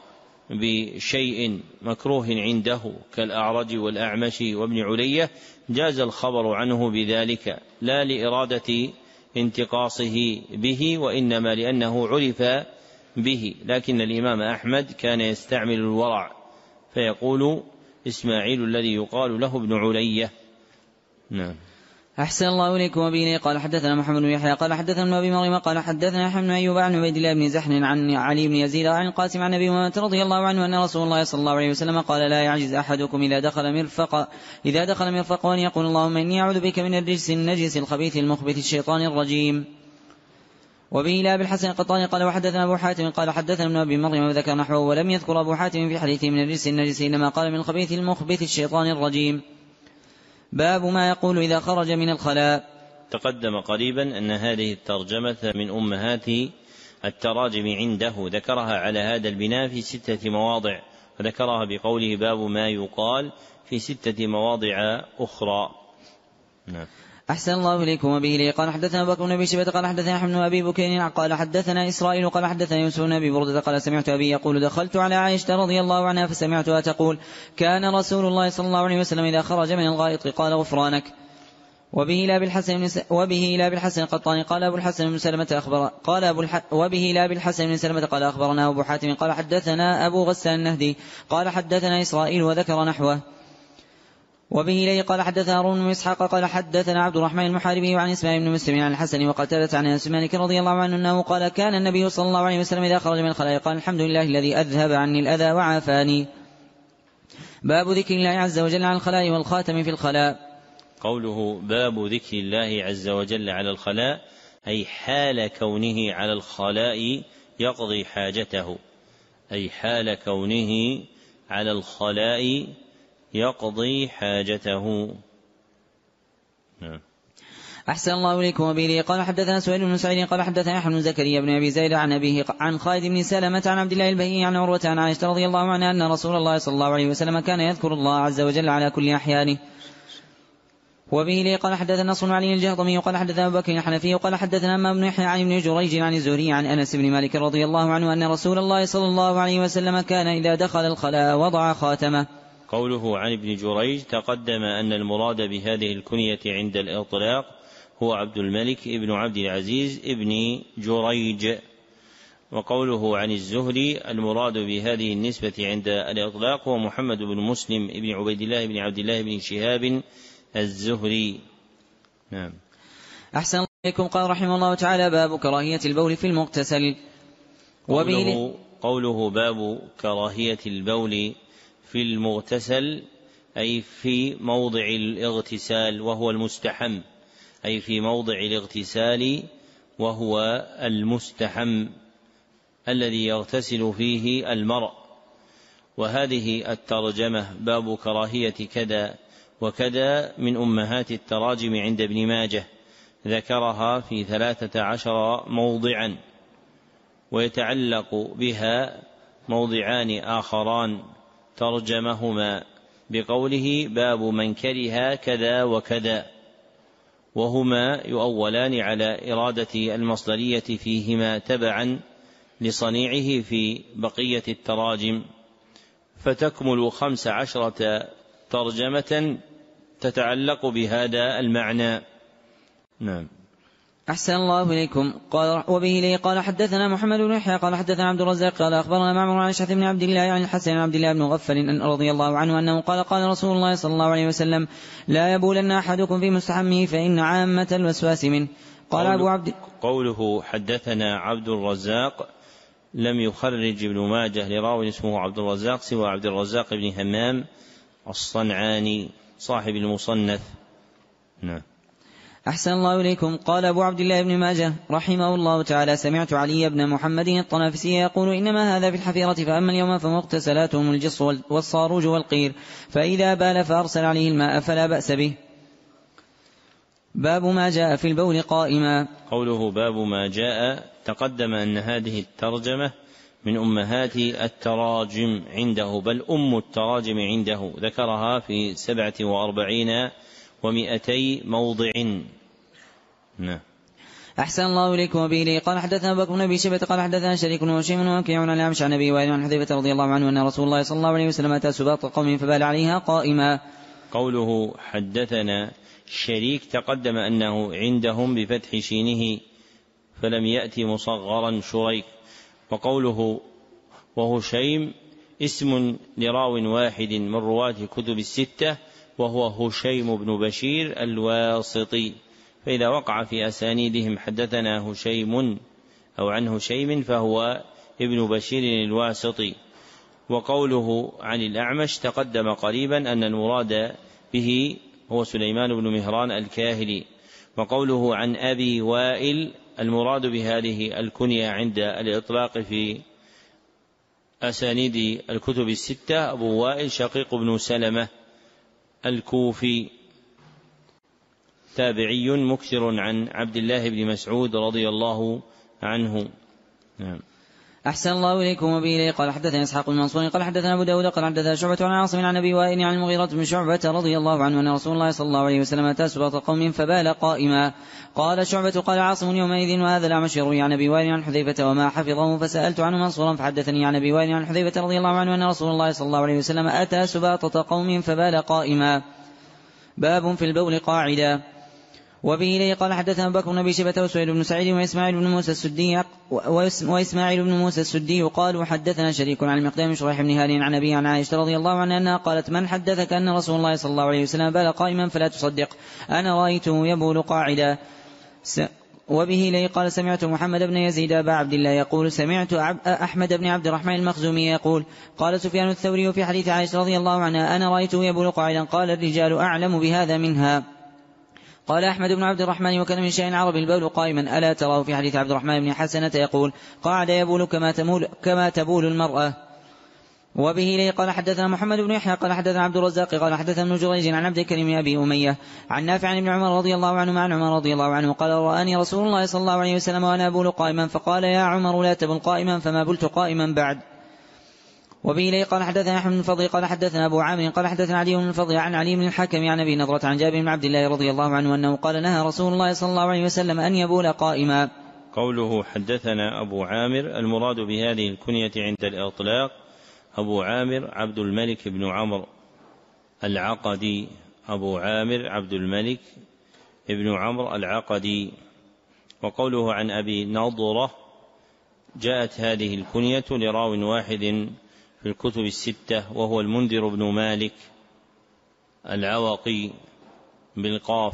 بشيء مكروه عنده كالأعرج والأعمش وابن علية جاز الخبر عنه بذلك لا لإرادة انتقاصه به وإنما لأنه عرف به، لكن الإمام أحمد كان يستعمل الورع فيقول إسماعيل الذي يقال له ابن علية. نعم. أحسن الله إليكم. وبه قال حدثنا محمد بن يحيى قال حدثنا ابن أبي مريم قال حدثنا يحيى بن أيوب عن عبيد الله بن زحن عن علي بن يزيد عن القاسم عن أبي أمامة رضي الله عنه أن رسول الله صلى الله عليه وسلم قال لا يعجز أحدكم إذا دخل مرفق وأن يقول اللهم إني أعوذ بك من الرجس النجس الخبيث المخبث الشيطان الرجيم. وبه لا بالحسن القطاني قال وحدثنا أبو حاتم قال حدثنا ابن أبي مريم وذكر نحوه ولم يذكر أبو حاتم في حديثه من الرجس النجس إنما قال من الخبيث المخبث الشيطان الرجيم. باب ما يقول إذا خرج من الخلاء. تقدم قريبا أن هذه الترجمة من أمهات التراجم عنده، ذكرها على هذا البناء في 6 مواضع، وذكرها بقوله باب ما يقال في 6 مواضع أخرى. نعم. أحسن الله إليكم. وبه قال حدثنا بكر بن أبي شيبة قال حدثنا أحمد بن أبي بكير قال حدثنا إسرائيل قال حدثنا يوسف بن أبي بردة قال سمعت أبي يقول دخلت على عائشة رضي الله عنها فسمعتها تقول كان رسول الله صلى الله عليه وسلم إذا خرج من الغائط قال غفرانك. وبه لا بالحسن القطاني قال أبو الحسن بن سلمة وبه لا بالحسن بن سلمة قال أخبرنا أبو حاتم قال حدثنا أبو غسان النهدي قال حدثنا إسرائيل وذكر نحوه. وبه إليه قال حدثنا هارون بن إسحاق قال حدثنا عبد الرحمن المحاربي عن إسماعيل بن مسلم عن الحسن وقتادة عن أنس مالك رضي الله عنه أنه قال كان النبي صلى الله عليه وسلم إذا خرج من الخلاء قال الحمد لله الذي أذهب عني الأذى وعافاني. باب ذكر الله عز وجل عن الخلاء والخاتم في الخلاء. قوله باب ذكر الله عز وجل على الخلاء أي حال كونه على الخلاء يقضي حاجته، أي حال كونه على الخلاء يقضي حاجته. أحسن الله إليكم. وبه قال حدثنا سهيل بن سعيد قال حدثنا يحيى بن زكريا بن أبي زيد عن أبيه عن خالد بن سلمة عن عبد الله البهي عن عروة عن عائشة رضي الله عنها أن رسول الله صلى الله عليه وسلم كان يذكر الله عز وجل على كل أحيانه. وبه قال حدثنا نصر بن علي الجهضمي قال حدثنا أبو بكر الحنفي قال حدثنا أمام بن يحيى عن ابن جريج عن الزهري عن أنس بن مالك رضي الله عنه أن رسول الله صلى الله عليه وسلم كان إذا دخل الخلاء وضع خاتمه. قوله عن ابن جريج تقدم أن المراد بهذه الكنية عند الإطلاق هو عبد الملك ابن عبد العزيز ابن جريج. وقوله عن الزهري المراد بهذه النسبة عند الإطلاق هو محمد بن مسلم ابن عبيد الله بن عبد الله بن شهاب الزهري. نعم. أحسن الله إليكم. قال رحمه الله تعالى باب كراهية البول في المغتسل. قوله باب كراهية البول في المغتسل أي في موضع الاغتسال وهو المستحم، أي في موضع الاغتسال وهو المستحم الذي يغتسل فيه المرء. وهذه الترجمة باب كراهية كذا وكذا من أمهات التراجم عند ابن ماجه، ذكرها في 13 موضعا، ويتعلق بها موضعان آخران ترجمهما بقوله باب من كره كذا وكذا، وهما يؤولان على إرادة المصدرية فيهما تبعا لصنيعه في بقية التراجم، فتكمل 15 ترجمة تتعلق بهذا المعنى. نعم. أحسن الله إليكم. قال وبه لي قال حدثنا محمد بن يحيى قال حدثنا عبد الرزاق قال أخبرنا معمر عن أشعث بن عبد الله عن الحسن بن عبد الله بن مغفل رضي الله عنه أنه قال قال رسول الله صلى الله عليه وسلم لا يبولن أحدكم في مستحمه فإن عامة الوسواس منه. قال أبو عبد قوله حدثنا عبد الرزاق لم يخرج ابن ماجه لراو اسمه عبد الرزاق سوى عبد الرزاق بن همام الصنعاني صاحب المصنف. نعم. أحسن الله إليكم. قال أبو عبد الله بن ماجه رحمه الله تعالى سمعت علي بن محمد الطنافسي يقول إنما هذا في الحفيرة، فأما اليوم فمغتسلاتهم الجص والصاروج والقير، فإذا بال فأرسل عليه الماء فلا بأس به. باب ما جاء في البول قائما. قوله باب ما جاء تقدم أن هذه الترجمة من أمهات التراجم عنده، بل أم التراجم عنده، ذكرها في 47 و200 موضع. نعم. أحسن الله إليكم. وبه قال حدثنا أبو بكر بن أبي شيبة قال حدثنا شريك وهشيم ووكيع عن الأعمش عن أبي وائل عن حذيفة رضي الله عنه أن رسول الله صلى الله عليه وسلم أتى سباط قوم فبال عليها قائما. قوله حدثنا شريك تقدم أنه عندهم بفتح شينه فلم يأتي مصغرا شريك. وقوله وهشيم اسم لراو واحد من رواة كتب الستة وهو هشيم بن بشير الواسطي، فإذا وقع في أسانيدهم حدثنا هشيم أو عن هشيم فهو ابن بشير الواسطي. وقوله عن الأعمش تقدم قريبا أن المراد به هو سليمان بن مهران الكاهلي. وقوله عن أبي وائل المراد بهذه الكنية عند الإطلاق في أسانيد الكتب الستة أبو وائل شقيق بن سلمة الكوفي تابعي مكثر عن عبد الله بن مسعود رضي الله عنه. نعم. أحسن الله إليكم. وبه قال حدثنا إسحاق بن منصور قال حدثنا أبو داود قال حدثنا شعبة عن عاصم عن أبي وائل عن المغيرة بن شعبة رضي الله عنه أن رسول الله صلى الله عليه وسلم أتى سباط قوم فبال قائما. قال شعبة قال عاصم يومئذ وهذا الأعمش يروي عن أبي وائل عن حذيفة وما حفظه، فسألت عنه منصورا فحدثني عن أبي وائل عن حذيفة رضي الله عنه أن رسول الله صلى الله عليه وسلم أتى سباط قوم فبال قائما. باب في البول قاعدا. وبه قال حدثنا أبو بكر بن أبي شيبة وسهيل بن سعيد وإسماعيل بن موسى السدي قالوا حدثنا شريك عن المقدام شريح بن هاني عن أبي عن عائشة رضي الله عنها أنها قالت من حدثك أن رسول الله صلى الله عليه وسلم بال قائما فلا تصدق، أنا رأيته يبول قاعدا. وبه قال سمعت محمد بن يزيد أبا عبد الله يقول سمعت أحمد بن عبد الرحمن المخزومي يقول قال سفيان الثوري في حديث عائشة رضي الله عنها أنا رأيته يبول قاعدا، قال الرجال أعلم بهذا منها. قال أحمد بن عبد الرحمن وكان من شيء عربي البول قائما، ألا تراه في حديث عبد الرحمن بن حسنة يقول قاعد يبول كما تبول المرأة. وبه إليه قال حدثنا محمد بن يحيى قال حدثنا عبد الرزاق قال حدثنا ابن جريج عن عبد الكريم أبي أمية عن نافع عن ابن عمر رضي الله عنه عن عمر رضي الله عنه قال رآني رسول الله صلى الله عليه وسلم وأنا أبول قائما فقال يا عمر لا تبل قائما فما بلت قائما بعد. وبه إليه قال حدثنا أحمد بن الفضل قال حدثنا أبو عامر قال حدثنا علي بن الفضل عن علي بن الحكم عن أبي نضرة عن جابر بن عبد الله رضي الله عنه أنه قال نهى رسول الله صلى الله عليه وسلم أن يبول قائما. قوله حدثنا أبو عامر المراد بهذه الكنية عند الإطلاق أبو عامر عبد الملك بن عمرو العقدي، أبو عامر عبد الملك بن عمرو العقدي. وقوله عن أبي نضرة جاءت هذه الكنية لراو واحد في الكتب الستة وهو المنذر بن مالك العوقي بالقاف.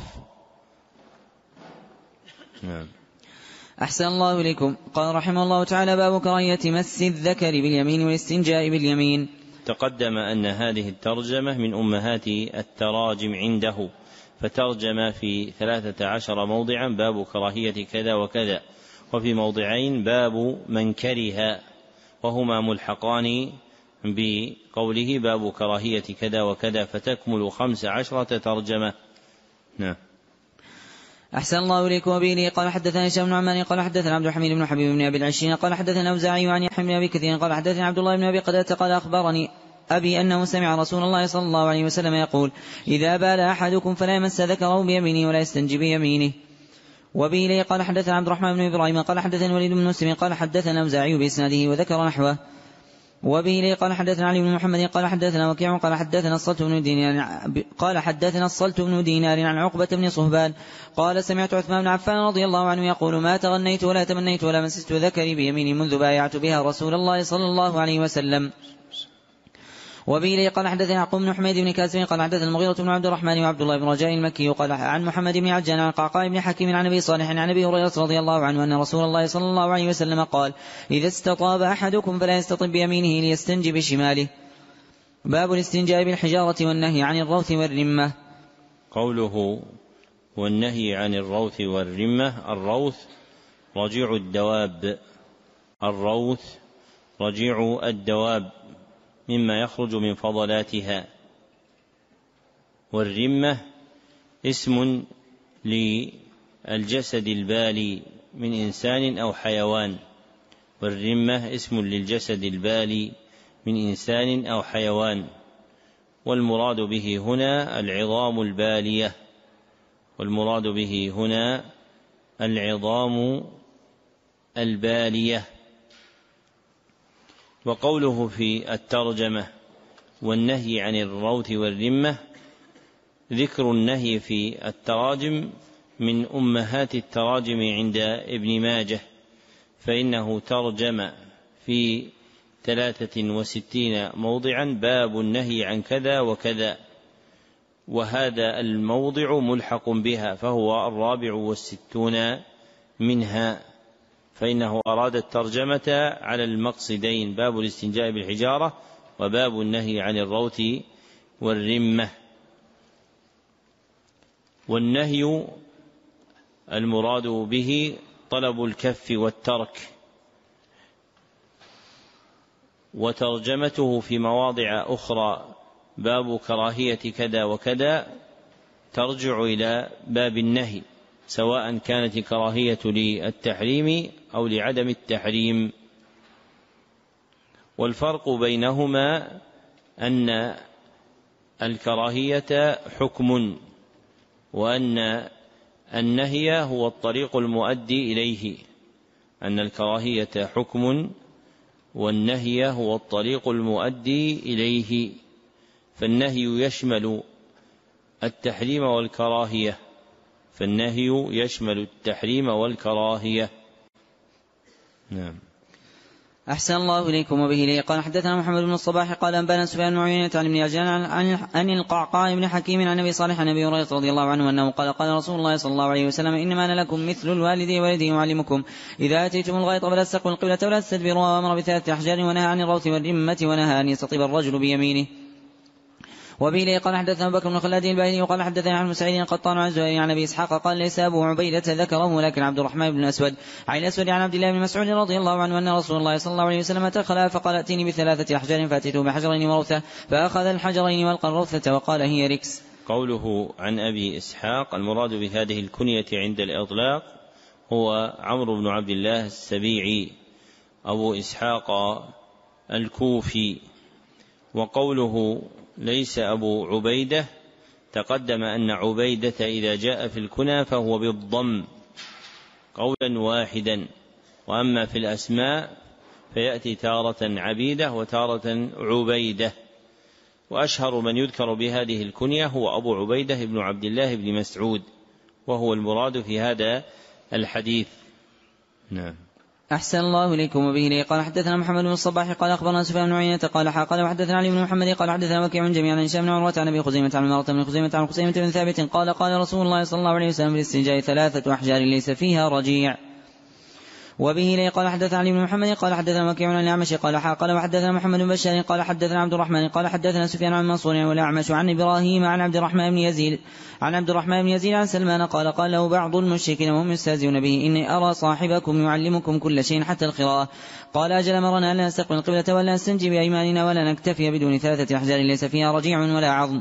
نعم. أحسن الله إليكم. قال رحمه الله تعالى باب كراهية مس الذكر باليمين والاستنجاء باليمين. تقدم أن هذه الترجمة من أمهات التراجم عنده، فترجم في 13 موضعا باب كراهية كذا وكذا، وفي موضعين باب من كره، وهما ملحقان بقوله باب كراهية كذا وكذا، فتكمل 15 ترجمة. نعم. أحسن الله إليكم. وبه قال حدثنا هشام بن عمار قال حدثنا عبد الحميد بن حبيب بن أبي العشرين قال حدثنا أوزاعي عن يحيى بن أبي كثير قال حدثنا عبد الله بن أبي قتادة قال أخبرني أبي أنه سمع رسول الله صلى الله عليه وسلم يقول إذا بال أحدكم فلا يمس ذكره بيمينه ولا يستنجي بيمينه. وبه إليه قال حدثنا عبد الرحمن بن إبراهيم قال حدثنا الوليد بن مسلم قال حدثنا أوزاعي بإسناده وذكر نحوه. وبه إليه قال حدثنا علي بن محمد قال حدثنا وكيع قال حدثنا الصلت بن دينار عن عقبة بن صهبان قال سمعت عثمان بن عفان رضي الله عنه يقول ما تغنيت ولا تمنيت ولا مسست ذكري بيميني منذ بايعت بها رسول الله صلى الله عليه وسلم. وبه إليه قال حدثنا يعقوب بن حميد بن كاسم قال حدثنا المغيرة بن عبد الرحمن وعبد الله بن رجاء المكي قال عن محمد بن عجان عن قعقاع بن حكيم عن أبي صالح عن أبي هريرة رضي الله عنه أن رسول الله صلى الله عليه وسلم قال إذا استطاب أحدكم فلا يستطب بيمينه ليستنجي بشماله. باب الاستنجاء بالحجارة والنهي عن الروث والرمة. قوله والنهي عن الروث والرمة، الروث رجيع الدواب، الروث رجيع الدواب مما يخرج من فضلاتها، والرمة اسم للجسد البالي من إنسان أو حيوان، والرمة اسم للجسد البالي من إنسان أو حيوان، والمراد به هنا العظام البالية، والمراد به هنا العظام البالية. وقوله في الترجمة والنهي عن الروث والرمة، ذكر النهي في التراجم من أمهات التراجم عند ابن ماجه، فإنه ترجم في 63 موضعا باب النهي عن كذا وكذا، وهذا الموضع ملحق بها فهو 64 منها، فإنه أراد الترجمة على المقصدين، باب الاستنجاء بالحجارة وباب النهي عن الروث والرمة. والنهي المراد به طلب الكف والترك، وترجمته في مواضع أخرى باب كراهية كذا وكذا ترجع إلى باب النهي، سواء كانت الكراهية للتحريم أو لعدم التحريم. والفرق بينهما أن الكراهية حكم، وأن النهي هو الطريق المؤدي إليه، أن الكراهية حكم والنهي هو الطريق المؤدي إليه، فالنهي يشمل التحريم والكراهية، فالنهي يشمل التحريم والكراهية. نعم. أحسن الله إليكم. وبه إليه قال حدثنا محمد بن الصباح قال أنبانا سفيان بن عيينة عن ابن عجلان عن القعقاع بن حكيم عن أبي صالح عن أبي هريرة رضي الله عنه أنه قال قال رسول الله صلى الله عليه وسلم إنما أنا لكم مثل الوالد ولده يعلمكم إذا أتيتم الغائط فلا تستقبلوا القبلة ولا تستدبروا، وأمر ب3 أحجار ونهى عن الروث والرمة ونهى أن يستطيب الرجل بيمينه. وبه قال حدثنا بكر بن خلاد الباهلي وقال حدثنا عن مسعود القطان عن زهير عن أبي إسحاق قال ليس أبو عبيدة ذكره لكن عبد الرحمن بن الأسود عن الأسود عن عبد الله بن مسعود رضي الله عنه أن رسول الله صلى الله عليه وسلم دخل فقال ائتني بثلاثة أحجار فأتيته بحجرين وروثة فأخذ الحجرين والقى الروثة وقال هي ركس. قوله عن أبي إسحاق المراد بهذه الكنية عند الإطلاق هو عمرو بن عبد الله السبيعي أبو إسحاق الكوفي. وقوله ليس أبو عبيدة تقدم أن عبيدة إذا جاء في الكنى فهو بالضم قولا واحدا، وأما في الأسماء فيأتي تارة عبيدة وتارة عبيدة، وأشهر من يذكر بهذه الكنية هو أبو عبيدة بن عبد الله بن مسعود، وهو المراد في هذا الحديث. نعم. أحسن الله إليكم. وبه قال حدثنا محمد بن الصباح قال أخبرنا سفيان بن عيينة قال وحدثنا علي بن محمد قال حدثنا وكيع جميعا عن هشام بن عروة عن أبي خزيمة عن مرة بن خزيمة عن خزيمة بن ثابت قال رسول الله صلى الله عليه وسلم في الاستنجاء 3 أحجار ليس فيها رجيع. وبه قال حدثنا علي بن محمد قال حدثنا وكيع عن الأعمش قال وحدثنا محمد بن بشار قال حدثنا عبد الرحمن قال حدثنا سفيان عن منصور والأعمش عن إبراهيم عن عبد الرحمن بن يزيد عن سلمان قال له بعض المشركين وهم يستهزئون به إني أرى صاحبكم يعلمكم كل شيء حتى القراءة. قال أجل مرنا أن لا نستقبل القبلة ولا نستنجي بأيماننا ولا نكتفي بدون 3 أحجار ليس فيها رجيع ولا عظم.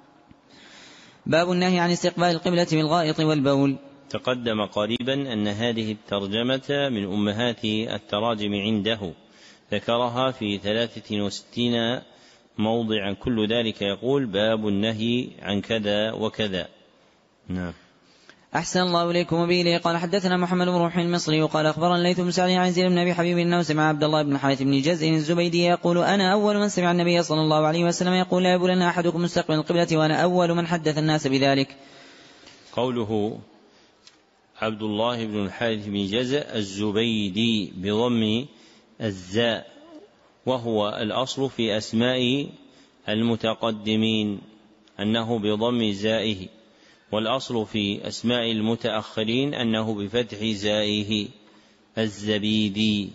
باب النهي عن استقبال القبلة بالغائط والبول. تقدم قريبا أن هذه الترجمة من أمهات التراجم عنده، ذكرها في 63 موضعا، كل ذلك يقول باب النهي عن كذا وكذا. نعم. أحسن الله إليكم. وبه قال حدثنا محمد بن روح المصري وقال أخبرنا الليث بن سعد عن زيد بن أبي حبيب أنه سمع عبد الله بن حارث بن جزء الزبيدي يقول أنا أول من سمع النبي صلى الله عليه وسلم يقول لا يبولن أحدكم مستقبل القبلة وأنا أول من حدث الناس بذلك. قوله عبد الله بن الحارث بن جزء الزبيدي بضم الزاء، وهو الأصل في أسماء المتقدمين أنه بضم زائه، والأصل في أسماء المتأخرين أنه بفتح زائه الزبيدي،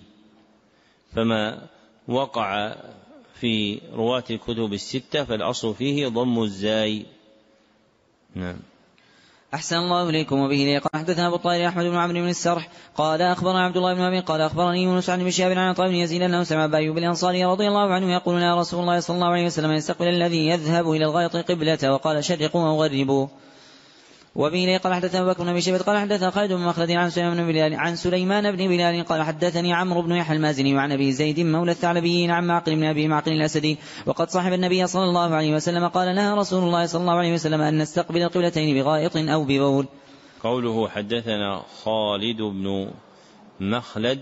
فما وقع في رواة الكتب الستة فالأصل فيه ضم الزاي. نعم. أحسن الله إليكم. وبه قال حدثنا أبو الطاهر أحمد بن عمرو بن السرح قال أخبرنا عبد الله بن أبي قال أخبرني يونس عن شهاب عن عطاء بن يزيد أنه سمع أبا أيوب الأنصاري رضي الله عنه يقول يا رسول الله صلى الله عليه وسلم يستقبل الذي يذهب إلى الغائط قبلة وقال شرقوا أو غربوا. وبه قال حدثنا أبو بكر بن أبي شيبة قال حدثنا خالد بن مخلد عن سليمان بن بلال قال حدثني عمرو بن يحيى المازني وعن أبي زيد مولى الثعلبيين عن معقل بن أبي معقل الأسدي وقد صاحب النبي صلى الله عليه وسلم قال نهى رسول الله صلى الله عليه وسلم أن نستقبل القبلتين بغائط أو ببول. قوله حدثنا خالد بن مخلد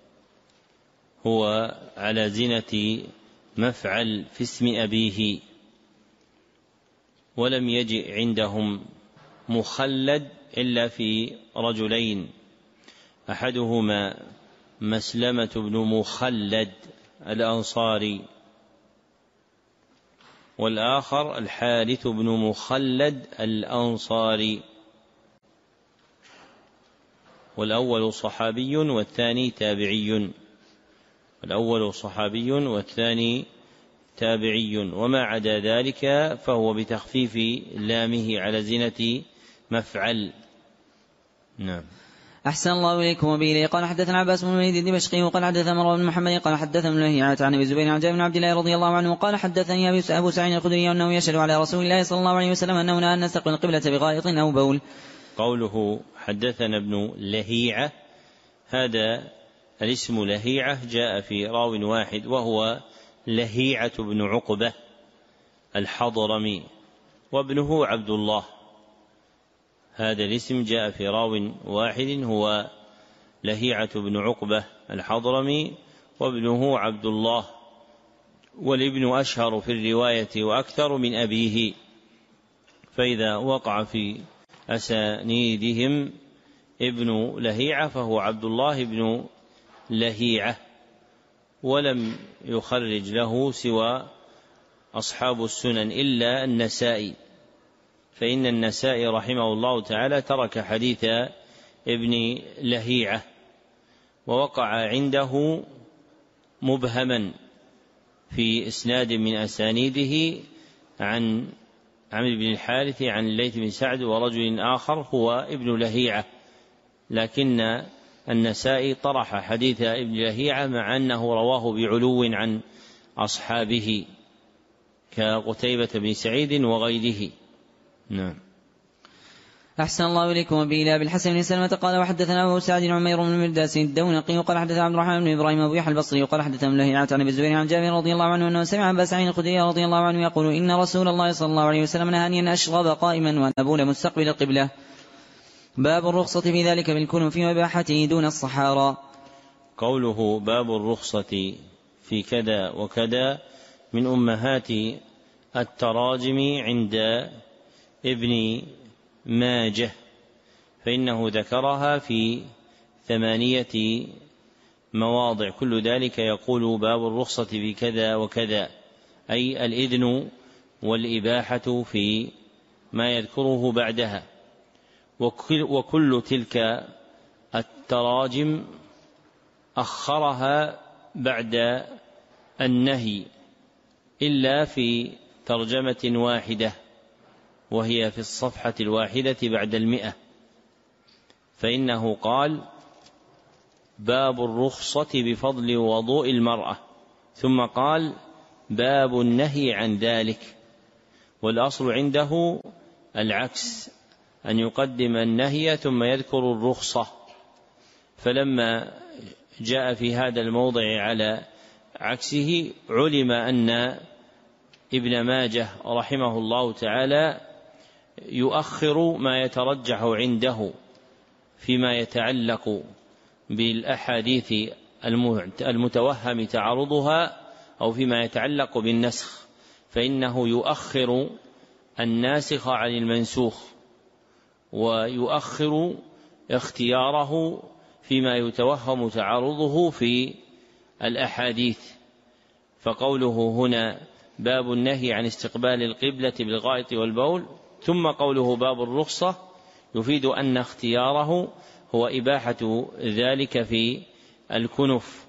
هو على زنة مفعل في اسم أبيه، ولم يجئ عندهم مخلد إلا في رجلين، أحدهما مسلمة بن مخلد الأنصاري، والآخر الحارث بن مخلد الأنصاري، والأول صحابي والثاني تابعي، الأول صحابي والثاني تابعي، وما عدا ذلك فهو بتخفيف لامه على زنة مفعل. نعم. أحسن الله إليكم. وبه قال حدثنا عباس بن الوليد الدمشقي وقال حدثنا مروان بن محمد قال حدثنا ابن لهيعة عن أبي زبير عن جابر بن عبد الله رضي الله عنه قال حدثني أبو سعيد الخدري أنه يشهد على رسول الله صلى الله عليه وسلم أنه نهى أن نستقبل القبلة بغائط أو بول. قوله حدثنا ابن لهيعة، هذا الاسم لهيعة جاء في راو واحد وهو لهيعة بن عقبة الحضرمي، وابنه عبد الله. هذا الاسم جاء في راو واحد هو لهيعة بن عقبة الحضرمي وابنه عبد الله، والابن أشهر في الرواية وأكثر من أبيه، فإذا وقع في أسانيدهم ابن لهيعة فهو عبد الله بن لهيعة، ولم يخرج له سوى أصحاب السنن إلا النسائي، فإن النسائي رحمه الله تعالى ترك حديث ابن لهيعة، ووقع عنده مبهما في إسناد من أسانيده عن عمرو بن الحارث عن الليث بن سعد ورجل آخر هو ابن لهيعة، لكن النسائي طرح حديث ابن لهيعة مع أنه رواه بعلو عن أصحابه كقتيبة بن سعيد وغيره. نعم. أحسن الله إليكم. وبه إلى أبي الحسن بن سلمة قال وحدثنا أبو سعد عمير بن المرداس الدونقي وقال حدثنا عبد الرحمن بن إبراهيم أبو يحيى البصري وقال حدثنا لهيعة عن أبي الزبير عن جابر رضي الله عنه أنه سمع أبا سعيد الخدري رضي الله عنه يقول إن رسول الله صلى الله عليه وسلم نهاني أن أشرب قائما وأن أبول مستقبل القبلة. باب الرخصة في ذلك بالكنف وإباحته دون الصحارى. قوله باب الرخصة في كذا وكذا من أمهات التراجم عند ابن ماجه، فإنه ذكرها في 8 مواضع، كل ذلك يقول باب الرخصة في كذا وكذا، أي الإذن والإباحة في ما يذكره بعدها. وكل تلك التراجم أخرها بعد النهي إلا في ترجمة واحدة، وهي في الصفحة 1 بعد 100، فإنه قال باب الرخصة بفضل وضوء المرأة، ثم قال باب النهي عن ذلك. والأصل عنده العكس، أن يقدم النهي ثم يذكر الرخصة، فلما جاء في هذا الموضع على عكسه علم أن ابن ماجه رحمه الله تعالى يؤخر ما يترجح عنده فيما يتعلق بالأحاديث المتوهم تعارضها أو فيما يتعلق بالنسخ، فإنه يؤخر الناسخ عن المنسوخ ويؤخر اختياره فيما يتوهم تعارضه في الأحاديث. فقوله هنا باب النهي عن استقبال القبلة بالغائط والبول، ثم قوله باب الرخصة، يفيد أن اختياره هو إباحة ذلك في الكنف.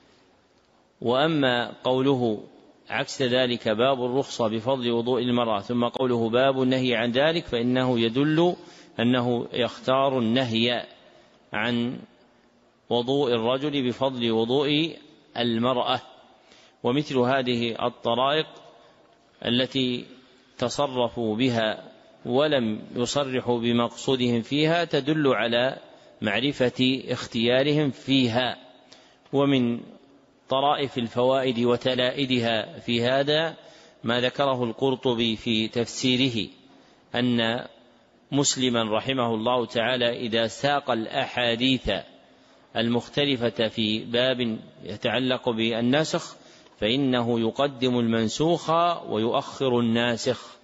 وأما قوله عكس ذلك باب الرخصة بفضل وضوء المرأة، ثم قوله باب النهي عن ذلك، فإنه يدل أنه يختار النهي عن وضوء الرجل بفضل وضوء المرأة. ومثل هذه الطرائق التي تصرفوا بها ولم يصرحوا بمقصودهم فيها تدل على معرفة اختيارهم فيها. ومن طرائف الفوائد وتلائدها في هذا ما ذكره القرطبي في تفسيره، أن مسلما رحمه الله تعالى إذا ساق الأحاديث المختلفة في باب يتعلق بالناسخ فإنه يقدم المنسوخ ويؤخر الناسخ،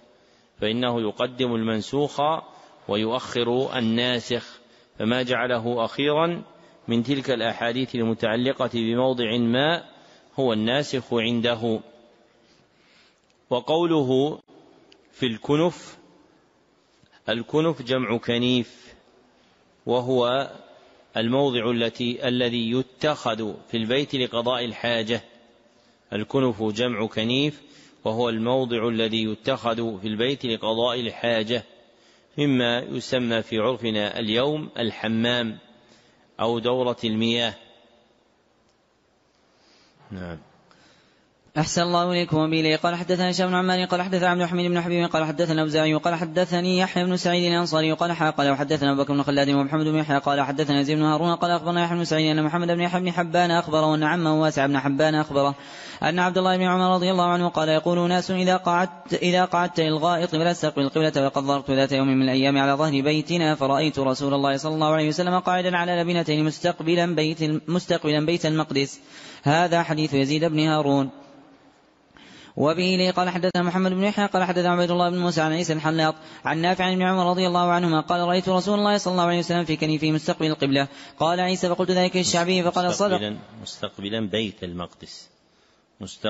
فما جعله أخيرا من تلك الأحاديث المتعلقة بموضع ما هو الناسخ عنده. وقوله في الكنف جمع كنيف، وهو الموضع الذي يتخذ في البيت لقضاء الحاجة. الكنف جمع كنيف، وهو الموضع الذي يتخذ في البيت لقضاء الحاجة، مما يسمى في عرفنا اليوم الحمام أو دورة المياه. نعم. أحسن الله إليكم. وبه قال حدثنا هشام بن عمار قال حدثنا عبد الحميد بن حبيب قال حدثنا أوزاعي قال حدثني يحيى بن سعيد الأنصاري قال وحدثنا أبو بكر بن خلاد ومحمد بن يحيى قال حدثنا يزيد بن هارون قال أخبرنا يحيى بن سعيد أن محمد بن يحيى بن حبان أخبره وأن عمه واسع بن حبان أخبره أن عبد الله بن عمر رضي الله عنه قال يقول ناس إذا قعدت للغائط فلا تستقبل القبلة، وقد ظهرت ذات يوم من الأيام على ظهر بيتنا فرأيت رسول الله صلى الله عليه وسلم قاعدا على لبنتين مستقبلا بيت المقدس. هذا حديث يزيد بن هارون. وبه لي قال حدثنا محمد بن يحيى قال حدثنا عبيد الله بن موسى عن عيسى الحلاط عن نافع عن ابن عمر رضي الله عنهما قال رأيت رسول الله صلى الله عليه وسلم في كنيفه مستقبل القبلة. قال عيسى فقلت ذلك الشعبي فقال صدق. مستقبلا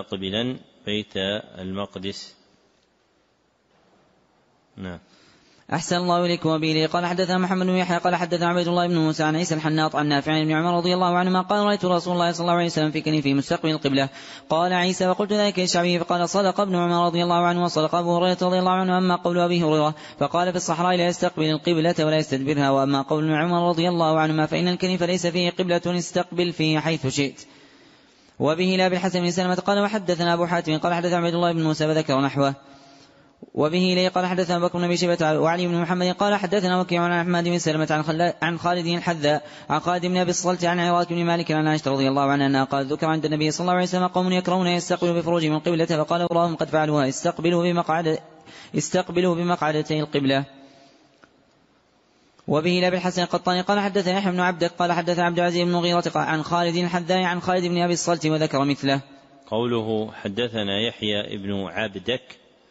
بيت المقدس. نعم. أحسن الله إليكم وبه قال حدثنا محمد بن يحيى قال حدثنا عبيد الله بن موسى عن عيسى الحناط عن نافع عن ابن عمر رضي الله عنهما قال رأيت رسول الله صلى الله عليه وسلم في كنفه مستقبل القبلة. قال عيسى وقلت ذلك للشعبي فقال صدق ابن عمر رضي الله عنه وصدق أبو هريرة رضي الله عنه. أما قول أبي هريرة فقال في الصحراء لا يستقبل القبلة ولا يستدبرها. وأما قول ابن عمر رضي الله عنهما فإن الكنف ليس فيه قبلة استقبل فيه حيث شئت. وبه لا بالحسن بن سلمة قال وحدثنا أبو حاتم قال حدث عبيد الله بن موسى فذكر نحوه. وبه لي قال حدثنا بكر بن أبي شيبة وعلي بن محمد قال حدثنا وكيع عن أحمد بن سلمة عن خالد الحذاء عن خالد بن أبي الصلت عن عراك بن مالك عن عائشة رضي الله عنها أنها قال ذكر عند النبي صلى الله عليه وسلم قوم يكرهون يستقبلوا بفروجهم القبلة فقال وراهم قد فعلوها استقبلوا بمقعدتي القبلة. وبه لا بالحسن القطاني قال حدثنا يحيى بن عبدك قال حدثنا عبد العزيز بن مغيرة عن خالد الحذاء عن خالد بن أبي الصلت وذكر مثله. قوله حدثنا يحيى بن عبدك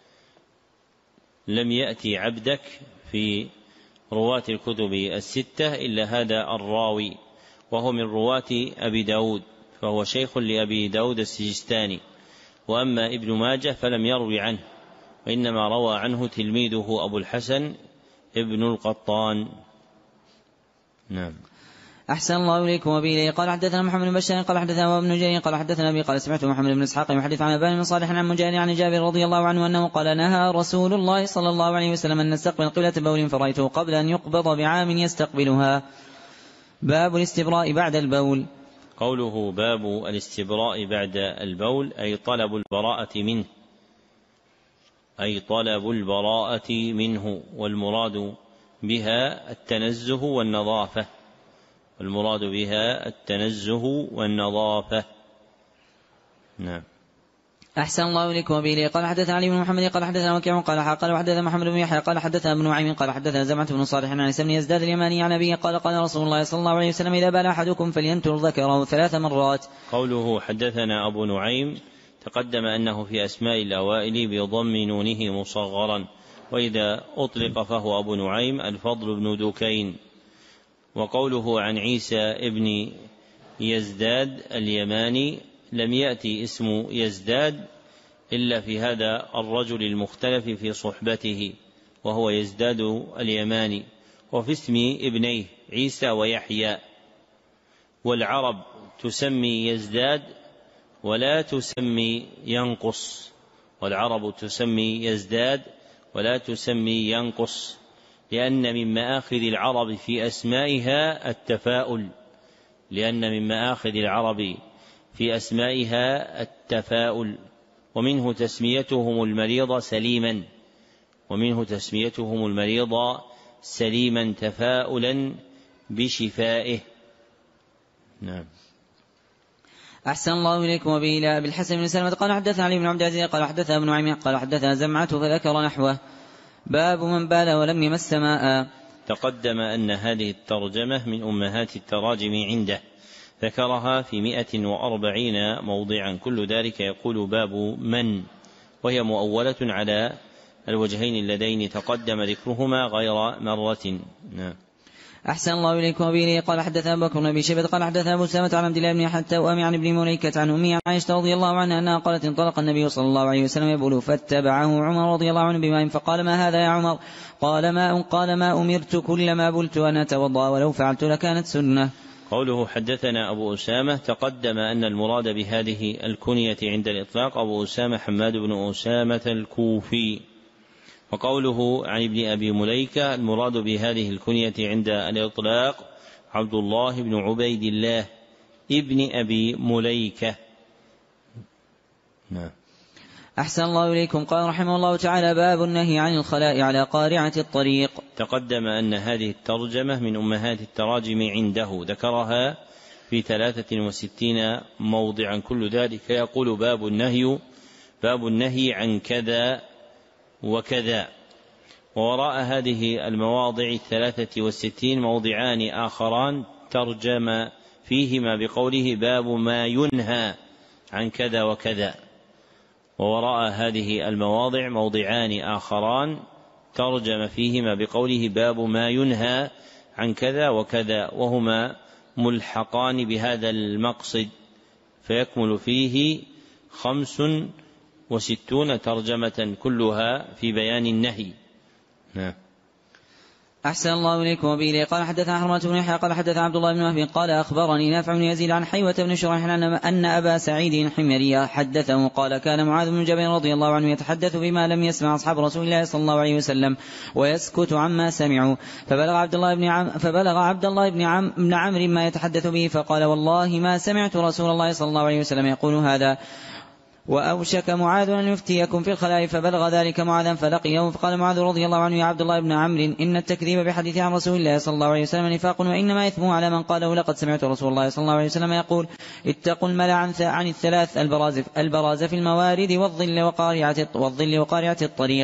لم يأتي عبدك في رواة الكتب الستة إلا هذا الراوي وهو من رواة أبي داود فهو شيخ لأبي داود السجستاني. وأما ابن ماجه فلم يروي عنه وإنما روى عنه تلميذه أبو الحسن ابن القطان. نعم. أحسن الله إليكم وبه قال حدثنا محمد بن بشار قال حدثنا ابن جرير قال حدثنا أبي قال سمعت محمد بن إسحاق يحدث عن أبان بن صالح عن مجاهد عن جابر رضي الله عنه أنه قال نهى رسول الله صلى الله عليه وسلم أن نستقبل قبلة بول فرأيته قبل أن يقبض بعام يستقبلها. باب الاستبراء بعد البول. قوله باب الاستبراء بعد البول أي طلب البراءة منه والمراد بها التنزه والنظافة. نعم. أحسن الله إليكم وبه قال حدثنا علي بن محمد قال حدثنا وكيع قال وحدثنا محمد بن يحيى قال حدثنا ابن نعيم قال حدثنا زمعة بن صالح عن عيسى بن يزداد اليماني عن أبيه قال رسول الله صلى الله عليه وسلم إذا بال أحدكم فلينتر ذكره 3 مرات. قوله حدثنا أبو نعيم تقدم أنه في أسماء الأوائل بضم نونه مصغرا وإذا أطلق فهو أبو نعيم الفضل بن دكين. وقوله عن عيسى ابن يزداد اليماني لم يأتي اسم يزداد إلا في هذا الرجل المختلف في صحبته وهو يزداد اليماني وفي اسم ابنيه عيسى ويحيى. والعرب تسمي يزداد ولا تسمي ينقص لأن من مآخذ العرب في أسمائها التفاؤل ومنه تسميتهم المريض سليما تفاؤلا بشفائه. نعم. أحسن الله إليكم وبه بالحسن بن سلمة قال حدثنا علي بن عبد العزيز قال حدثنا ابن نعيم قال حدثنا زمعة فذكر نحوه. باب من بال ولم يمس ماء. تقدم أن هذه الترجمة من أمهات التراجم عنده ذكرها في 140 موضعا كل ذلك يقول باب من وهي مؤولة على الوجهين اللذين تقدم ذكرهما غير مرة. نعم. أحسن الله إليكم وبه قال حدثنا بكر بن أبي شيبة قال حدثنا أبو سلمة عن عبد الله بن حتى وأمي عن ابن مليكة عن أمي عائشة رضي الله عنها أنها قالت انطلق النبي صلى الله عليه وسلم يبول فاتبعه عمر رضي الله عنه بماء فقال ما هذا يا عمر؟ قال ما أمرت كلما بلت أن أتوضأ ولو فعلت لكانت سنة. قوله حدثنا أبو أسامة تقدم أن المراد بهذه الكنية عند الإطلاق أبو أسامة حماد بن أسامة الكوفي. وقوله عن ابن أبي مليكة المراد بهذه الكنية عند الإطلاق عبد الله بن عبيد الله ابن أبي مليكة. نعم. أحسن الله إليكم. قال رحمه الله تعالى باب النهي عن الخلاء على قارعة الطريق. تقدم أن هذه الترجمة من أمهات التراجم عنده ذكرها في 63 موضعا كل ذلك يقول باب النهي عن كذا وكذا. ووراء هذه المواضع 63 موضعان آخران ترجم فيهما بقوله باب ما ينهى عن كذا وكذا. ووراء هذه المواضع موضعان آخران ترجم فيهما بقوله باب ما ينهى عن كذا وكذا وهما ملحقان بهذا المقصد فيكمل فيه 65 ترجمة كلها في بيان النهي. أحسن الله إليكم. وبه قال حدثنا حرمة بن يحيى قال حدثنا عبد الله بن وهب قال أخبرني نافع بن يزيد عن حيوة بن شريح أن أبا سعيد الحميري حدثه قال كان معاذ بن جبل رضي الله عنه يتحدث بما لم يسمع أصحاب رسول الله صلى الله عليه وسلم ويسكت عما سمعوا، فبلغ عبد الله بن عمرو ما يتحدث به فقال والله ما سمعت رسول الله صلى الله عليه وسلم يقول هذا، وأوشك معاذ أن يفتيكم في الخلاء، فبلغ ذلك معاذا فلقيه، فقال معاذ رضي الله عنه يا عبد الله بن عمرو إن التكذيب بحديث عن رسول الله صلى الله عليه وسلم نفاق، وإنما إثمه على من قاله لقد سمعت رسول الله صلى الله عليه وسلم يقول اتقوا الملأ عن الثلاث البراز في الموارد والظل وقارعة الطريق.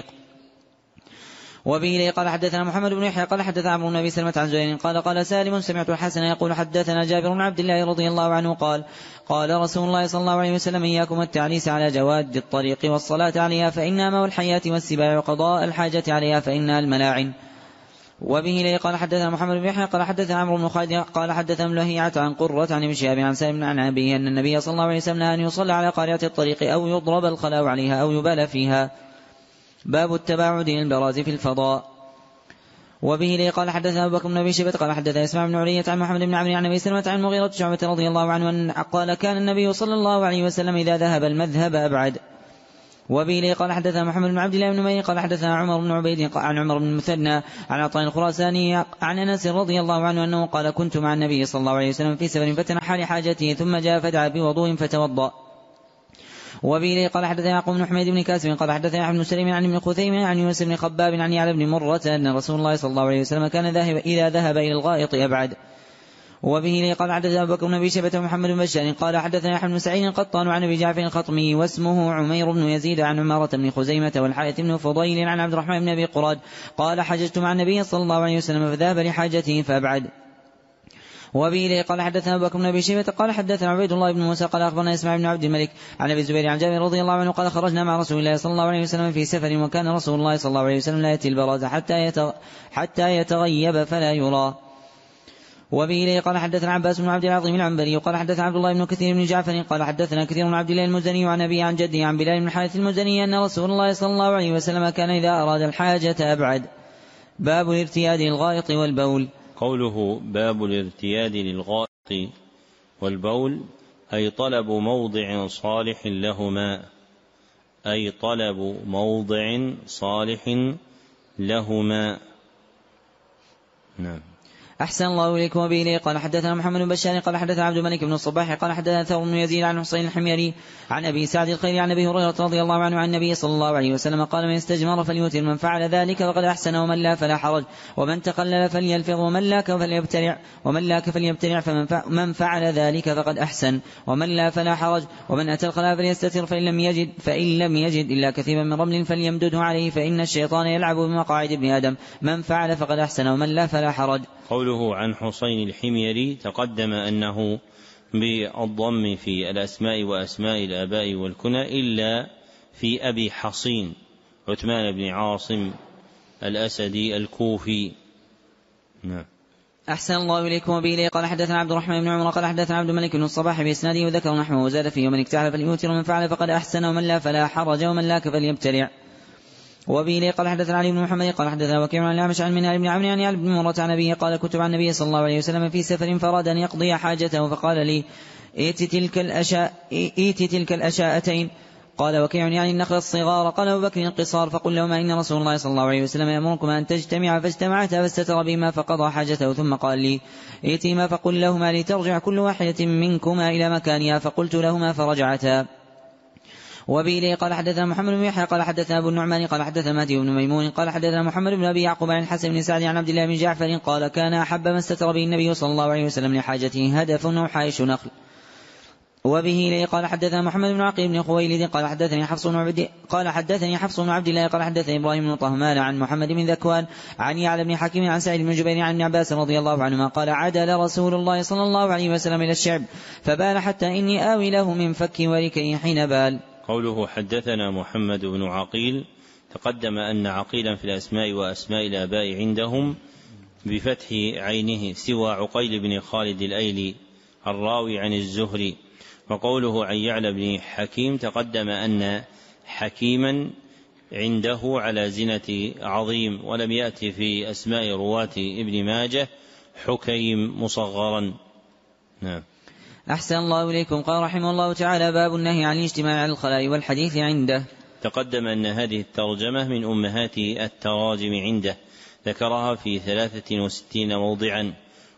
وبه قال حدثنا محمد بن يحيى قال حدثنا عمرو بن أبي سلمة عن زهير قال سالم سمعت الحسن يقول حدثنا جابر بن عبد الله رضي الله عنه قال رسول الله صلى الله عليه وسلم إياكم التعليس على جواد الطريق والصلاة عليها فإنها ماء الحياة والسباع، وقضاء الحاجة عليها فإنها الملاعن. وبه قال حدثنا محمد بن يحيى قال حدثنا عمرو بن خالد قال حدثنا لهيعة عن قرة عن ابن شهاب عن سالم عن أبيه أن النبي صلى الله عليه وسلم أن يصلى على قارعة الطريق أو يضرب الخلاء عليها أو يبال فيها. باب التباعد للبراز في الفضاء. وبه قال حدثنا أبو بكر بن أبي شيبة قال حدثنا إسماعيل بن علية عن محمد بن عمرو عن أبي سلمة عن المغيرة شعبة رضي الله عنه قال كان النبي صلى الله عليه وسلم إذا ذهب المذهب أبعد. وبه قال حدثنا محمد بن عبد الله بن ميمون قال حدثنا عمر بن عبيد عن عمر بن المثنى عن عطاء الخراساني عن أنس رضي الله عنه أنه قال كنت مع النبي صلى الله عليه وسلم في سفر فتنحى لحاجته ثم جاء فدعا بوضوء فتوضأ. وبه قال حدثنا يعقوب بن حميد بن كاسم قال حدثنا أحمد بن سليم عن ابن خثيمة عن يونس بن خباب عن يعلى بن مرة أن رسول الله صلى الله عليه وسلم كان إذا ذهب إلى الغائط أبعد. وبه قال حدثنا أبو بكر بن أبي شيبة ومحمد بن بشار قال حدثنا أحمد بن سعيد القطان عن أبي جعفر الخطمي واسمه عمير بن يزيد عن عمارة بن خزيمة والحارث بن فضيل عن عبد الرحمن بن أبي قراد قال حججت مع النبي صلى الله عليه وسلم فذهب لحاجته فأبعد. وبه قال حدثنا أبو بكر بن أبي شيبة قال حدثنا عبيد الله بن موسى قال أخبرنا إسماعيل بن عبد الملك عن أبي الزبير عن جابر رضي الله عنه قال خرجنا مع رسول الله صلى الله عليه وسلم في سفر وكان رسول الله صلى الله عليه وسلم لا يأتي البراز حتى يتغيب فلا يرى. وبه قال حدثنا عباس بن عبد العظيم العنبري قال حدثنا عبد الله بن كثير بن جعفر قال حدثنا كثير بن عبد الله المزني عن أبي عن جدي عن بلال بن الحارث المزني أن رسول الله صلى الله عليه وسلم كان إذا أراد الحاجة أبعد. باب الارتياد للغائط والبول. قوله باب الارتياد للغائط والبول أي طلب موضع صالح لهما نعم. أحسن الله إليكم. وبه قال حدثنا محمد بن بشار قال حدثنا عبد الملك بن الصباح قال حدثنا ثور بن يزيد عن حسين الحميري عن أبي سعد الخيري عن أبي هريرة رضي الله عنه عن النبي صلى الله عليه وسلم قال من استجمر فليوتر من فعل ذلك فقد أحسن ومن لا فلا حرج ومن تقلل فليلفظ ومن لاك فليبتلع فمن فعل ذلك فقد أحسن ومن لا فلا حرج ومن أتى الخلاء فليستتر فإن لم يجد إلا كثيبا من رمل فليمدده عليه فإن الشيطان يلعب بمقاعد ابن آدم من فعل فقد أحسن ومن لا فلا حرج. قوله عن حسين الحميري تقدم أنه بالضم في الأسماء وأسماء الآباء والكنى إلا في أبي حصين عثمان بن عاصم الأسدي الكوفي نعم. أحسن الله إليكم. وبه قال حدثنا عبد الرحمن بن عمر قال حدثنا عبد الملك بن الصباح بإسناده وذكر نحوه وزاد فيه ومن اكتحل فليوتر ومن فعل فقد أحسن ومن لا فلا حرج ومن لاك فليبتلع. وبه قال حدثنا علي بن محمد قال حدثنا وكيع عن الأعمش عن منهل بن عمرو عن يعلى بن مرة عن أبيه قال كنت مع النبي صلى الله عليه وسلم في سفر فراد أن يقضي حاجته فقال لي ائت تلك الأشاءتين قال وكيع يعني النخل الصغار قال أبو بكر القصار فقل لهما إن رسول الله صلى الله عليه وسلم يأمركما أن تجتمع فاجتمعتا فاستتر بهما فقضى حاجته ثم قال لي ائتهما فقل لهما لترجع كل واحدة منكما إلى مكانها فقلت لهما فرجعتا. وبه قال حدثنا محمد بن يحيى قال حدثنا أبو النعمان قال حدثنا مهدي بن ميمون قال حدثنا محمد بن أبي يعقوب عن الحسن بن سعد عن عبد الله بن جعفر قال كان أحب ما استتر به النبي صلى الله عليه وسلم لحاجته هدف أو حائش نخل. وبه قال حدثنا محمد بن عقيل بن خويلد قال حدثني حفص بن عبد الله قال حدثني إبراهيم بن طهمان عن محمد بن ذكوان عن يعلى بن حكيم عن سعيد بن جبير عن ابن عباس رضي الله عنهما قال عدل رسول الله صلى الله عليه وسلم إلى الشعب فبال حتى إني آوي له من فك وركه حين بال. قوله حدثنا محمد بن عقيل تقدم أن عقيلا في الأسماء وأسماء الآباء عندهم بفتح عينه سوى عقيل بن خالد الأيلي الراوي عن الزهري. وقوله عن يعلى بن حكيم تقدم أن حكيما عنده على زنة عظيم. ولم يأتي في أسماء رواة ابن ماجه حكيم مصغرا. نعم. أحسن الله إليكم. قال رحمه الله تعالى: باب النهي عن الاجتماع على الخلاء والحديث عنده. تقدم أن هذه الترجمة من أمهات التراجم عنده، ذكرها في 63 موضعا،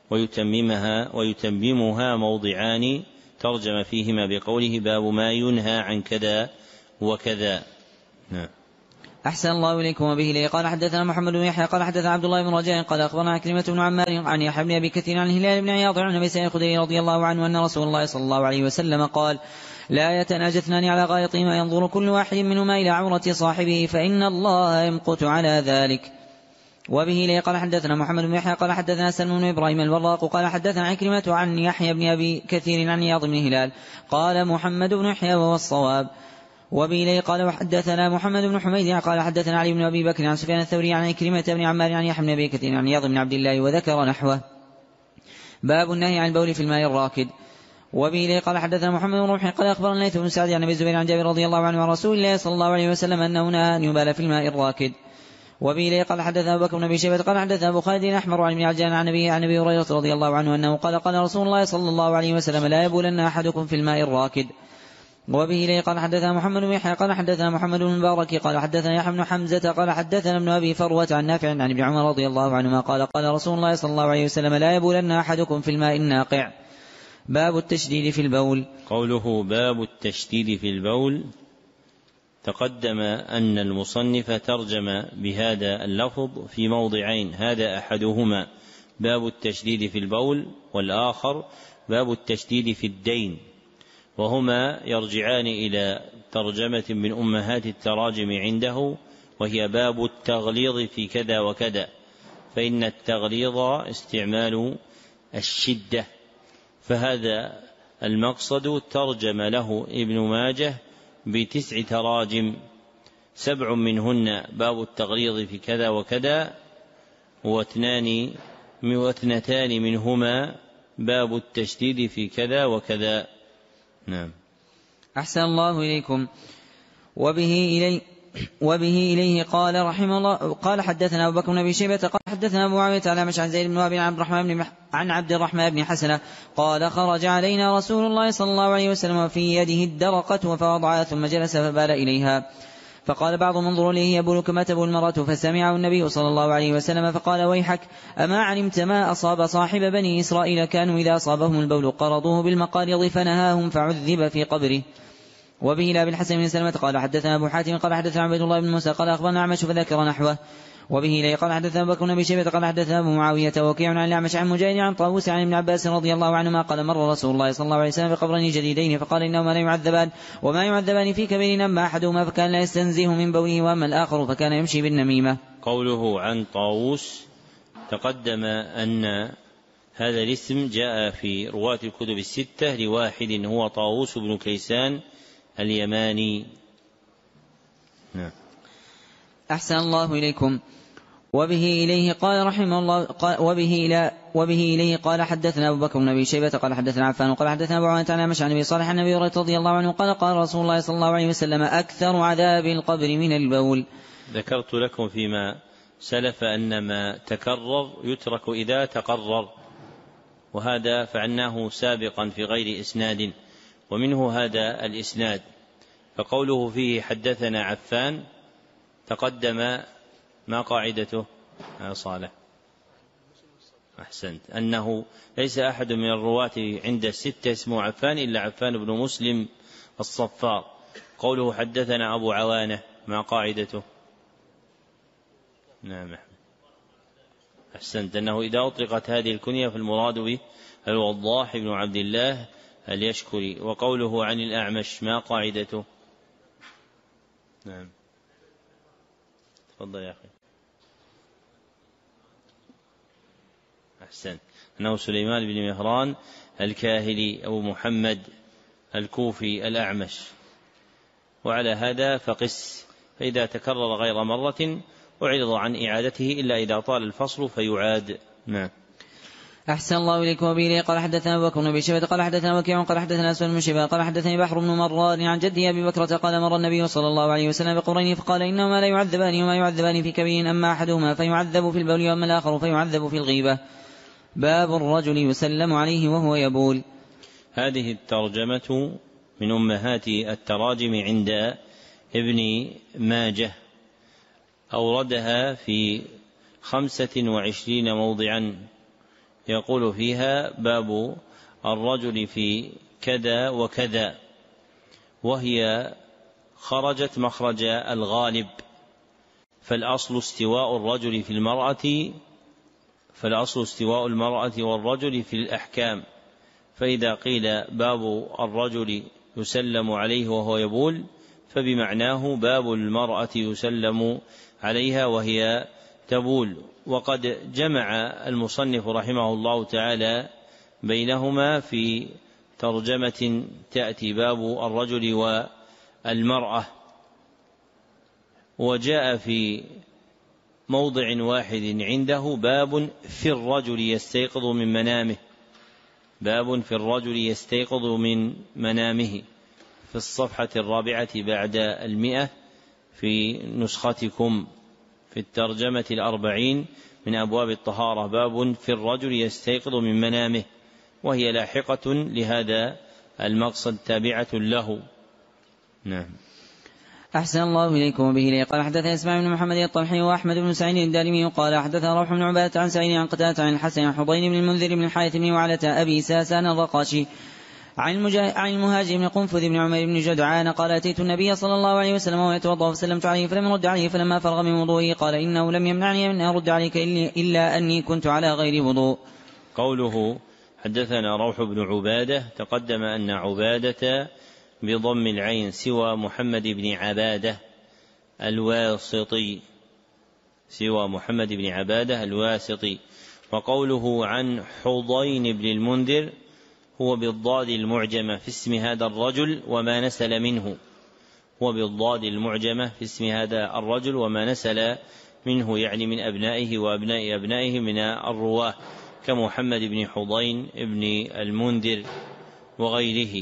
ويتممها موضعان ترجم فيهما بقوله: باب ما ينهى عن كذا وكذا. نعم. أحسن الله إليكم. وبه لي قال حدثنا محمد بن يحيى قال حدثنا عبد الله بن رجاء قال أخبرنا كلمة بن عمار عن يحيى بن أبي كثير عن هلال بن عياض عن أبي سعيد الخدري رضي الله عنه أن رسول الله صلى الله عليه وسلم قال: لا يتناجى اثنان على غائطهما ينظر كل واحد منهما إلى عورة صاحبه فإن الله يمقت على ذلك. وبه لي قال حدثنا محمد بن يحيى قال حدثنا سلم بن إبراهيم الوراق قال حدثنا عكرمة عن يحيى بن أبي كثير عن عياض بن هلال قال محمد بن يحيى وهو الصواب. وبه لي قال وحدثنا محمد بن حميد قال حدثنا علي بن أبي بكر عن سفيان الثوري عن عكرمة بن عمار عن يحيى بن أبي كثير عن عياض بن عبد الله وذكر نحوه. باب النهي عن البول في الماء الراكد. وبه لي قال حدثنا محمد بن رمح قال أخبرنا ليث بن سعد عن أبي الزبير عن جابر رضي الله عنه عن رسول الله صلى الله عليه وسلم أنه نهى أن يبال في الماء الراكد. وبه لي قال حدثنا أبو بكر بن أبي شيبة قال حدثنا أبو خالد الأحمر عن ابن عجلان عن أبي هريرة رضي الله عنه أنه قال قال رسول الله صلى الله عليه وسلم: لا يبولن أحدكم في الماء الراكد. وبه لي قال حدثنا محمد بن يحيى قال حدثنا محمد بن مبارك قال حدثنا يحيى بن حمزة قال حدثنا ابن أبي فروة عن نافع عن ابن عمر رضي الله عنهما قال قال رسول الله صلى الله عليه وسلم: لا يبولن أحدكم في الماء الناقع. باب التشديد في البول. قوله باب التشديد في البول، تقدم أن المصنف ترجم بهذا اللفظ في موضعين، هذا أحدهما باب التشديد في البول، والآخر باب التشديد في الدين، وهما يرجعان إلى ترجمة من أمهات التراجم عنده، وهي باب التغليظ في كذا وكذا، فإن التغليظ استعمال الشدة، فهذا المقصد ترجم له ابن ماجه ب9 تراجم، 7 منهن باب التغليظ في كذا وكذا، واثنتان منهما باب التشديد في كذا وكذا. نعم. أحسن الله إليكم. وبه إليه قال رحمه الله قال حدثنا أبو بكر بن أبي شيبة قال حدثنا أبو معاوية على مش عن زيد بن وهب عن عبد الرحمن بن حسنة قال: خرج علينا رسول الله صلى الله عليه وسلم وفي يده الدرقة فوضعها ثم جلس فبال إليها، فقال بعضهم: انظروا لي يبول كما تبول المرأة، فسمعه النبي صلى الله عليه وسلم فقال: ويحك، أما علمت ما أصاب صاحب بني إسرائيل كانوا إذا أصابهم البول قرضوه بالمقارض فنهاهم فعذب في قبره. وبه لا بالحسن بن سلمة قال حدثنا أبو حاتم قال حدثنا عبد الله بن موسى قال أخبرنا أعمش فذكر نحوه. وبه لا قال حدثنا أبو بكر بن أبي شيبة قال حدثنا أبو معاوية وكيع عن الأعمش عن مجاهد عن طاووس عن ابن عباس رضي الله عنهما قال: مر رسول الله صلى الله عليه وسلم بقبرين جديدين فقال: إنهما لا يعذبان، وما يعذبان في كبير، أما أحدهما فكان لا يستنزه من بوله، وأما الآخر فكان يمشي بالنميمة. قوله عن طاووس، تقدم أن هذا الاسم جاء في رواة الكتب 6 لواحد هو طاووس بن كيسان اليماني. نعم. أحسن الله إليكم. وبه إليه قال رحمه الله وبه إليه قال حدثنا أبو بكر بن أبي شيبة قال حدثنا عفان قال حدثنا أبو عوانة عن مشعر بن صالح عن أبي هريرة رضي الله عنه قال: قال رسول الله صلى الله عليه وسلم: أكثر عذاب القبر من البول. ذكرت لكم فيما سلف أن ما تكرر يترك إذا تقرر، وهذا فعناه سابقا في غير إسناد، ومنه هذا الإسناد. فقوله فيه حدثنا عفان تقدم ما قاعدته يا صالح؟ أحسنت، أنه ليس أحد من الرواة عند 6 اسمه عفان إلا عفان بن مسلم الصفار. قوله حدثنا أبو عوانة ما قاعدته؟ نعم أحسنت، أنه إذا أطلقت هذه الكنية فالمراد به الوضاح بن عبد الله اليشكري. وقوله عن الأعمش ما قاعدته؟ نعم تفضل يا أخي. أحسن، أنه سليمان بن مهران الكاهلي أو محمد الكوفي الأعمش. وعلى هذا فقس، فإذا تكرر غير مرة أعرض عن إعادته إلا إذا طال الفصل فيعاد. نعم. أحسن الله إليكم. وبه قال حدثنا أبو بكر بن أبي شيبة قال حدثنا وكيع قال حدثنا أسود بن شيبة قال حدثني بحر بن مرار عن جده أبي بكرة قال مر النبي صلى الله عليه وسلم بقبرين فقال إنهما لا يعذبان وما يعذبان في كبير أما أحدهما فيعذب في البول وأما الآخر فيعذب في الغيبة. باب الرجل يسلم عليه وهو يبول. هذه الترجمة من أمهات التراجم عند ابن ماجه، أوردها في 25 موضعا يقول فيها باب الرجل في كذا وكذا، وهي خرجت مخرج الغالب، فالأصل استواء الرجل في المرأة، فالأصل استواء المرأة والرجل في الأحكام، فإذا قيل باب الرجل يسلم عليه وهو يبول فبمعناه باب المرأة يسلم عليها وهي تبول. وقد جمع المصنف رحمه الله تعالى بينهما في ترجمة تأتي باب الرجل والمرأة، وجاء في موضع واحد عنده باب في الرجل يستيقظ من منامه، باب في الرجل يستيقظ من منامه في الصفحة 4 بعد 100 في نسختكم في الترجمة 40 من أبواب الطهارة، باب في الرجل يستيقظ من منامه، وهي لاحقة لهذا المقصد تابعة له. نعم. أحسن الله إليكم. به قال حدثنا إسماعيل بن محمد الطلحي وأحمد بن سعيد الدارمي قال حدثنا روح بن عبادة عن سعيد عن قتادة عن الحسن عن حضين بن المنذر بن الحارث بن وعلة أبي ساسان الرقاشي عن المهاجر بن قنفذ بن عمر بن جدعان قال أتيت النبي صلى الله عليه وسلم وهو يتوضأ فسلمت عليه فلم يرد عليه، فلما فرغ من وضوئه قال إنه لم يمنعني من أرد عليك إلا أني كنت على غير وضوء. قوله حدثنا روح بن عبادة، تقدم أن عبادة بضم العين سوى محمد بن عبادة الواسطي، سوى محمد بن عبادة الواسطي. وقوله عن حضين بن المنذر هو بالضاد المعجمة في اسم هذا الرجل وما نسل منه، هو بالضاد المعجمة في اسم هذا الرجل وما نسل منه، يعني من أبنائه وأبناء أبنائه من الرواه كمحمد بن حضين بن المنذر وغيره.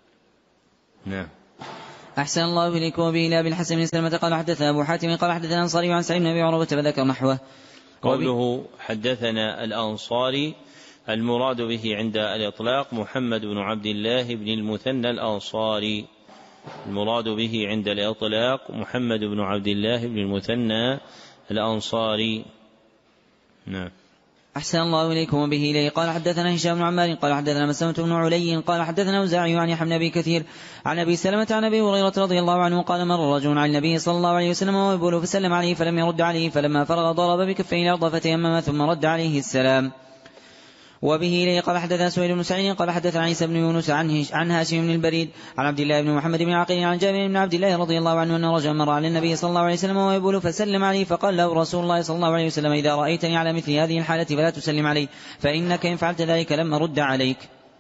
نعم. أحسن الله إليكم. وبه إلى بالحسن بن سلمة قال حدثنا أبو حاتم قال حدثنا الأنصاري عن سعيد بن أبي عروبة فذكر نحوه. قوله حدثنا الأنصاري المراد به عند الإطلاق محمد بن عبد الله بن المثنى الأنصاري، المراد به عند الإطلاق محمد بن عبد الله بن المثنى الأنصاري. نعم. أحسن الله إليكم. وبه إليه قال حدثنا هشام بن عمار قال حدثنا مسلمة بن علي قال حدثنا أوزاعي عن يحيى بن أبي كثير عن أبي سلمة عن أبي هريرة رضي الله عنه قال مر رجل على النبي صلى الله عليه وسلم وهو يبول فسلم عليه فلم يرد عليه، فلما فرغ ضرب بكفيه الأرض فتيمم ثم رد عليه السلام. وبه إليه قال حدثنا سهيل بن سعيد قال حدثنا عيسى بن يونس عن هاشم بن البريد عن عبد الله بن محمد بن عقيل عن جابر بن عبد الله رضي الله عنه أن رجلا مر على النبي صلى الله عليه وسلم وهو يبول فسلم عليه، فقال له رسول الله صلى الله عليه وسلم إذا رأيتني على مثل هذه الحالة فلا تسلم علي، فإنك إن فعلت ذلك لم أرد عليك.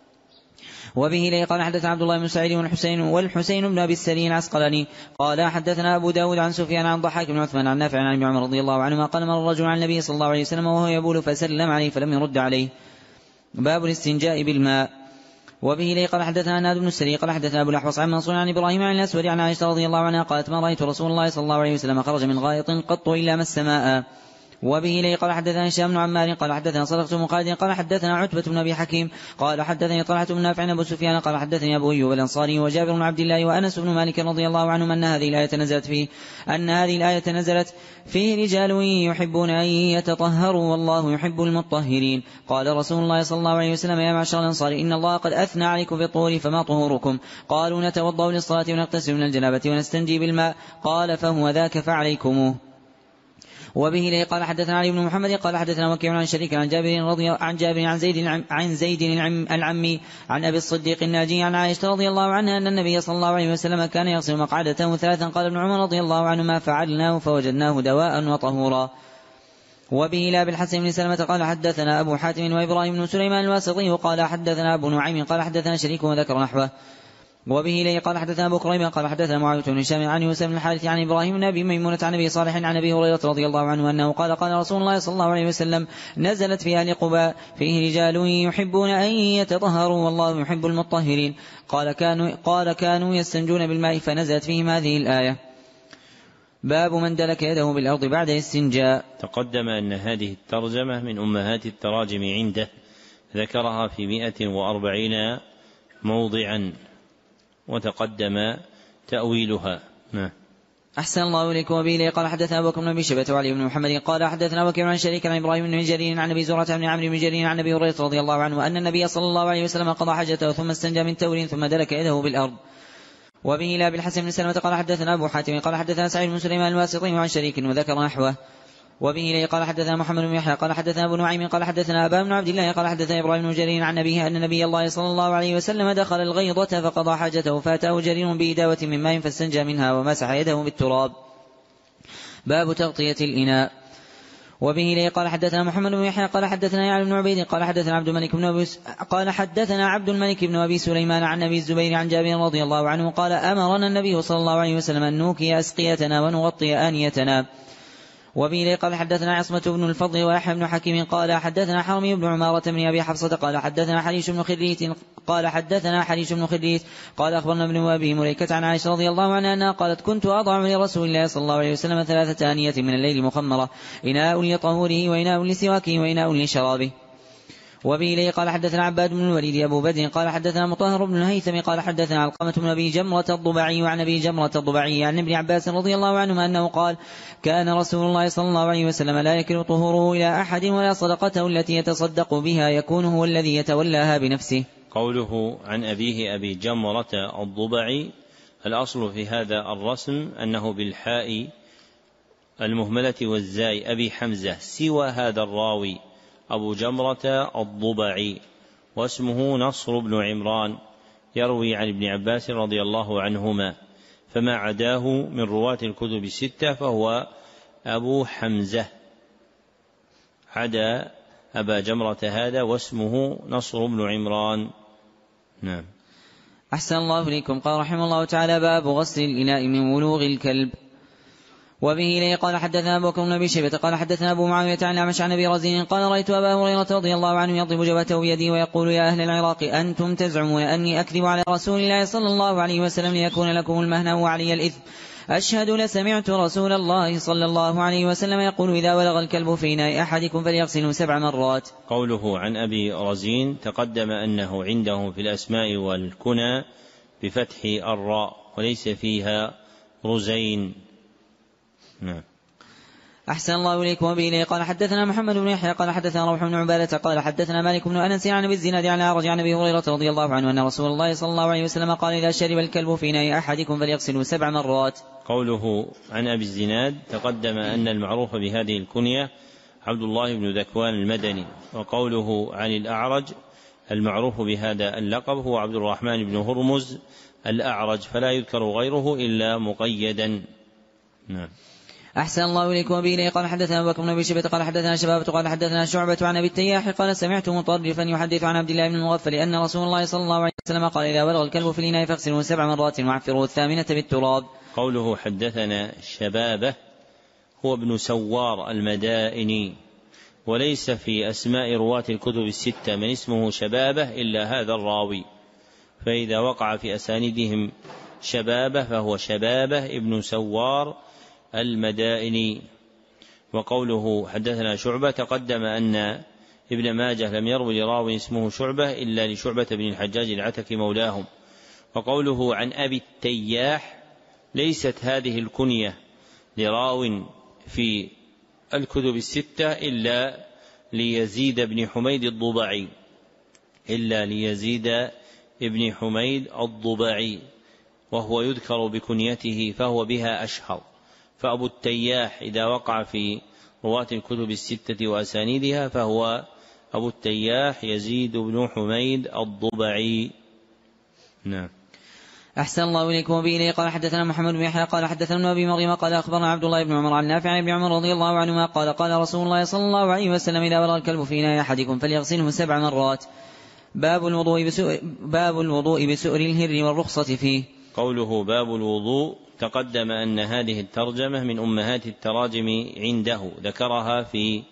وبه إليه قال حدثنا عبد الله بن سعيد والحسين بن أبي السري العسقلاني قال حدثنا أبو داود عن سفيان عن ضحاك بن عثمان عن نافع عن ابن عمر رضي الله عنهما قال مر رجل على النبي صلى الله عليه وسلم وهو يبول فسلم عليه فلم يرد عليه. باب الاستنجاء بالماء. وبه إليه قال حدثنا ناد بن السري قال حدثنا أبو الأحوص عن منصور عن إبراهيم عن الأسود عن عائشة رضي الله عنها قالت ما رأيت رسول الله صلى الله عليه وسلم خرج من غائط قط إلا مس ماء. وبه إليه قال حدثنا هشام بن عمار قال حدثنا صدقة بن خالد قال حدثنا عتبة بن أبي حكيم قال حدثني طلحة بن نافع أبو سفيان قال حدثني أبو أيوب الأنصاري وجابر بن عبد الله وأنس بن مالك رضي الله عنهم أن هذه الآية نزلت فيه رجال يحبون أن يتطهروا والله يحب المطهرين. قال رسول الله صلى الله عليه وسلم يا معشر الأنصار إن الله قد أثنى عليكم بالطهور فما طهوركم؟ قالوا نتوضأ للصلاة ونغتسل من الجنابة ونستنجي بالماء. قال فهو ذاك فعليكموه. وبه إليه قال حدثنا علي بن محمد قال حدثنا وكيع عن شريك عن جابر عن زيد العمي عن أبي الصديق الناجي عن عائشة رضي الله عنها أن النبي صلى الله عليه وسلم كان يغسل مقعدته 3. قال ابن عمر رضي الله عنه ما فعلناه فوجدناه دواء وطهورا. وبه إلى بالحسن بن سلمة قال حدثنا أبو حاتم وإبراهيم بن سليمان الواسطي قال حدثنا أبو نعيم قال حدثنا شريك وذكر نحوه. وبه إليه قال حدثنا أبو كريم قال حدثنا معاوية بن هشام عن يوسف بن الحارث عن إبراهيم بن أبي ميمونة عن أبي صالح عن أبي هريرة رضي الله عنه أنه قال قال رسول الله صلى الله عليه وسلم نزلت في أهل قباء فيه رجال يحبون أن يتطهروا والله يحب المطهرين قال كانوا يستنجون بالماء فنزلت فيهم هذه الآية. باب من دلك يده بالأرض بعد الاستنجاء. تقدم أن هذه الترجمة من أمهات التراجم عنده، ذكرها في 140 موضعا وتقدم تأويلها. أحسن الله إليكم. وبه إليه قال حدثنا أبو بكر بن أبي شيبة وعلي بن محمد قال حدثنا وكيع عن شريك عن إبراهيم بن جرير عن أبي زرعة بن عمرو بن جرير عن أبي هريرة رضي الله عنه أن النبي صلى الله عليه وسلم قضى حاجته ثم استنجى من تور ثم دلك يده بالأرض. وبه إلى أبي الحسن بن سلمة قال حدثنا أبو حاتم قال حدثنا سعيد بن سليمان الواسطي عن شريك وذكر نحوه. وبه إليه قال حدثنا محمد بن يحيى قال حدثنا أبو نعيم قال حدثنا أبا بن عبد الله قال حدثنا إبراهيم بن جرير عن أبيه أن النبي الله صلى الله عليه وسلم دخل الغيضة فقضى حاجته فأتاه جرير بإداوة من ماء فاستنجى منها ومسح يده بالتراب. باب تغطية الإناء. وبه إليه قال حدثنا محمد بن يحيى قال حدثنا يعلى بن عبيد قال حدثنا عبد الملك بن أبي سليمان عن أبي الزبير عن جابر رضي الله عنه قال أمرنا النبي صلى الله عليه وسلم أن نوكي أسقيتنا ونغطي آنيتنا. وبه إليه قال حدثنا عصمة بن الفضل ويحيى بن حكيم قال حدثنا حرمي بن عمارة بن أبي حفصة قال حدثنا حريش بن خريت قال أخبرنا ابن أبي مليكة عن عائشة رضي الله عنها أنها قالت كنت أضع لرسول الله صلى الله عليه وسلم 3 آنية من الليل مخمرة، إناء لطهوره وإناء لسواكه وإناء لشرابه. وبه إليه قال حدثنا عباد بن الوليد أبو بدر قال حدثنا مطهر بن الهيثم قال حدثنا علقمة بن أبي جمرة الضبعي وعن أبي جمرة الضبعي عن ابن عباس رضي الله عنهما أنه قال كان رسول الله صلى الله عليه وسلم لا يكل طهوره إلى أحد ولا صدقته التي يتصدق بها يكون هو الذي يتولاها بنفسه. قوله عن أبيه أبي جمرة الضبعي، الأصل في هذا الرسم أنه بالحاء المهملة والزاي أبي حمزة، سوى هذا الراوي أبو جمرة الضبعي واسمه نصر بن عمران يروي عن ابن عباس رضي الله عنهما، فما عداه من رواة الكتب 6 فهو أبو حمزة، عدا أبا جمرة هذا واسمه نصر بن عمران. نعم. أحسن الله إليكم. قال رحمه الله تعالى باب غسل الإناء من ولوغ الكلب. وبه إليه قال حدثنا أبو بكر بن أبي شيبة قال حدثنا أبو معاوية عن الأعمش عن أبي رزين قال رأيت أبا هريرة رضي الله عنه يضرب جبهته بيده ويقول يا أهل العراق أنتم تزعمون أني أكذب على رسول الله صلى الله عليه وسلم ليكون لكم المهنة وعلي الإثم، أشهد لسمعت رسول الله صلى الله عليه وسلم يقول إذا ولغ الكلب في إناء أحدكم فليغسله 7 مرات. قوله عن أبي رزين تقدم أنه عنده في الأسماء والكنى بفتح الراء وليس فيها رزين. نعم. أحسن الله إليكم. وبه إليه قال حدثنا محمد بن يحيى قال حدثنا روح بن عبادة قال حدثنا مالك بن أنس عن أبي الزناد عن الأعرج عن أبي هريرة رضي الله عنه أن رسول الله صلى الله عليه وسلم قال إذا شرب الكلب في إناء أحدكم فليغسله 7 مرات. قوله عن أبي الزناد تقدم أن المعروف بهذه الكنية عبد الله بن ذكوان المدني، وقوله عن الأعرج المعروف بهذا اللقب هو عبد الرحمن بن هرمز الأعرج، فلا يذكر غيره إلا مقيدا. نعم. أحسن الله إليكم. وبه إليه قال حدثنا أبو بكر بن أبي شيبة قال حدثنا شبابة قال حدثنا شعبة عن أبي التياح قال سمعت مطرفا يحدث عن عبد الله بن المغفل أن رسول الله صلى الله عليه وسلم قال إذا ولغ الكلب في الإناء فاغسله 7 مرات وعفره 8 بالتراب. قوله حدثنا شبابة هو ابن سوار المدائني، وليس في أسماء رواة الكتب 6 من اسمه شبابة إلا هذا الراوي، فإذا وقع في أساندهم شبابة فهو شبابة ابن سوار المدائني. وقوله حدثنا شعبة تقدم أن ابن ماجه لم يروي لراوي اسمه شعبة إلا لشعبة بن الحجاج العتكي مولاهم. وقوله عن أبي التياح ليست هذه الكنية لراو في الكتب 6 إلا ليزيد بن حميد الضبعي وهو يذكر بكنيته فهو بها أشهر. فأبو التياح إذا وقع في رواة الكتب 6 وأسانيدها فهو أبو التياح يزيد بن حميد الضبعي. نعم. أحسن الله إليكم. وبه إليه قال حدثنا محمد بن يحيى قال حدثنا ابن أبي مريم قال أخبرنا عبد الله بن عمر عن نافع عن ابن عمر رضي الله عنهما قال قال رسول الله صلى الله عليه وسلم إذا ولغ الكلب في إناء أحدكم فليغسله 7 مرات. باب الوضوء بسؤر الهر والرخصة فيه. قوله باب الوضوء تقدم أن هذه الترجمة من أمهات التراجم عنده، ذكرها في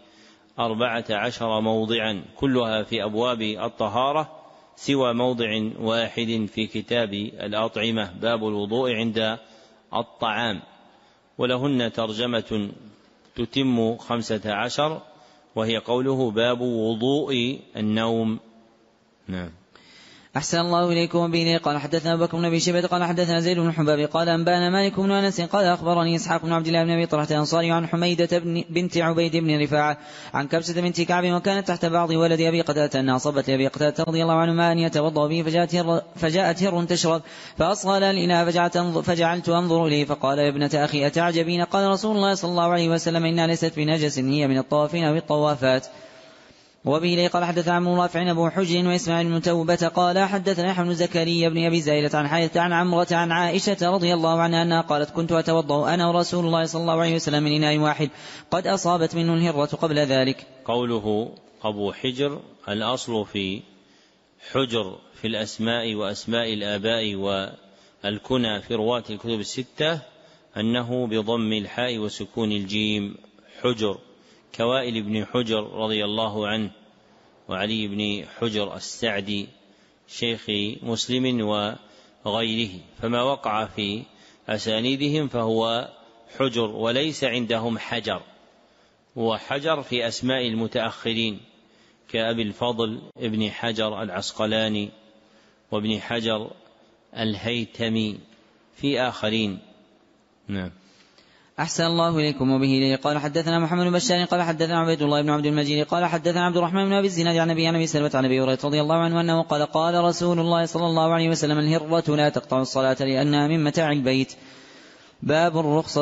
14 موضعا كلها في أبواب الطهارة سوى موضع واحد في كتاب الأطعمة، باب الوضوء عند الطعام، ولهن ترجمة تتم 15 وهي قوله باب وضوء النوم. نعم. أحسن الله إليكم. وبه قال حدثنا أبو بكر بن أبي شيبة قال حدثنا زيد بن حباب قال أنبانا مالك بن أنس قال أخبرني إسحاق بن عبد الله بن أبي طلحة الأنصاري عن حميدة بنت عبيد بن رفاعة عن كبسة بنت كعب وكانت تحت بعض ولد أبي قتادة أنها أصابت لأبي قتادة رضي الله عنه ماء يتوضأ به فجاءت هر تشرب فأصغى لها الإناء فجعلت أنظر إليه فقال يا ابنة أخي أتعجبين؟ قال رسول الله صلى الله عليه وسلم إنها ليست بنجس، هي من الطوافين أو الطوافات. وبه قال حدث عن رافع أبو حجر وإسماعيل المتوبة قال حدثنا يحيى بن زكريا بن أبي زائدة عن حيث عن عمرة عن عائشة رضي الله عنها أنها قالت كنت أتوضأ أنا ورسول الله صلى الله عليه وسلم من إناء واحد قد أصابت منه الهرة قبل ذلك. قوله أبو حجر الأصل في حجر في الأسماء وأسماء الآباء والكنى في رواة الكتب الستة أنه بضم الحاء وسكون الجيم حجر، كوائل بن حجر رضي الله عنه وعلي بن حجر السعدي شيخ مسلم وغيره، فما وقع في أسانيدهم فهو حجر وليس عندهم حجر، وحجر في أسماء المتأخرين كأبي الفضل ابن حجر العسقلاني وابن حجر الهيتمي في آخرين. نعم. أحسن الله إليكم. وبه إليه قال حدثنا محمد بن بشار قال حدثنا عبيد الله بن عبد المجيد قال حدثنا عبد الرحمن بن أبي الزناد عن أبي سلمة عن أبي هريرة رضي الله عنه أنه قال قال رسول الله صلى الله عليه وسلم الهرة لا تقطع الصلاة لأنها من متاع البيت. باب الرخصة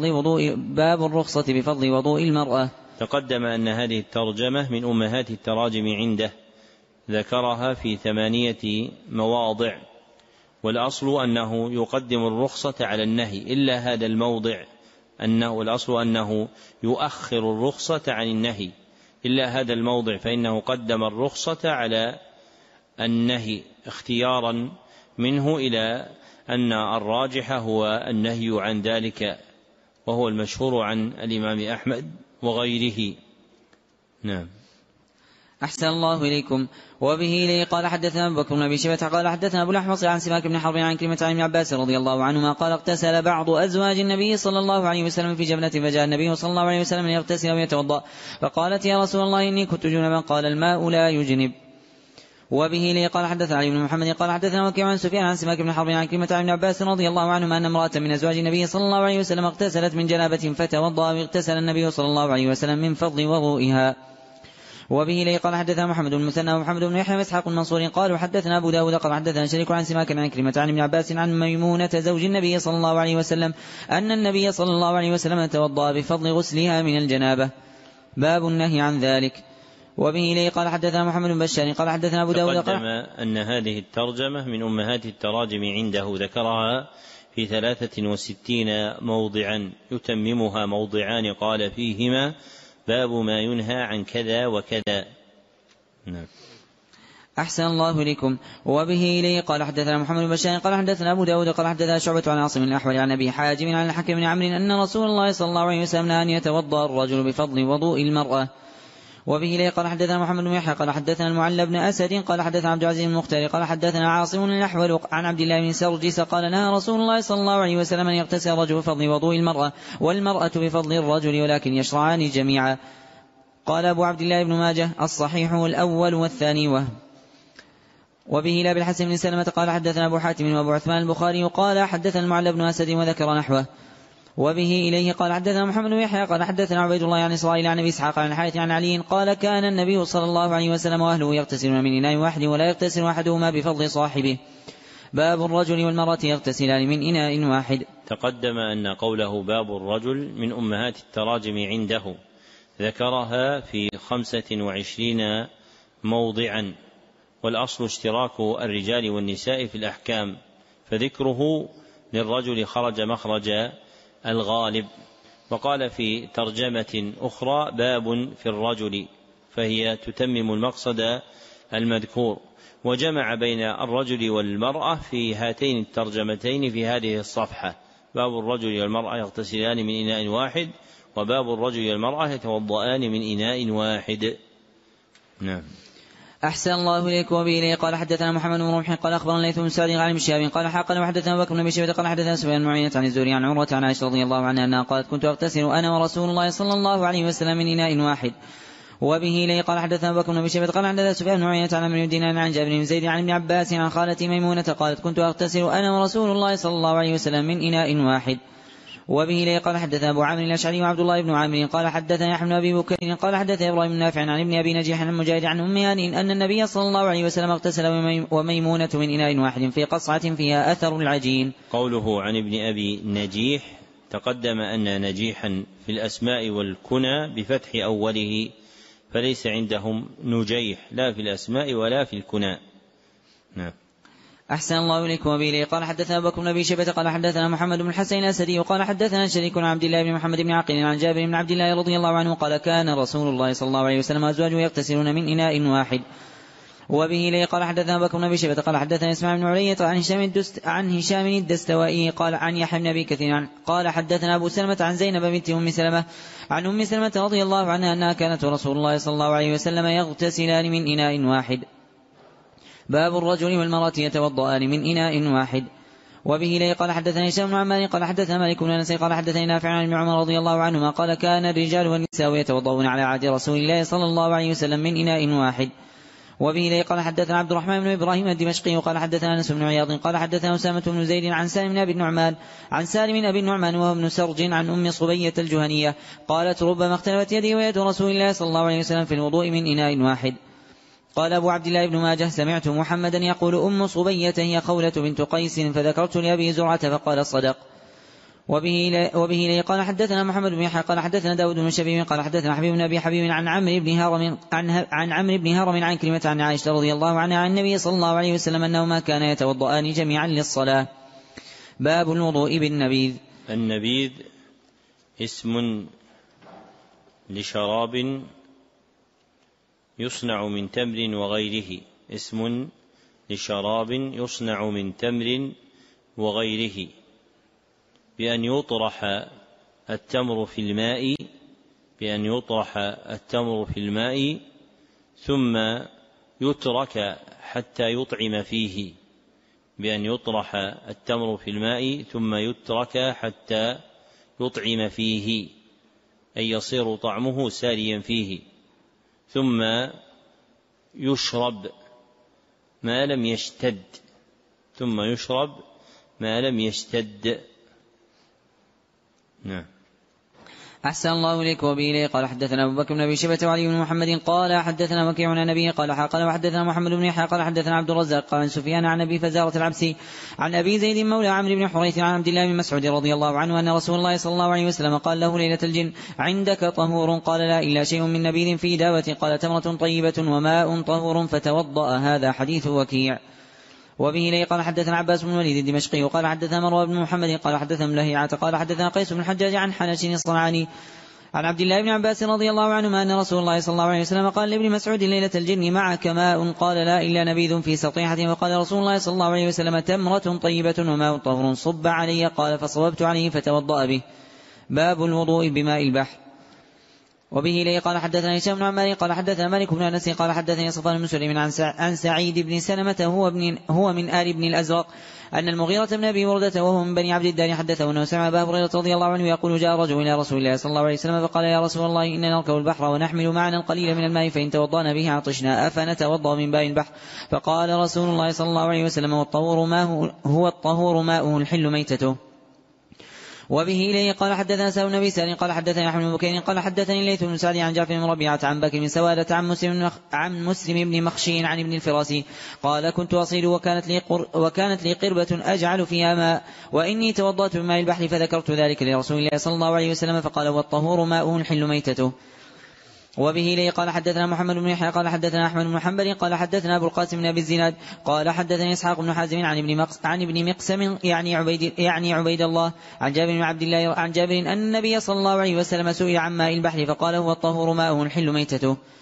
بفضل وضوء المرأة. تقدم أن هذه الترجمة من أمهات التراجم عنده، ذكرها في 8 مواضع، والأصل أنه يقدم الرخصة على النهي إلا هذا الموضع، أنه الأصل أنه يؤخر الرخصة عن النهي إلا هذا الموضع، فإنه قدم الرخصة على النهي اختيارا منه إلى أن الراجح هو النهي عن ذلك، وهو المشهور عن الإمام أحمد وغيره. نعم. أحسن الله إليكم. وبه إليه قال حدثنا أبو بكر بن أبي شيبة قال حدثنا أبو الأحوص عن سماك بن حرب عن كلمة عن ابن عباس رضي الله عنهما قال اغتسل بعض أزواج النبي صلى الله عليه وسلم في جبنة فجاء النبي صلى الله عليه وسلم ليغتسل ويتوضأ فقالت يا رسول الله إني كنت جنبا قال الماء لا يجنب. وبه إليه قال حدثنا علي بن محمد قال حدثنا وكيع عن سفيان عن سماك بن حرب عن كلمة عن ابن عباس رضي الله عنهما أن امرأة من أزواج النبي صلى الله عليه وسلم اغتسلت من جنابة فتوضأ واغتسل النبي صلى الله عليه وسلم من فضل وضوئها. وبه إليه قال حدثنا محمد بن المثنى ومحمد بن يحيى وإسحاق المنصور قال حدثنا أبو داود قال حدثنا شريك عن سماك عن كلمة عن ابن عباس عن ميمونة زوج النبي صلى الله عليه وسلم أن النبي صلى الله عليه وسلم توضأ بفضل غسلها من الجنابة. باب النهي عن ذلك. وبه إليه قال حدثنا محمد بن بشار قال حدثنا أبو داود تقدم أن هذه الترجمة من أمهات التراجم عنده، ذكرها في 63 موضعا يتممها موضعان قال فيهما باب ما ينهى عن كذا وكذا. نعم. أحسن الله إليكم. وبه إليه قال حدثنا محمد بن بشار قال حدثنا أبو داود قال حدثنا شعبة عن عاصم الأحول عن أبي حاجم عن الحكم بن عمرو أن رسول الله صلى الله عليه وسلم أن يتوضأ الرجل بفضل وضوء المرأة. وبه إليه قال حدثنا محمد بن يحيى قال حدثنا المعلى بن أسد قال حدثنا عبد العزيز المختار قال حدثنا عاصم الأحول عن عبد الله بن سرجس قال نهى رسول الله صلى الله عليه وسلم أن يغتسل الرجل بفضل وضوء المرأة والمرأة بفضل الرجل ولكن يشرعان جميعا. قال أبو عبد الله بن ماجه الصحيح الأول والثاني وهم. وبه لا بالحسن بن سلمة قال حدثنا أبو حاتم وأبو عثمان البخاري قال حدثنا المعلى بن أسد وذكر نحوه. وبه إليه قال حدثنا محمد بن يحيى قال حدثنا عبيد الله عن إسرائيل عن أبي إسحاق عن الحارث عن علي قال كان النبي صلى الله عليه وسلم وأهله يغتسلون من إناء واحد ولا يغتسل أحدهما بفضل صاحبه. باب الرجل والمرأة يغتسلان من إناء واحد. تقدم أن قوله باب الرجل من أمهات التراجم عنده، ذكرها في 25 موضعا، والأصل اشتراك الرجال والنساء في الأحكام، فذكره للرجل خرج مخرج الغالب. وقال في ترجمة أخرى باب في الرجل، فهي تتمم المقصد المذكور. وجمع بين الرجل والمرأة في هاتين الترجمتين في هذه الصفحة: باب الرجل والمرأة يغتسلان من إناء واحد، وباب الرجل والمرأة يتوضأان من إناء واحد. نعم. أحسن الله إليك. وبه إليه قال حدثنا محمد بن رمح قال أخبرنا الليث بن سعد عن ابن شهاب قال حقنا وحدثنا بكر بن أبي شيبة قال حدثنا سفيان بن عيينة عن الزهري عن عروة عن عائشة رضي الله عنها أنها قالت: كنت أغتسل أنا ورسول الله صلى الله عليه وسلم من إناء واحد. وبه إليه قال حدثنا بكر بن أبي شيبة قال حدثنا سفيان بن عيينة عن عمرو بن دينار عن جابر بن زيد عن ابن عباس عن خالتي ميمونة قالت: كنت أغتسل أنا ورسول الله صلى الله عليه وسلم من إناء واحد. وبه إليه قال حدثنا أبو عامر الأشعري وعبد الله بن عامر قال حدثنا يحيى بن أبي بكر قال حدثنا إبراهيم بن نافع عن ابن أبي نجيح عن مجاهد عن أم هانئ أن النبي صلى الله عليه وسلم اغتسل وميمونة من إناء واحد في قصعة فيها أثر العجين. قوله عن ابن أبي نجيح تقدم أن نجيحا في الأسماء والكنى بفتح أوله، فليس عندهم نجيح لا في الأسماء ولا في الكنى. نعم. أحسن الله إليكم. وبه قال حدثنا بكر بن أبي شيبة قال حدثنا محمد بن الحسين الأسدي قال حدثنا شريك عن عبد الله بن محمد بن عقيل عن جابر بن عبد الله رضي الله عنه قال: كان رسول الله صلى الله عليه وسلم أزواجه يغتسلون من إناء واحد. وبه إليه قال حدثنا بكر بن أبي شيبة قال حدثنا إسماعيل بن علية عن هشام الدستوائي قال عن يحيى بن أبي كثير قال حدثنا أبو سلمة عن زينب بنت أم سلمة عن أم سلمة رضي الله عنها أنها كانت رسول الله صلى الله عليه وسلم يغتسلان من إناء واحد. باب الرجل والمرأة يتوضأان من إناء واحد. وبه إليه قال حدثنا هشام بن عمار قال حدثنا مالك بن أنس قال حدثنا نافع عن ابن عمر رضي الله عنهما قال: كان الرجال والنساء يتوضؤون على عهد رسول الله صلى الله عليه وسلم من إناء واحد. وبه إليه قال حدثنا عبد الرحمن بن إبراهيم الدمشقي قال حدثنا أنس بن عياض قال حدثنا أسامة بن زيد عن سالم بن أبي النعمان وهو ابن سرج عن أم صبية الجهنية قالت: ربما اختلفت يدي ويد رسول الله صلى الله عليه وسلم في الوضوء من إناء واحد. قال أبو عبد الله بن ماجه: سمعت محمدا يقول: أم صبية هي خولة بنت قيس، فذكرت لأبي زرعة فقال: صدق. وبه إليه قال حدثنا محمد بن يحيى قال حدثنا داود بن شبيب قال حدثنا حبيب بن أبي حبيب عن عمرو بن هرم عن كلمة عن عائشة رضي الله عنها عن النبي صلى الله عليه وسلم أنهما كانا يتوضؤان جميعا للصلاة. باب الوضوء بالنبيذ. النبيذ اسم لشراب يصنع من تمر وغيره، اسم لشراب يصنع من تمر وغيره، بأن يطرح التمر في الماء ثم يترك حتى يطعم فيه، بأن يطرح التمر في الماء ثم يترك حتى يطعم فيه، أي يصير طعمه ساريا فيه، ثم يشرب ما لم يشتد. نعم. أحسن الله إليك. وبه إليه قال حدثنا أبو بكر بن أبي شيبة وعلي بن محمد قال حدثنا وكيع عن النبي قال وحدثنا محمد بن يحيى قال حدثنا عبد الرزاق قال عن سفيان عن أبي فزارة العبسي عن أبي زيد مولى عمرو بن حريث عن عبد الله بن مسعود رضي الله عنه أن رسول الله صلى الله عليه وسلم قال له ليلة الجن: عندك طهور؟ قال: لا، إلا شيء من نبيذ في دابة. قال: تمرة طيبة وماء طهور، فتوضأ. هذا حديث وكيع. وبه إليه قال حدثنا عباس بن الوليد الدمشقي وقال حدثنا مروان بن محمد قال حدثنا ملهيعة قال حدثنا قيس بن الحجاج عن حنش الصنعاني عن عبد الله بن عباس رضي الله عنهما أن رسول الله صلى الله عليه وسلم قال لابن مسعود: ليلة الجن معك ماء؟ قال: لا، إلا نبيذ في سطيحة. وقال رسول الله صلى الله عليه وسلم: تمرة طيبة وماء طهور، صب علي. قال: فصببت عليه فتوضأ به. باب الوضوء بماء البحر. وبه إليه قال حدثنا هشام بن عمار قال حدثنا مالك بن أنس قال حدثني صفوان بن سليم عن سعيد بن سلمة هو من آل بن الأزرق أن المغيرة بن أبي وردة وهو من بني عبد الدار حدثه أنه سمع أبا هريرة رضي الله عنه يقول: جاء رجل إلى رسول الله صلى الله عليه وسلم فقال: يا رسول الله، إننا نركب البحر ونحمل معنا القليل من الماء، فإن توضأنا به عطشنا، أفنتوضأ من ماء البحر؟ فقال رسول الله صلى الله عليه وسلم: هو الطهور ماؤه الحل ميتته. وبه إليه قال حدثنا سهل بن سهل قال حدثنا أحمد بن بكير قال حدثني الليث بن سعد عن جعفر بن ربيعة عن بكر بن سوادة عن مسلم بن مخشي عن ابن الفراسي قال: كنت أصيد وكانت لي قربة أجعل فيها ماء، وإني توضأت بماء البحر، فذكرت ذلك لرسول الله صلى الله عليه وسلم فقال: والطهور ماؤه الحل ميتته. وبه إليه قال حدثنا محمد بن يحيى قال حدثنا أحمد بن حنبل قال حدثنا أبو القاسم بن أبي الزناد قال حدثني إسحاق بن حازم عن ابن مقسم يعني عبيد الله عن جابر بن عبد الله عن جابر أن النبي صلى الله عليه وسلم سئل عن ماء البحر فقال: هو الطهور ماؤه الحل ميتته.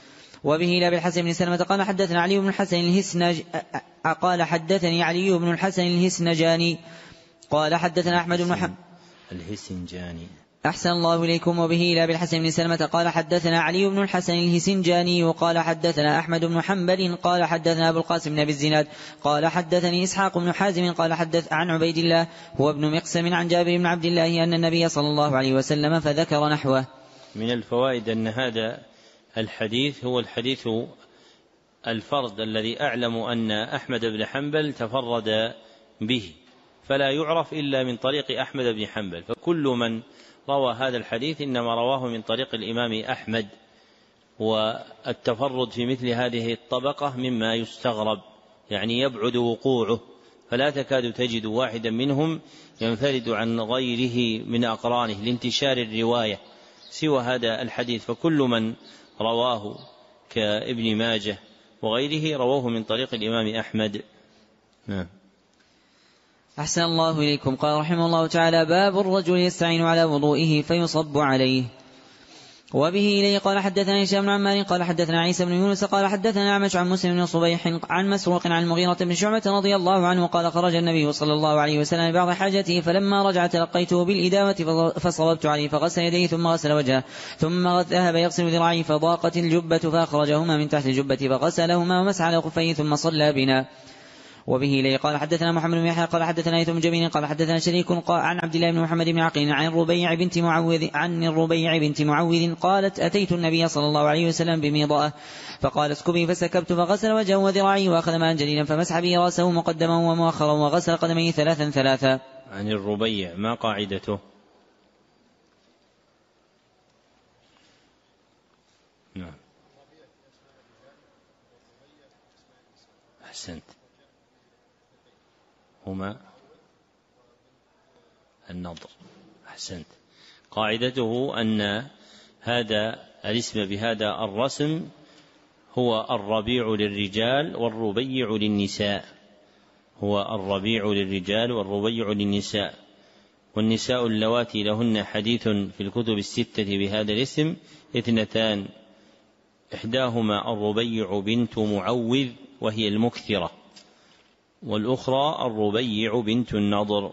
وبه لا بالحسن بن سلمة قال حدثنا علي بن الحسن قال حدثني علي بن الحسن الهسنجاني قال حدثنا أحمد بن الهسنجاني. أحسن الله إليكم. وبه لا بالحسن بن سلمة قال حدثنا علي بن الحسن الهسنجاني قال حدثنا أحمد بن حنبل قال حدثنا أبو القاسم بن بالزناد قال حدثني إسحاق بن حازم قال حدث عن عبيد الله هو ابن مقسم عن جابر بن عبد الله أن النبي صلى الله عليه وسلم فذكر نحوه. من الفوائد أن هذا الحديث هو الحديث الفرد الذي أعلم أن أحمد بن حنبل تفرد به، فلا يعرف إلا من طريق أحمد بن حنبل، فكل من روى هذا الحديث إنما رواه من طريق الإمام أحمد، والتفرد في مثل هذه الطبقة مما يستغرب، يعني يبعد وقوعه، فلا تكاد تجد واحدا منهم ينفرد عن غيره من أقرانه لانتشار الرواية سوى هذا الحديث، فكل من رواه كابن ماجه وغيره رواه من طريق الإمام أحمد. نعم. أحسن الله إليكم. قال رحمه الله تعالى: باب الرجل يستعين على وضوئه فيصب عليه. وبه إليه قال حدثنا هشام بن عمار قال حدثنا عيسى بن يونس قال حدثنا أعمش عن مسلم بن صبيح عن مسروق عن المغيرة بن شعبة رضي الله عنه قال: خرج النبي صلى الله عليه وسلم بعض حاجته، فلما رجع تلقيته بالإداوة فصببت عليه فغسل يديه ثم غسل وجهه ثم ذهب يغسل ذراعيه فضاقت الجبة فأخرجهما من تحت الجبة فغسلهما ومسح على خفيه ثم صلى بنا. وبه إليه قال حدثنا محمد بن يحيى قال حدثنا يثم جميل قال حدثنا شريك عن عبد الله بن محمد بن عقيل عن الربيع بنت معوذ قالت: أتيت النبي صلى الله عليه وسلم بميضاء فقال: اسكبي، فسكبت فغسل وجهه وذراعيه وأخذ ماء جليلا فمسح به رأسه مقدما ومؤخرا وغسل قدميه ثلاثا. عن الربيع ما قاعدته؟ نعم. أحسنت. هما النضر. أحسنت. قاعدته أن هذا الاسم بهذا الرسم هو الربيع للرجال والربيع للنساء، هو الربيع للرجال والربيع للنساء، والنساء اللواتي لهن حديث في الكتب الستة بهذا الاسم 2، إحداهما الربيع بنت معوذ وهي المكثرة، والأخرى الربيع بنت النضر.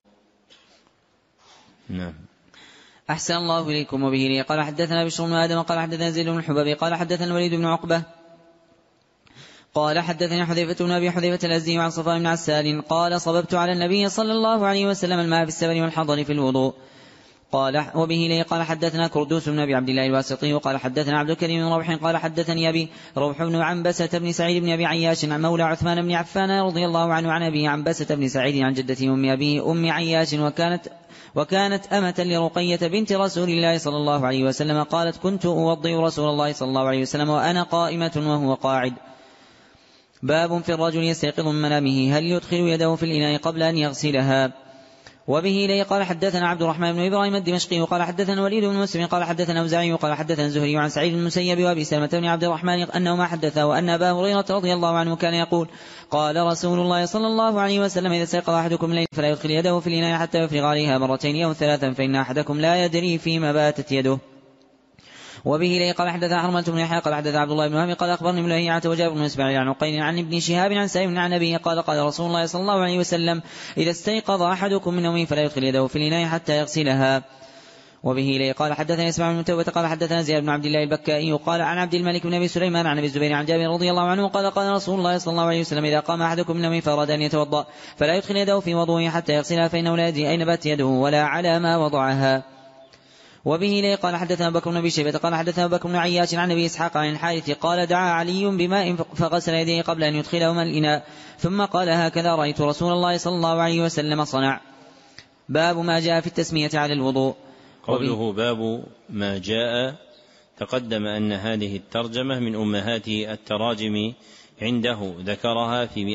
نعم. أحسن الله إليكم. وبه لي قال حدثنا بشر بن آدم قال حدثنا زيد بن الحبابي قال حدثنا الوليد بن عقبة قال حدثني حذيفة بن أبي حذيفة الأزدي عن صفوان بن عسال قال: صببت على النبي صلى الله عليه وسلم الماء في السفر والحضر في الوضوء. قال وبه لي قال حدثنا كردوس بن أبي عبد الله الواسطي وقال حدثنا عبد الكريم بن روح قال حدثني أبي روح بن عنبسة بن سعيد بن أبي عياش عن مولى عثمان بن عفان رضي الله عنه عن أبي عنبسة بن سعيد عن جدته أم أبيه أم عياش وكانت أمة لرقية بنت رسول الله صلى الله عليه وسلم قالت: كنت أوضي رسول الله صلى الله عليه وسلم وأنا قائمة وهو قاعد. باب في الرجل يستيقظ من منامه هل يدخل يده في الإناء قبل أن يغسلها. وبه إليه قال حدثنا عبد الرحمن بن إبراهيم الدمشقي قال حدثنا وليد بن مسلم قال حدثنا أوزاعي قال حدثنا الزهري عن سعيد المسيب وأبي سلمة بن عبد الرحمن أنه ما حدث وأن أبا هريرة رضي الله عنه كان يقول: قال رسول الله صلى الله عليه وسلم: إذا استيقظ أحدكم الليل فلا يدخل يده في الإناء حتى يفرغ عليها 2 أو 3 فإن أحدكم لا يدري فيما باتت يده. وبه إليه قال حدثنا حرملة بن يحيى قال حدثنا عبد الله بن وهب قال أخبرني ابن لهيعة وجابر بن إسماعيل عن عقيل عن ابن شهاب عن سالم عن نبيه قال: قال رسول الله صلى الله عليه وسلم: إذا استيقظ أحدكم من نومه فلا يدخل يده في الإناء حتى يغسلها. وبه إليه قال حدثنا إسماعيل بن متوبة قال حدثنا زياد بن عبد الله البكائي قال عن عبد الملك بن أبي سليمان عن أبي الزبير عن جابر رضي الله عنه قال: قال رسول الله صلى الله عليه وسلم: إذا قام أحدكم من نومه فأراد أن يتوضأ فلا يدخل يده في وضوءه حتى يغسلها فإنه لا يدري أين بات يده ولا على ما وضعها. وبه إليه قال حدثنا بكر بن أبي شيبة قال حدثنا بكر بن عياش عن أبي إسحاق عن الحارث قال: دعا علي بماء فغسل يديه قبل أن يدخلهما الإناء ثم قال: هكذا رأيت رسول الله صلى الله عليه وسلم صنع. باب ما جاء في التسمية على الوضوء. قوله باب ما جاء تقدم أن هذه الترجمة من أمهات التراجم عنده، ذكرها في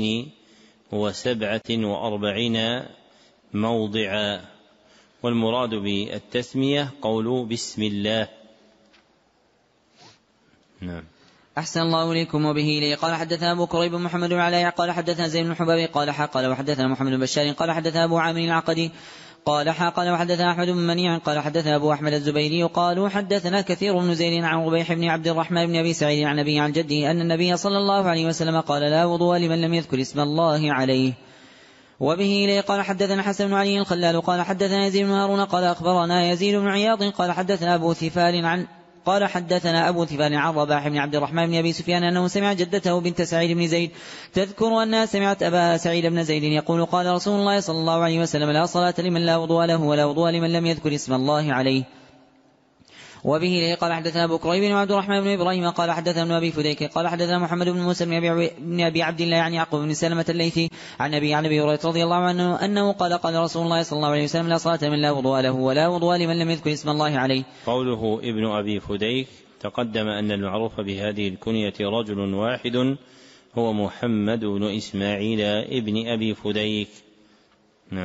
247 موضعا، والمراد بالتسمية قول بسم الله. نعم. أحسن الله إليكم. وبه إليه قال حدثنا أبو كريب محمد بن علاء قال حدثنا زيد بن حبابي قال وحدثنا محمد بن بشار قال حدثنا أبو عامر العقدي قال وحدثنا أحمد بن منيع قال حدثنا أبو أحمد الزبيري قالوا حدثنا كثير بن زيد عن ربيح بن عبد الرحمن بن أبي سعيد عن أبي عن جده أن النبي صلى الله عليه وسلم قال لا وضوء لمن لم يذكر اسم الله عليه. وبه إليه قال حدثنا حسن بن علي الخلال قال حدثنا يزيد بن هارون قال أخبرنا يزيد بن عياض قال حدثنا أبو ثفال عن رباح بن عبد الرحمن بن أبي سفيان أنه سمع جدته بنت سعيد بن زيد تذكر أنها سمعت أبا سعيد بن زيد يقول قال رسول الله صلى الله عليه وسلم لا صلاة لمن لا وضوء له ولا وضوء لمن لم يذكر اسم الله عليه. وبه إليه قال حدثنا أبو كريب بن عبد الرحمن بن إبراهيم قال حدثنا ابن أبي فديك قال حدثنا محمد بن موسى بن أبي عبد الله عن يعقوب بن سلمة الليثي عن أبي هريرة رضي الله عنه أنه قال رسول الله صلى الله عليه وسلم لا صلاة من لا وضوء له ولا وضوء لمن لم يذكر اسم الله عليه. قوله ابن أبي فديك تقدم أن المعروف بهذه الكنية رجل واحد هو محمد بن إسماعيل ابن أبي فديك. نعم.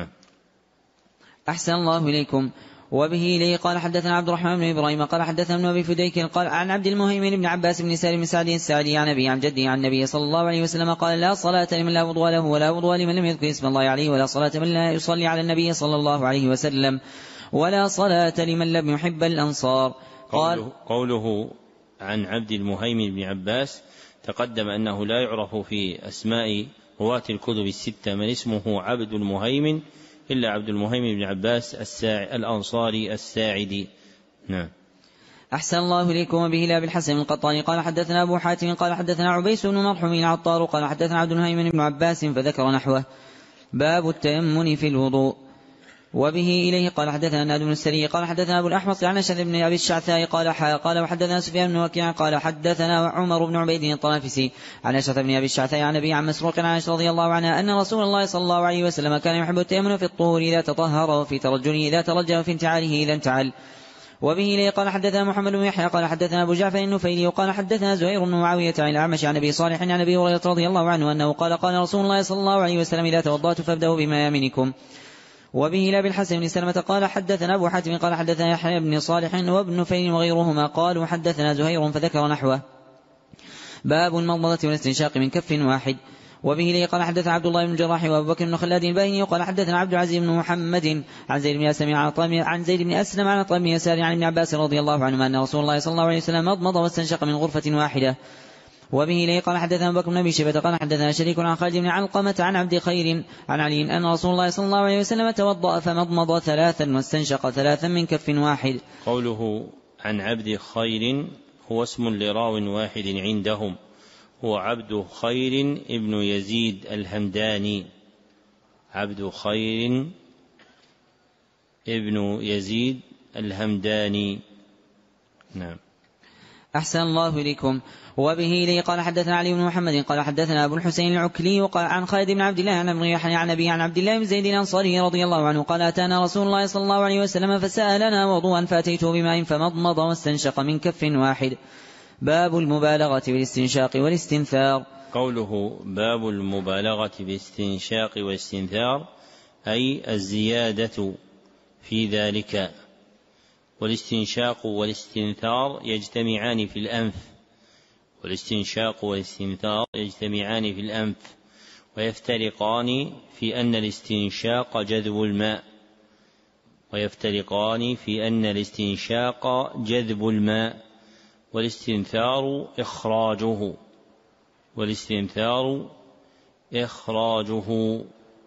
أحسن الله إليكم. وبه إليه قال حدثنا عبد الرحمن بن إبراهيم قال حدثنا ابن أبي فديك قال عن عبد المهيمن بن عباس بن سالم سعد السعدي عن أبي عن جدي عن النبي صلى الله عليه وسلم قال لا صلاة لمن لا وضوء له ولا وضوء لمن لم يذكر اسم الله عليه ولا صلاة من لا يصلي على النبي صلى الله عليه وسلم ولا صلاة لمن لم يحب الأنصار. قوله عن عبد المهيمن بن عباس تقدم أنه لا يعرف في أسماء رواة الكتب الستة من اسمه عبد المهيمن إلا عبد المهيمن بن عباس الأنصاري الساعدي. نعم. أحسن الله إليكم. وبه لا بالحسن القطاني قال حدثنا أبو حاتم قال حدثنا عبيس بن مرحوم العطار قال حدثنا عبد المهيمن بن عباس فذكر نحوه. باب التيمم في الوضوء. وبه إليه قال حدثنا ناد بن السري قال حدثنا أبو الأحمص عن أشعث بن أبي الشعثاء قال وحدثنا سفيان بن وكيع قال حدثنا عمر بن عبيد الطنافسي عن أشعث بن أبي الشعثاء عن أبي عن مسروق عن عائشة رضي الله عنها أن رسول الله صلى الله عليه وسلم كان يحب التيمم في الطهور إذا تطهر وفي ترجله إذا ترجل وفي انتعاله إذا انتعل. وبه إليه قال حدثنا محمد بن يحيى قال حدثنا أبو جعفر النفيلي قال حدثنا زهير بن معاوية عن الأعمش عن أبي صالح عن أبي هريرة رضي الله عنه أنه قال رسول الله صلى الله عليه وسلم إذا توضأت فابدأوا بميامنكم. وبه لا بالحسن بن سلمة قال حدثنا أبو حاتم قال حدثنا يحيى بن صالح وابن نفيل وغيرهما قالوا حدثنا زهير فذكر نحوه. باب المضمضة والاستنشاق من كف واحد. وبه لي قال حدثنا عبد الله بن الجراح وابو بكر بن خلاد الباهلي قال حدثنا عبد العزيز بن محمد عن زيد بن أسلم عن طلب يسار عن ابن عباس رضي الله عنهما أن رسول الله صلى الله عليه وسلم مضمض واستنشق من غرفة واحدة. وبه لي قال حدثنا أبو بكر بن أبي شيبة قال حدثنا شريك عن خالد بن علقمة عن عبد خير عن علي أن رسول الله صلى الله عليه وسلم توضأ فمضمض ثلاثا واستنشق ثلاثا من كف واحد. قوله عن عبد خير هو اسم لراو واحد عندهم هو عبد خير ابن يزيد الهمداني. عبد خير ابن يزيد الهمداني. نعم. أحسن الله إليكم. وبه لي قال حدثنا علي بن محمد قال حدثنا أبو الحسين العكلي قال عن خالد بن عبد الله عن ابن يحيى عن أبي عن عبد الله بن زيد الأنصاري رضي الله عنه قال أتانا رسول الله صلى الله عليه وسلم فسألنا وضوءا فأتيته بماء فمضمض واستنشق من كف واحد. باب المبالغة بالاستنشاق والاستنثار. قوله باب المبالغة بالاستنشاق والاستنثار أي الزيادة في ذلك. والاستنشاق والاستنثار يجتمعان في الأنف. والاستنشاق والاستنثار يجتمعان في الأنف ويفترقان في أن الاستنشاق جذب الماء والاستنثار إخراجه.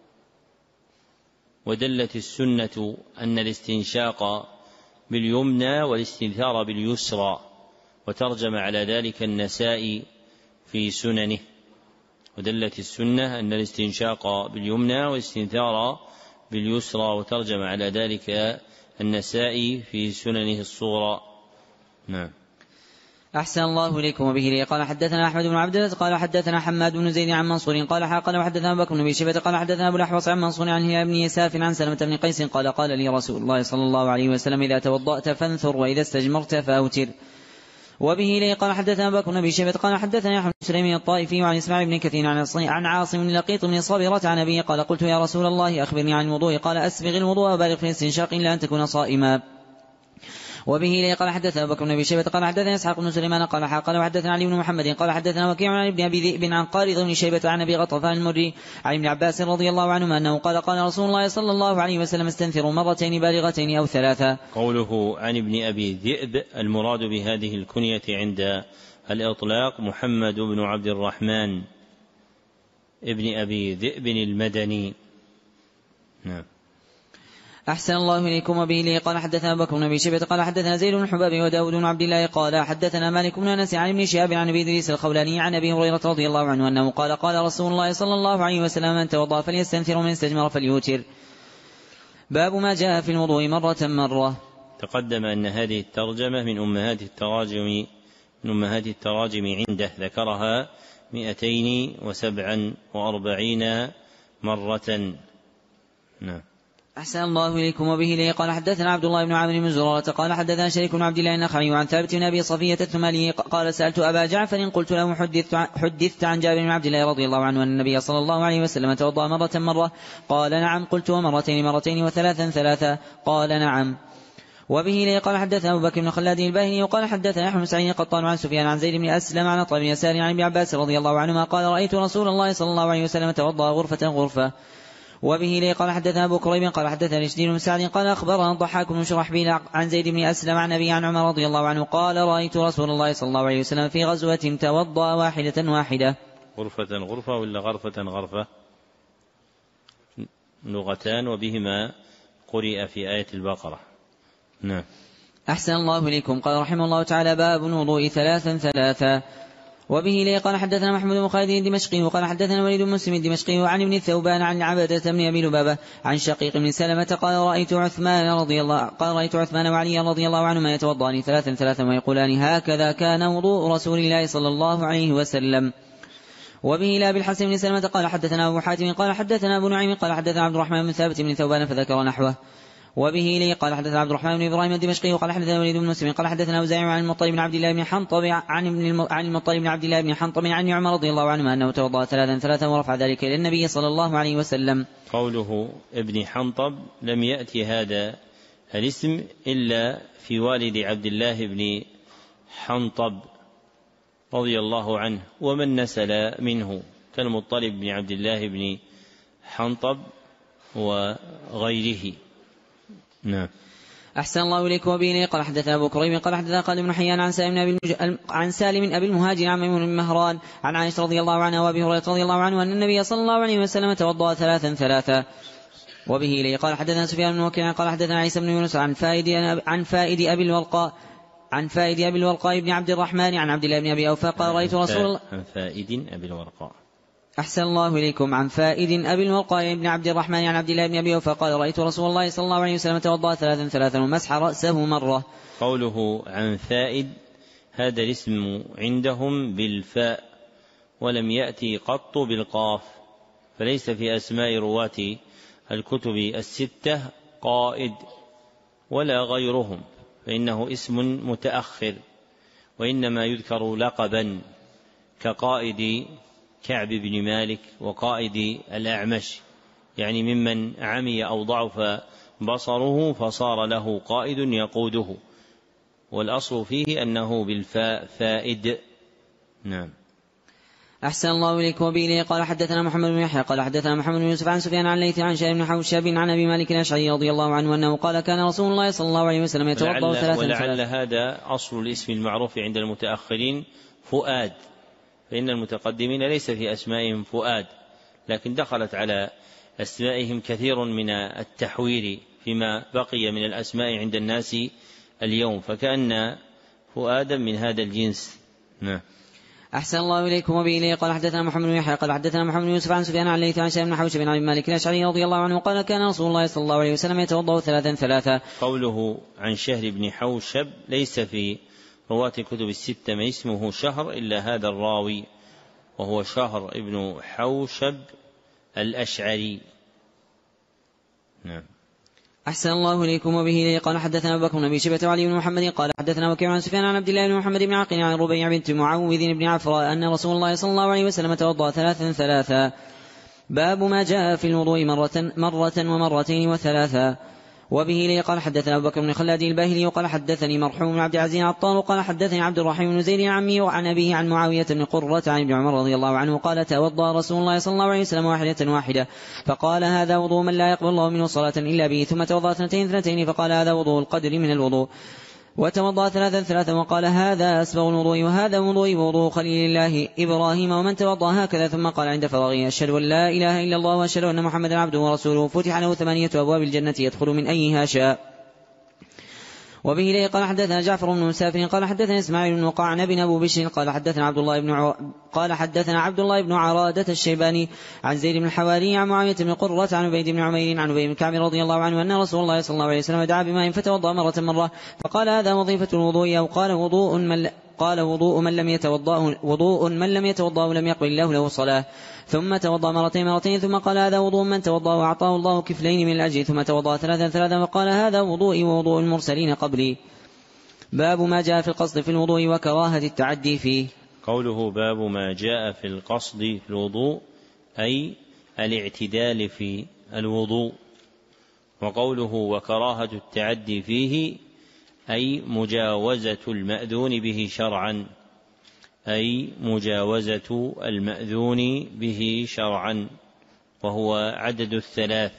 ودلت السنة أن الاستنشاق باليمنى والاستنثار باليسرى وترجم على ذلك النسائي في سننه. ودلت السنة أن الاستنشاق باليمنى والاستنثار باليسرى وترجم على ذلك النسائي في سننه الصغرى. نعم. أحسن الله إليكم. وبه لي قال حدثنا أحمد بن عبد الله قال حدثنا حماد بن زيد عن منصور قال وحدثنا أبو بكر بن أبي شيبة قال حدثنا أبو الأحوص عن منصور عن هشام بن يساف عن سلمة بن قيس قال لي رسول الله صلى الله عليه وسلم إذا توضأت فانثر وإذا استجمرت فأوتر. وبه لي قال حدثنا أبو بكر بن أبي شيبة قال حدثنا يحيى بن سليمان الطائفي وعن إسماعيل بن كثير عن عاصم بن لقيط بن صابرة عن أبيه قال قلت يا رسول الله أخبرني عن الوضوء قال أسبغ الوضوء وبالغ في الاستنشاق إلا أن تكون صائما. وبه قال حدثنا أبو بكر بن أبي شيبة قال حدثنا إسحاق بن سليمان قال وحدثنا علي بن محمد قال حدثنا وكيع عن ابن أبي ذئب عن قارض بن شيبة عن أبي غطفان المري عن ابن عباس رضي الله عنهما أنه قال رسول الله صلى الله عليه وسلم استنثروا مرتين بالغتين أو ثلاثا. قوله عن ابن أبي ذئب المراد بهذه الكنية عند الإطلاق محمد بن عبد الرحمن ابن أبي ذئب المدني. نعم. أحسن الله إليكم. وبه قال حدثنا أبو بكر بن أبي شيبة قال حدثنا زيد بن حباب وداود بن عبد الله قال حدثنا مالك بن أنس عن ابن شهاب عن أبي إدريس الخولاني عن أبي هريرة رضي الله عنه أنه قال رسول الله صلى الله عليه وسلم من توضأ فليستنثر ومن استجمر فليوتر. باب ما جاء في الوضوء مرة. تقدم أن هذه الترجمة من أمهات التراجم عنده، ذكرها 247 مرة. نعم. أحسن الله إليكم. وبه قال حدثنا عبد الله بن عامر بن زرارة قال حدثنا شريك بن عبد الله النخعي عن ثابت بن أبي صفية الثمالي قال سألت أبا جعفر قلت له حدثت عن جابر بن عبد الله رضي الله عنه أن النبي صلى الله عليه وسلم توضأ مرة قال نعم. قلت ومرتين وثلاثا قال نعم. وبه قال حدثنا أبو بكر بن خلاد الباهلي وقال حدثنا يحيى بن سعيد قطان عن سفيان عن زيد بن أسلم عن طيب يسار عن ابن عباس رضي الله عنهما قال رأيت رسول الله صلى الله عليه وسلم توضأ غرفة. وبه قال حدثنا أبو كريب قال حدثنا رشدين بن سعد قال أخبرنا الضحاك بن شرحبيل عن زيد بن أسلم عن أبي عن عمر رضي الله عنه قال رأيت رسول الله صلى الله عليه وسلم في غزوة توضأ واحدة. غرفة ولا غرفة لغتان وبهما قرئ في آية البقرة. نعم. أحسن الله إليكم. قال رحمه الله تعالى باب الوضوء ثلاثا. وبه قال حدثنا محمود بن خالد الدمشقي وقال حدثنا وليد بن مسلم الدمشقي وعن ابن الثوبان عن عبدة بن أبي لبابة عن شقيق بن سلمة قال رأيت عثمان وعلي رضي الله عنهما يتوضأان ثلاثا ويقولان هكذا كان وضوء رسول الله صلى الله عليه وسلم. وبه لا بالحسن بن سلمة قال حدثنا أبو حاتم قال حدثنا أبو نعيم قال حدثنا عبد الرحمن بن ثابت بن ثوبان فذكر نحوه. وبه لي قال حدثنا عبد الرحمن بن إبراهيم الدمشقي وقال حدثنا وليد بن مسلم قال حدثنا أوزاعي عن المطلب بن عبد الله بن حنطب عن المطلب بن عبد الله بن حنطب عن عمر رضي الله عنه أنه توضأ ثلاثا ورفع ذلك إلى النبي صلى الله عليه وسلم. قوله ابن حنطب لم يأتي هذا الاسم إلا في والد عبد الله بن حنطب رضي الله عنه ومن نسل منه كالمطلب بن عبد الله بن حنطب وغيره. نعم. أحسن الله إليك. وبه قال حدثنا أبو كريم قال حدثنا خالد بن حيان عن سالم أبي المهاجر عن ميمون بن مهران عن عائشة رضي الله عنها وأبي هريرة رضي الله عنه أن النبي صلى الله عليه وسلم توضأ ثلاثا. وبه قال حدثنا سفيان بن وكيع قال حدثنا عيسى بن يونس عن فائد أبي الورقاء بن عبد الرحمن عن عبد الله بن أبي أوفى قال رأيت رسول الله عن فائد أبي الورقاء. أحسن الله إليكم. عن فائد أبي الورقاء بن عبد الرحمن عن عبد الله بن أبي أوفى قال رأيت رسول الله صلى الله عليه وسلم توضأ ثلاثا ومسح رأسه مرة. قوله عن فائد هذا الاسم عندهم بالفاء ولم يأتي قط بالقاف، فليس في أسماء رواة الكتب الستة قائد ولا غيرهم، فإنه اسم متأخر، وإنما يذكر لقبا كقائد كعب بن مالك وقائد الأعمش، يعني ممن عمي أو ضعف بصره فصار له قائد يقوده، والأصل فيه أنه بالفاء فائد. نعم. أحسن الله إليك. وبه قال حدثنا محمد بن يحيى قال حدثنا محمد بن يوسف عن سفيان عن ليث عن شهاب بن حوشب عن أبي مالك الأشعري رضي الله عنه أنه قال كان رسول الله صلى الله عليه وسلم يتوضأ ثلاثا. ولعل هذا أصل الاسم المعروف عند المتأخرين فؤاد، فإن المتقدمين ليس في أسمائهم فؤاد، لكن دخلت على أسمائهم كثير من التحوير فيما بقي من الأسماء عند الناس اليوم، فكأن فؤادا من هذا الجنس. نعم. أحسن الله إليكم. وبه قال حدثنا محمد بن يحيى قال حدثنا محمد بن يوسف عن سفيان عن ليث عن شهاب بن حوشب عن أبي مالك الأشعري رضي الله عنه قال كان رسول الله صلى الله عليه وسلم يتوضأ ثلاثا. قوله عن شهر بن حوشب ليس في رواة كتب الستة من اسمه شهر إلا هذا الراوي، وهو شهر ابن حوشب الأشعري. نعم. أحسن الله إليكم. وبه قال حدثنا أبو بكر بن أبي شيبة وعلي بن محمد قال حدثنا وكيع عن سفيان عن عبد الله بن محمد بن عقيل عن ربيع بنت معوذ بن عفراء أن رسول الله صلى الله عليه وسلم توضأ ثلاثا. باب ما جاء في الوضوء مرة ومرتين وثلاثا. وبه لي قال حدثنا أبو بكر بن خلاد الباهلي وقال حدثني مرحوم بن عبد العزيز عطار وقال حدثني عبد الرحيم بن زيد عمي وعن أبيه عن معاوية بن قرة عن ابن عمر رضي الله عنه قال توضأ رسول الله صلى الله عليه وسلم واحدة فقال هذا وضوء من لا يقبل الله منه صلاة إلا به، ثم توضأ اثنتين فقال هذا وضوء القدر من الوضوء، وتوضأ ثلاثا وقال هذا أسبغ الوضوء وهذا وضوء وضوء خليل الله إبراهيم ومن توضأ هكذا، ثم قال عند فراغه أشهد أن لا إله إلا الله وأشهد أن محمدا عبده ورسوله، فتح له 8 أبواب الجنة يدخل من أيها شاء. وبه لي قال حدثنا جعفر بن مسافر قال حدثنا إسماعيل بن وقاع بن أبو بشر قال حدثنا عبد الله بن عرادة الشيباني عن زيد بن الحواري عن معاوية بن قرة عن عبيد بن عمير عن أبي بن كعب رضي الله عنه أن رسول الله صلى الله عليه وسلم دعا بماء فتوضأ مرة فقال هذا وظيفة الوضوء، أو قال وضوء من لم يتوضأ لم يقبل الله له صلاة، ثم توضأ مرتين ثم قال هذا وضوء من توضأ وأعطاه الله كفلين من الأجر، ثم توضأ ثلاثا وقال هذا وضوئي ووضوء المرسلين قبلي. باب ما جاء في القصد في الوضوء وكراهة التعدي فيه. قوله باب ما جاء في القصد في الوضوء أي الاعتدال في الوضوء، وقوله وكراهة التعدي فيه أي مجاوزة المأذون به شرعا، أي مجاوزة المأذون به شرعا، وهو عدد 3.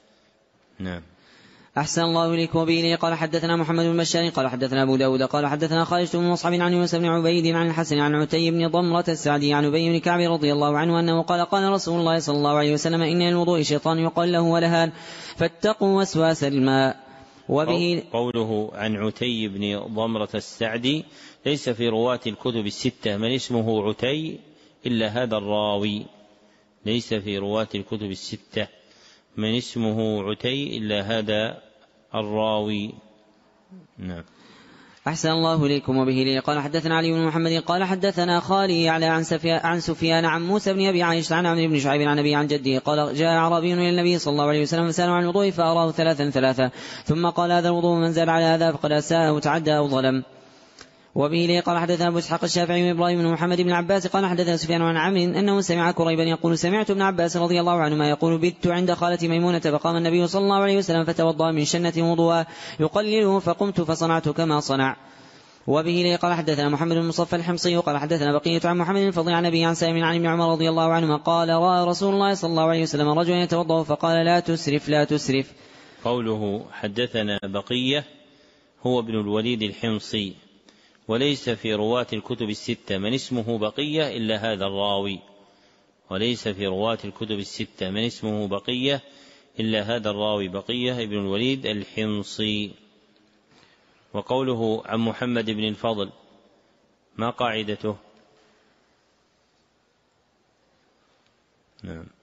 نعم. أحسن الله إليك. وبه قال حدثنا محمد بن بشار قال حدثنا أبو داود قال حدثنا خالد بن مصعب عن يونس بن عبيد عن الحسن عن عتي بن ضمرة السعدي عن أبي بن كعب رضي الله عنه أنه قال رسول الله صلى الله عليه وسلم إن الوضوء شيطان يقال له ولهان فاتقوا وسواس الماء. وبه قوله عن عتي بن ضمرة السعدي ليس في رواة الكتب 6 من اسمه عتي إلا هذا الراوي، ليس في رواة الكتب 6 من اسمه عتي إلا هذا الراوي. نعم. أحسن الله إليكم. وبه لي قال حدثنا علي بن محمد قال حدثنا خالي على عن سفيان عن موسى بن أبي عائشة عن عمرو بن شعيب عن أبي عن جده قال جاء أعرابي إلى النبي صلى الله عليه وسلم فسأله عن الوضوء فأراه ثلاثا ثم قال هذا الوضوء من زاد على هذا فقد أساء أو تعدى أو ظلم. وبه لي قال حدثنا أبو إسحاق الشافعي وإبراهيم بن محمد بن عباس قال حدثنا سفيان عن عمرو أنه سمع كريبا يقول سمعت ابن عباس رضي الله عنهما يقول بت عند خالتي ميمونة فقام النبي صلى الله عليه وسلم فتوضأ من شنة وضوءا يقلله فقمت فصنعت كما صنع. وبه لي قال حدثنا محمد بن مصفى الحمصي قال حدثنا بقية عن محمد الفضل عن أبي عن سالم عن ابن عمر رضي الله عنهما قال رأى رسول الله صلى الله عليه وسلم رجلا يتوضأ فقال لا تسرف. قوله حدثنا بقية هو ابن الوليد الحمصي، وليس في رواة الكتب 6 من اسمه بقية إلا هذا الراوي، وليس في رواة الكتب 6 من اسمه بقية إلا هذا الراوي بقية ابن الوليد الحمصي. وقوله عن محمد بن الفضل ما قاعدته؟ نعم.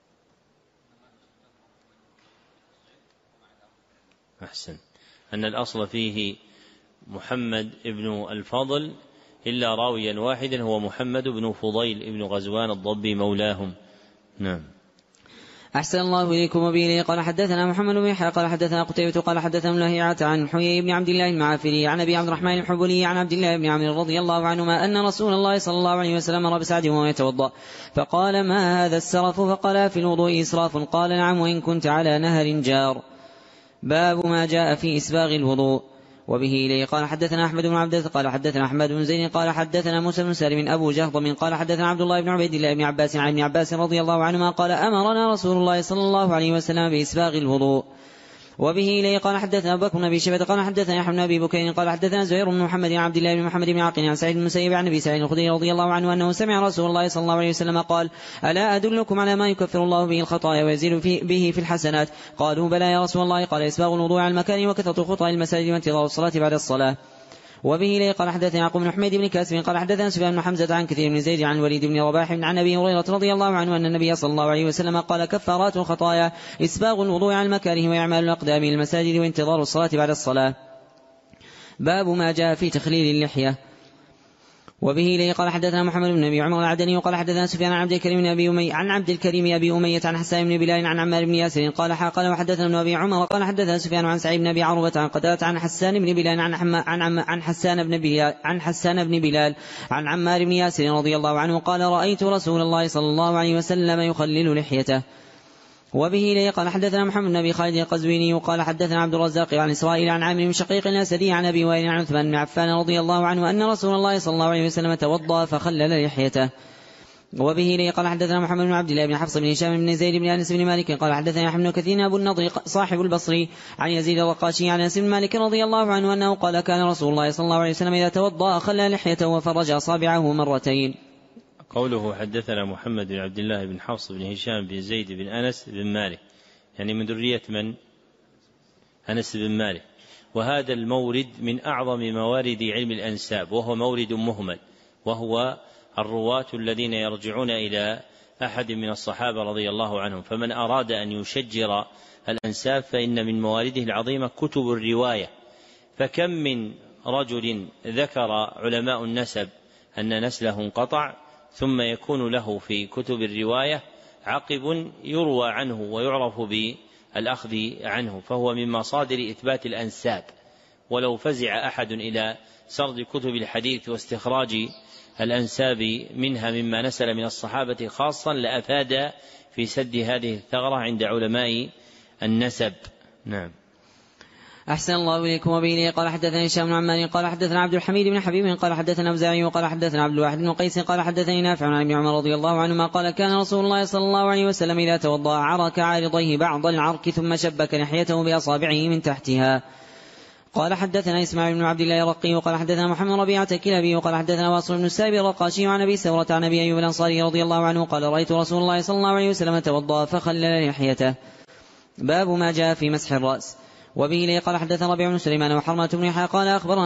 أحسن، أن الأصل فيه محمد بن الفضل إلا راويا واحدا هو محمد بن فضيل بن غزوان الضبي مولاهم. نعم. أحسن الله إليكم. وبه قال حدثنا محمد بن يحيى قال حدثنا قتيبة قال حدثنا لهيعة عن حيي بن عبد الله المعافري عن أبي عبد الرحمن الحبلي عن عبد الله بن عمرو رضي الله عنهما أن رسول الله صلى الله عليه وسلم مر بسعد وهو يتوضأ فقال ما هذا السرف؟ فقال في الوضوء إسراف. قال نعم وإن كنت على نهر جار. باب ما جاء في إسباغ الوضوء. وبه إليه قال حدثنا أحمد بن عبد قال حدثنا أحمد بن زيد قال حدثنا موسى بن سالم أبو جهضم قال حدثنا عبد الله بن عبيد الله بن عباس عن ابن عباس رضي الله عنهما قال أمرنا رسول الله صلى الله عليه وسلم بإسباغ الوضوء. وبه إليه قال حدثنا أبو بكر بن أبي شيبة قال حدثنا يحيى بن أبي بكير قال حدثنا زهير بن محمد عن عبد الله بن محمد بن عاقل عن سعيد بن المسيب عن أبي سعيد الخدري رضي الله عنه أنه سمع رسول الله صلى الله عليه وسلم قال ألا أدلكم على ما يكفر الله به الخطايا ويزيد به في الحسنات؟ قالوا بلى يا رسول الله. قال إسباغ الوضوء على المكان وكثرة خطى المساجد وانتظار الصلاة بعد الصلاة. وبه إليه قال حدثنا يعقوب بن حميد بن كاسب قال حدثنا سفيان بن حمزة عن كثير بن زيد عن الوليد بن رباح عن أبي هريرة رضي الله عنه أن النبي صلى الله عليه وسلم قال كفارات الخطايا إسباغ الوضوء على المكاره وإعمال الأقدام المساجد وانتظار الصلاة بعد الصلاة. باب ما جاء في تخليل اللحية. وبه إليه قال حدثنا محمد بن أبي عمر العدني وقال حدثنا سفيان عن عبد الكريم أبي أمية عن حسان بن بلال عن عمار بن ياسر قال وحدثنا ابن أبي عمر قال حدثنا سفيان عن سعيد بن أبي عروبة عن قتادة عن حسان بن بلال عن حسان بن بلال عن عمار بن ياسر رضي الله عنه قال رأيت رسول الله صلى الله عليه وسلم يخلل لحيته. وبه إليه قال حدثنا محمد بن أبي خالد القزويني قال حدثنا عبد الرزاق عن إسرائيل عن عامر بن شقيق الأسدي عن أبي وائل عن عثمان بن عفان رضي الله عنه أن رسول الله صلى الله عليه وسلم توضأ فخلل لحيته. وبه إليه قال حدثنا محمد بن عبد الله بن حفص بن هشام بن زيد بن أنس بن مالك قال حدثنا يحيى بن كثير أبو النضر صاحب البصري عن يزيد الرقاشي عن أنس بن مالك رضي الله عنه أنه قال كان رسول الله صلى الله عليه وسلم إذا توضأ خلل لحيته وفرج أصابعه مرتين. قوله حدثنا محمد بن عبد الله بن حفص بن هشام بن زيد بن أنس بن مالك يعني من ذرية من؟ أنس بن مالك. وهذا المورد من أعظم موارد علم الأنساب وهو مورد مهمل، وهو الرواة الذين يرجعون إلى أحد من الصحابة رضي الله عنهم، فمن أراد أن يشجر الأنساب فإن من موارده العظيمة كتب الرواية. فكم من رجل ذكر علماء النسب أن نسله انقطع ثم يكون له في كتب الرواية عقب يروى عنه ويعرف بالأخذ عنه، فهو من مصادر إثبات الأنساب. ولو فزع أحد إلى سرد كتب الحديث واستخراج الأنساب منها مما نسل من الصحابة خاصا لأفاد في سد هذه الثغرة عند علماء النسب. نعم. أحسن الله إليكم. وبه قال حدثنا هشام بن عمار قال حدثنا عبد الحميد بن حبيب قال حدثنا أوزاعي قال حدثنا عبد الواحد بن قيس قال حدثني نافع عن ابن عمر رضي الله عنهما قال كان رسول الله صلى الله عليه وسلم إذا توضأ عرك عارضيه بعض العرك ثم شبك لحيته بأصابعه من تحتها. قال حدثنا إسماعيل بن عبد الله الرقي قال حدثنا محمد ربيعة الكلابي قال حدثنا واصل بن السائب الرقاشي عن أبي سورة عن أبي أيوب الأنصاري رضي الله عنه قال رأيت رسول الله صلى الله عليه وسلم توضأ فخلل لحيته. باب ما جاء في مسح الرأس. وبه لي قال حدثنا ربيع بن سليمان وحرمة بن يحيى قال أخبرنا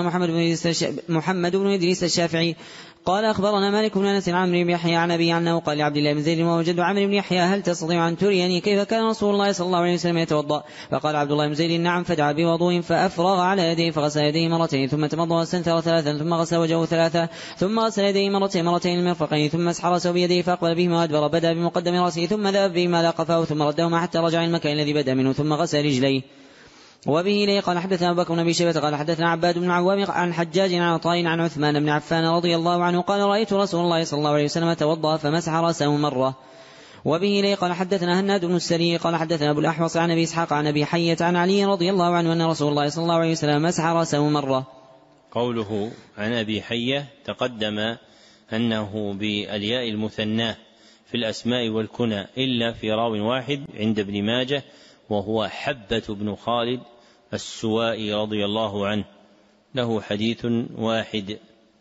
محمد بن إدريس الشافعي قال أخبرنا مالك بن أنس عن عمرو بن يحيى عن أبي عنه قال لعبد الله بن زيد ووجد عمرو بن يحيى هل تستطيع أن تريني كيف كان رسول الله صلى الله عليه وسلم يتوضأ؟ فقال عبد الله بن زيد نعم. فدعا بوضوء فأفرغ على يديه فغسل يديه مرتين ثم تمضى واستنثر ثلاثا ثم غسل وجهه ثلاثا ثم غسل يديه مرتين المرفقين ثم مسح رأسه بيديه فأقبل بهما وأدبر بدأ بمقدم رأسه ثم ذهب بهما إلى قفاه ثم ردهما حتى رجع المكان الذي بدأ منه ثم غسل رجليه. وبه إليه قال حدثنا أبو بكر بن أبي شيبة قال حدثنا عباد بن عوام عن حجاج عن عطاء عن عثمان بن عفان رضي الله عنه قال رأيت رسول الله صلى الله عليه وسلم توضأ فمسح رأسه مرة. وبه إليه قال حدثنا هناد بن السري قال حدثنا أبو الأحوص عن أبي إسحاق عن أبي حية عن علي رضي الله عنه أن رسول الله صلى الله عليه وسلم مسح رأسه مرة. قوله عن أبي حية تقدم أنه بالياء المثناه في الأسماء والكنى إلا في راو واحد عند ابن ماجه وهو حبة بن خالد السوائي رضي الله عنه، له حديث واحد،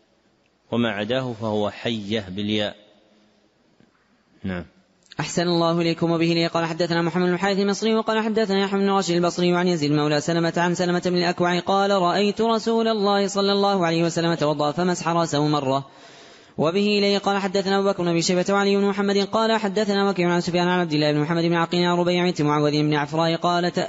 وما عداه فهو حية بالياء. نعم. أحسن الله إليكم. وبه لي قال حدثنا محمد بن الحارث المصري وقال حدثنا يحيى بن راشد البصري عن يزيد مولى سلمة عن سلمة بن الأكوع قال رأيت رسول الله صلى الله عليه وسلم توضأ فمسح رأسه مرة. وبه إليه قال حدثنا أبو بكر بن أبي شيبة وعلي بن محمد قال حدثنا وكيع عن سفيان عن عبد الله بن محمد بن عقيل عن ربيع بنت معوذ بن عفراء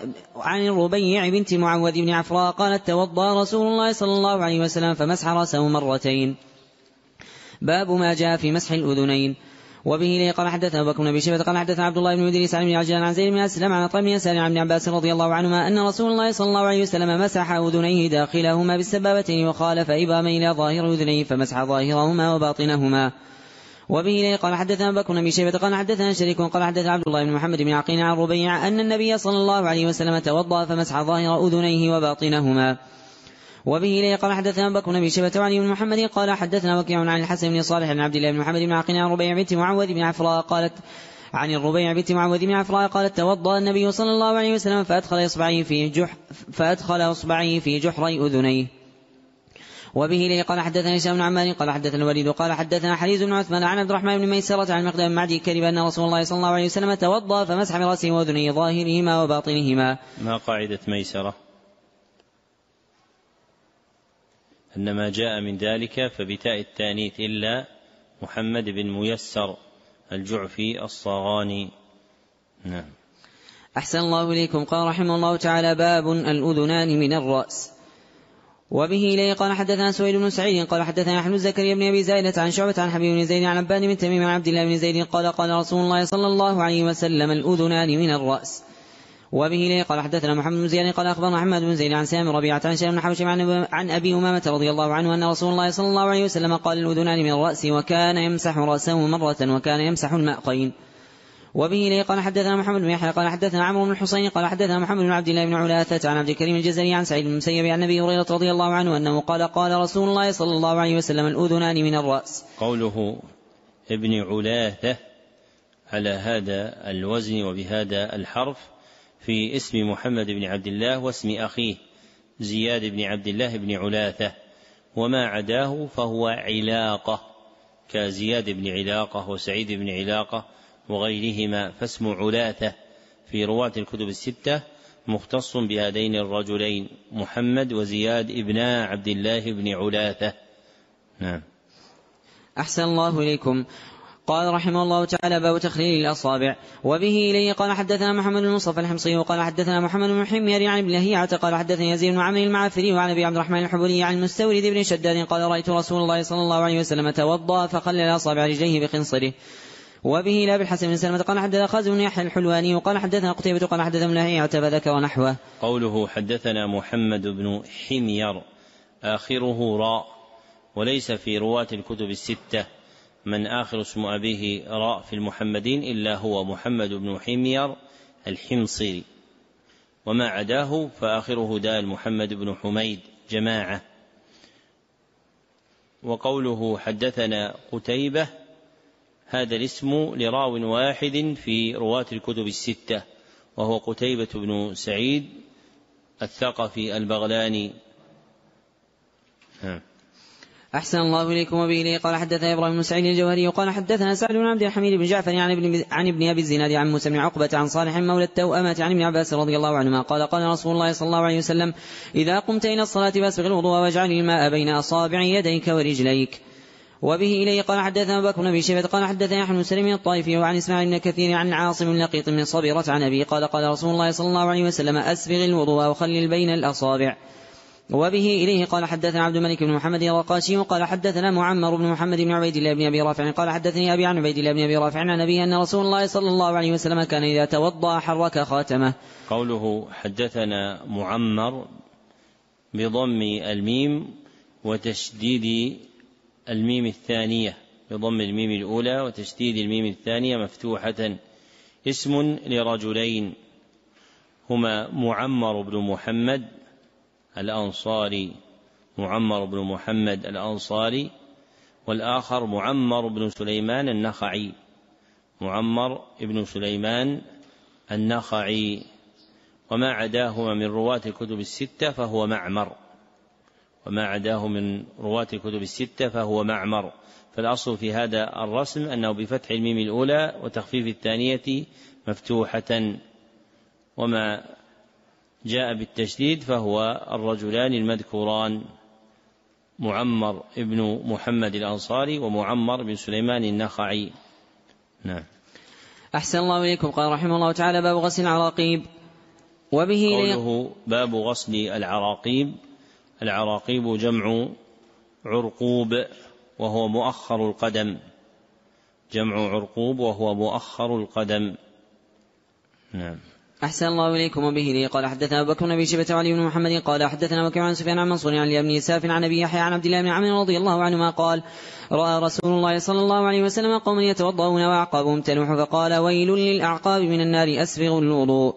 قالت توضأ رسول الله صلى الله عليه وسلم فمسح رأسه مرتين. باب ما جاء في مسح الأذنين. وبه إليه قال حدثنا أبو بكر بن أبي شيبة قال حدثنا عبد الله بن إدريس عن ابن عجلان عن زيد بن أسلم عن عطاء بن يسار عن ابن عباس رضي الله عنهما أن رسول الله صلى الله عليه وسلم مسح أذنيه داخلهما بالسبابتين وخالف إبهامين إلى ظاهر أذنيه فمسح ظاهرهما وباطنهما. وبه إليه قال حدثنا أبو بكر بن أبي شيبة قال حدثنا شريك قال حدثنا عبد الله بن محمد بن عقيل عن ربيع أن النبي صلى الله عليه وسلم توضأ فمسح ظاهر أذنيه وباطنهما. وبه إليه قال حدثنا أبو بكر بن أبي شيبة وعلي بن محمد قال حدثنا وكيع عن الحسن بن صالح عن عبد الله بن محمد بن عقيل عن ربيع بنت معوذ بن عفراء قالت توضأ النبي صلى الله عليه وسلم فأدخل إصبعيه في جحري أذنيه. وبه إليه قال حدثنا هشام بن عمار قال حدثنا الوليد قال حدثنا حريز بن عثمان عن عبد الرحمن بن ميسرة عن مقدام بن معدي كذب أن رسول الله صلى الله عليه وسلم توضأ فمسح برأسه وأذنيه ظاهرهما وباطنهما. ما قاعدة ميسرة؟ أن ما جاء من ذلك فبتاء التانيث إلا محمد بن ميسر الجعفي الصاغاني. نعم. أحسن الله إليكم. قال رحمه الله تعالى باب الأذنان من الرأس. وبه إليه قال حدثنا سويد بن سعيد قال حدثنا أحمد زكريا بن أبي زائدة عن شعبة عن حبيب بن زيد عن عباد بن تميم عن عبد الله بن زيد قال قال رسول الله صلى الله عليه وسلم الأذنان من الرأس. وبه إليه قال حدثنا محمد بن زياد قال أخبرنا محمد بن زيد عن سام ربيعة عن شام بن حوشب عن أبي أمامة رضي الله عنه أن رسول الله صلى الله عليه وسلم قال الأذنان من الرأس وكان يمسح رأسه مرة وكان يمسح المأقين. وبه إليه قال حدثنا محمد بن يحيى قال حدثنا عمرو بن الحصين قال حدثنا محمد بن عبد الله بن علاثة عن عبد الكريم الجزري عن سعيد بن المسيب عن أبي هريرة رضي الله عنه أنه قال قال رسول الله صلى الله عليه وسلم الأذنان من الرأس. قوله ابن علاثة على هذا الوزن وبهذا الحرف في اسم محمد بن عبد الله واسم أخيه زياد بن عبد الله بن علاثة، وما عداه فهو علاقة كزياد بن علاقة وسعيد بن علاقة وغيرهما، فاسم علاثة في رواة الكتب الستة مختص بهذين الرجلين محمد وزياد ابنا عبد الله بن علاثة. نعم. أحسن الله إليكم. قال رحمه الله تعالى باب تخليل الأصابع. وبه إليه قال حدثنا محمد بن مصطفى الحمصي وقال حدثنا محمد بن حمير عن ابن لهيعة قال حدثني يزيد بن عمرو المعافري وعن أبي عبد الرحمن الحبولي عن المستورد بن شداد قال رأيت رسول الله صلى الله عليه وسلم توضأ فخلل أصابع رجليه بخنصره. وبه لا بالحسن بن سلمة قال حدثنا خازن بن يحيى الحلواني وقال حدثنا قتيبة قال حدثنا ابن لهيعة فذكر نحوه. قوله حدثنا محمد بن حمير آخره راء، وليس في رواة الكتب الستة من آخر اسم أبيه راء في المحمدين إلا هو محمد بن حمير الحمصري، وما عداه فآخره دال محمد بن حميد جماعة. وقوله حدثنا قتيبة هذا الاسم لراو واحد في رواة الكتب الستة وهو قتيبة بن سعيد الثقفي البغلاني. أحسن الله إليكم. وبه إليه قال حدثنا إبراهيم بن سعيد الجوهري وقال حدثنا سعد بن عبد الحميد بن جعفر عن ابن أبي الزناد عن موسى بن عقبة عن صالح مولى التوأمة عن ابن عباس رضي الله عنهما قال قال رسول الله صلى الله عليه وسلم إذا قمت إلى الصلاة فاسبغ الوضوء واجعل الماء بين أصابع يديك ورجليك. وبه إليه قال حدثنا أبو بكر بن أبي شيبة قال حدثنا يحيى بن سليم الطائفي وعن إسماعيل بن كثير عن عاصم اللقيط من صبيرة عن أبي قال قال رسول الله صلى الله عليه وسلم أسبغ الوضوء وخلل بين الأصابع. وبه إليه قال حدثنا عبد الملك بن محمد الرقاشي وقال حدثنا معمر بن محمد بن عبيد الله بن أبي رافع قال حدثني أبي عن عبيد الله بن أبي رافع عن أبيه أن رسول الله صلى الله عليه وسلم كان إذا توضأ حرك خاتمه. قوله حدثنا معمر بضم الميم وتشديد الميم الثانية، بضم الميم الأولى وتشديد الميم الثانية مفتوحة، اسم لرجلين هما معمر بن محمد الأنصاري، معمر بن محمد الأنصاري، والآخر معمر بن سليمان النخعي، معمر بن سليمان النخعي. وما عداهما من رواة الكتب الستة فهو معمر، وما عداه من رواة الكتب الستة فهو معمر. فالأصل في هذا الرسم أنه بفتح الميم الأولى وتخفيف الثانية مفتوحة، وما جاء بالتشديد فهو الرجلان المذكوران معمر ابن محمد الأنصاري ومعمر بن سليمان النخعي. نعم. أحسن الله إليكم. قال رحمه الله تعالى باب غسل العراقيب. وبه قوله باب غسل العراقيب، العراقيب جمع عرقوب وهو مؤخر القدم، جمع عرقوب وهو مؤخر القدم. نعم. أحسن الله إليكم. وبه لي قال حدثنا أبو بكر بن أبي شيبة وعلي بن محمد قال حدثنا وكيع عن سفيان عن منصور عن ابن يساف عن أبي يحيى عن عبد الله بن عمرو رضي الله عنهما قال رأى رسول الله صلى الله عليه وسلم قوما يتوضؤون وأعقابهم تنوح فقال ويل للأعقاب من النار أسبغوا الوضوء.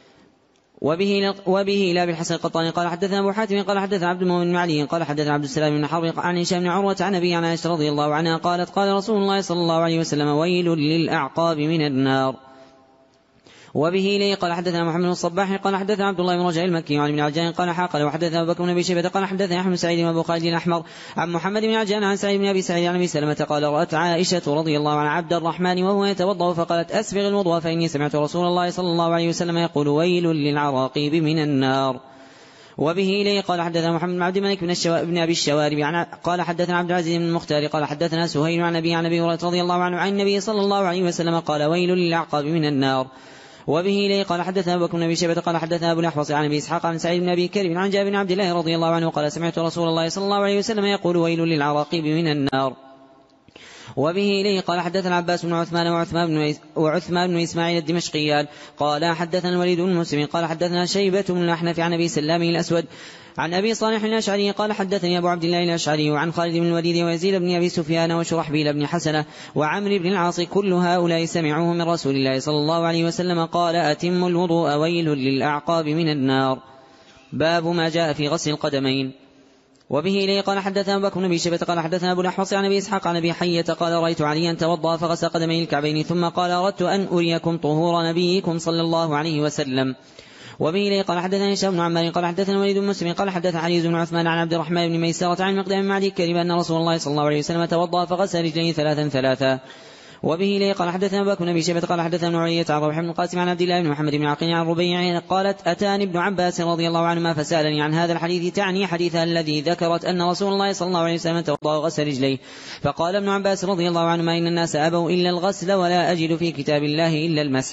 وبه لا بالحسن القطاني قال حدثنا أبو حاتم قال حدثنا عبد المؤمن بن علي قال حدثنا عبد السلام بن حرب عن هشام بن عروة عن أبي عن عائشة رضي الله عنها قالت قال رسول الله صلى الله عليه وسلم ويل للأعقاب من النار. وبه إليه قال حدثنا محمد بن الصباح قال حدثنا عبد الله بن رجاء المكي وعن ابن عجلان قال حاقل وحدثنا أبو بكر بن أبي شيبة قال حدثنا أحمد سعيد وأبو خالد الأحمر عن محمد بن عجلان عن سعيد بن أبي سعيد عن أبي سلمة قال رأت عائشة رضي الله عنها عبد الرحمن وهو يتوضأ فقالت أسبغ الوضوء فإني سمعت رسول الله صلى الله عليه وسلم يقول ويل للعراقيب من النار. وبه إليه قال حدثنا محمد بن عبد الملك بن أبي الشوارب قال حدثنا عبد العزيز بن المختار قال حدثنا سهيل عن أبي هريرة رضي الله عنه عن النبي صلى الله عليه وسلم قال ويل للأعقاب من النار. وبه إليه قال حدثنا أبو بكر بن أبي شيبة قال حدثنا أبو الأحوص عن أبي إسحاق عن سعيد بن أبي كريم عن جابر بن عبد الله رضي الله عنه قال سمعت رسول الله صلى الله عليه وسلم يقول ويل للعراقيب من النار. وبه إليه قال حدثنا عباس بن عثمان وعثمان بن إسماعيل الدمشقيان قال حدثنا الوليد بن مسلم قال حدثنا شيبة بن الأحنف عن أبي سلام الأسود عن أبي صالح الأشعري قال حدثني أبو عبد الله الأشعري وعن خالد بن الوليد ويزيد بن أبي سفيان وشرحبيل بن حسنة وعمرو بن العاص كل هؤلاء سمعوه من رسول الله صلى الله عليه وسلم قال أتم الوضوء ويل للأعقاب من النار. باب ما جاء في غسل القدمين. وبه إليه قال حدثنا أبو بكر بن أبي شيبة قال حدثنا أبو الأحوص عن أبي إسحاق عن أبي حية قال رأيت عليا توضأ فغسل قدمي الكعبين ثم قال أردت أن أريكم طهور نبيكم صلى الله عليه وسلم. وبه إليه قال حدثنا هشام بن عمار قال حدثنا الوليد بن مسلم قال حدثنا حريز بن عثمان عن عبد الرحمن بن ميسرة عن المقدام بن معدي الكريم أن رسول الله صلى الله عليه وسلم توضأ فغسل رجليه ثلاثا. وبه إليه قال حدثنا أبو بكر بن أبي شيبة قال حدثنا ابن علية عن روح بن القاسم عن عبد الله بن محمد بن عقيل عن ربيع قالت أتاني ابن عباس رضي الله عنهما فسألني عن هذا الحديث تعني حديثها الذي ذكرت أن رسول الله صلى الله عليه وسلم توضأ وغسل رجليه. فقال ابن عباس رضي الله عنهما إن الناس أبوا إلا الغسل ولا أجد في كتاب الله إلا المسح.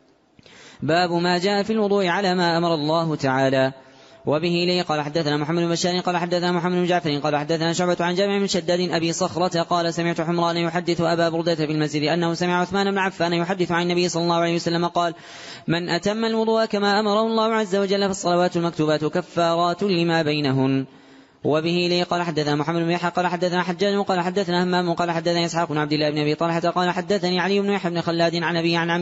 باب ما جاء في الوضوء على ما أمر الله تعالى. وبه إليه قال حدثنا محمد بن بشار قال حدثنا محمد بن جعفر قال حدثنا شعبة عن جامع بن شداد أبي صخرة قال سمعت حمران يحدث أبا بردة في المسجد أنه سمع عثمان بن عفان يحدث عن النبي صلى الله عليه وسلم قال من أتم الوضوء كما أمره الله عز وجل فالصلوات المكتوبات كفارات لما بينهن. وبه إليه قال حدثنا محمد بن يحيى قال حدثنا حجاج قال حدثنا همام قال حدثنا إسحاق بن عبد الله بن أبي طلحة قال حدثني علي بن يحيى بن خلاد عن أبي عن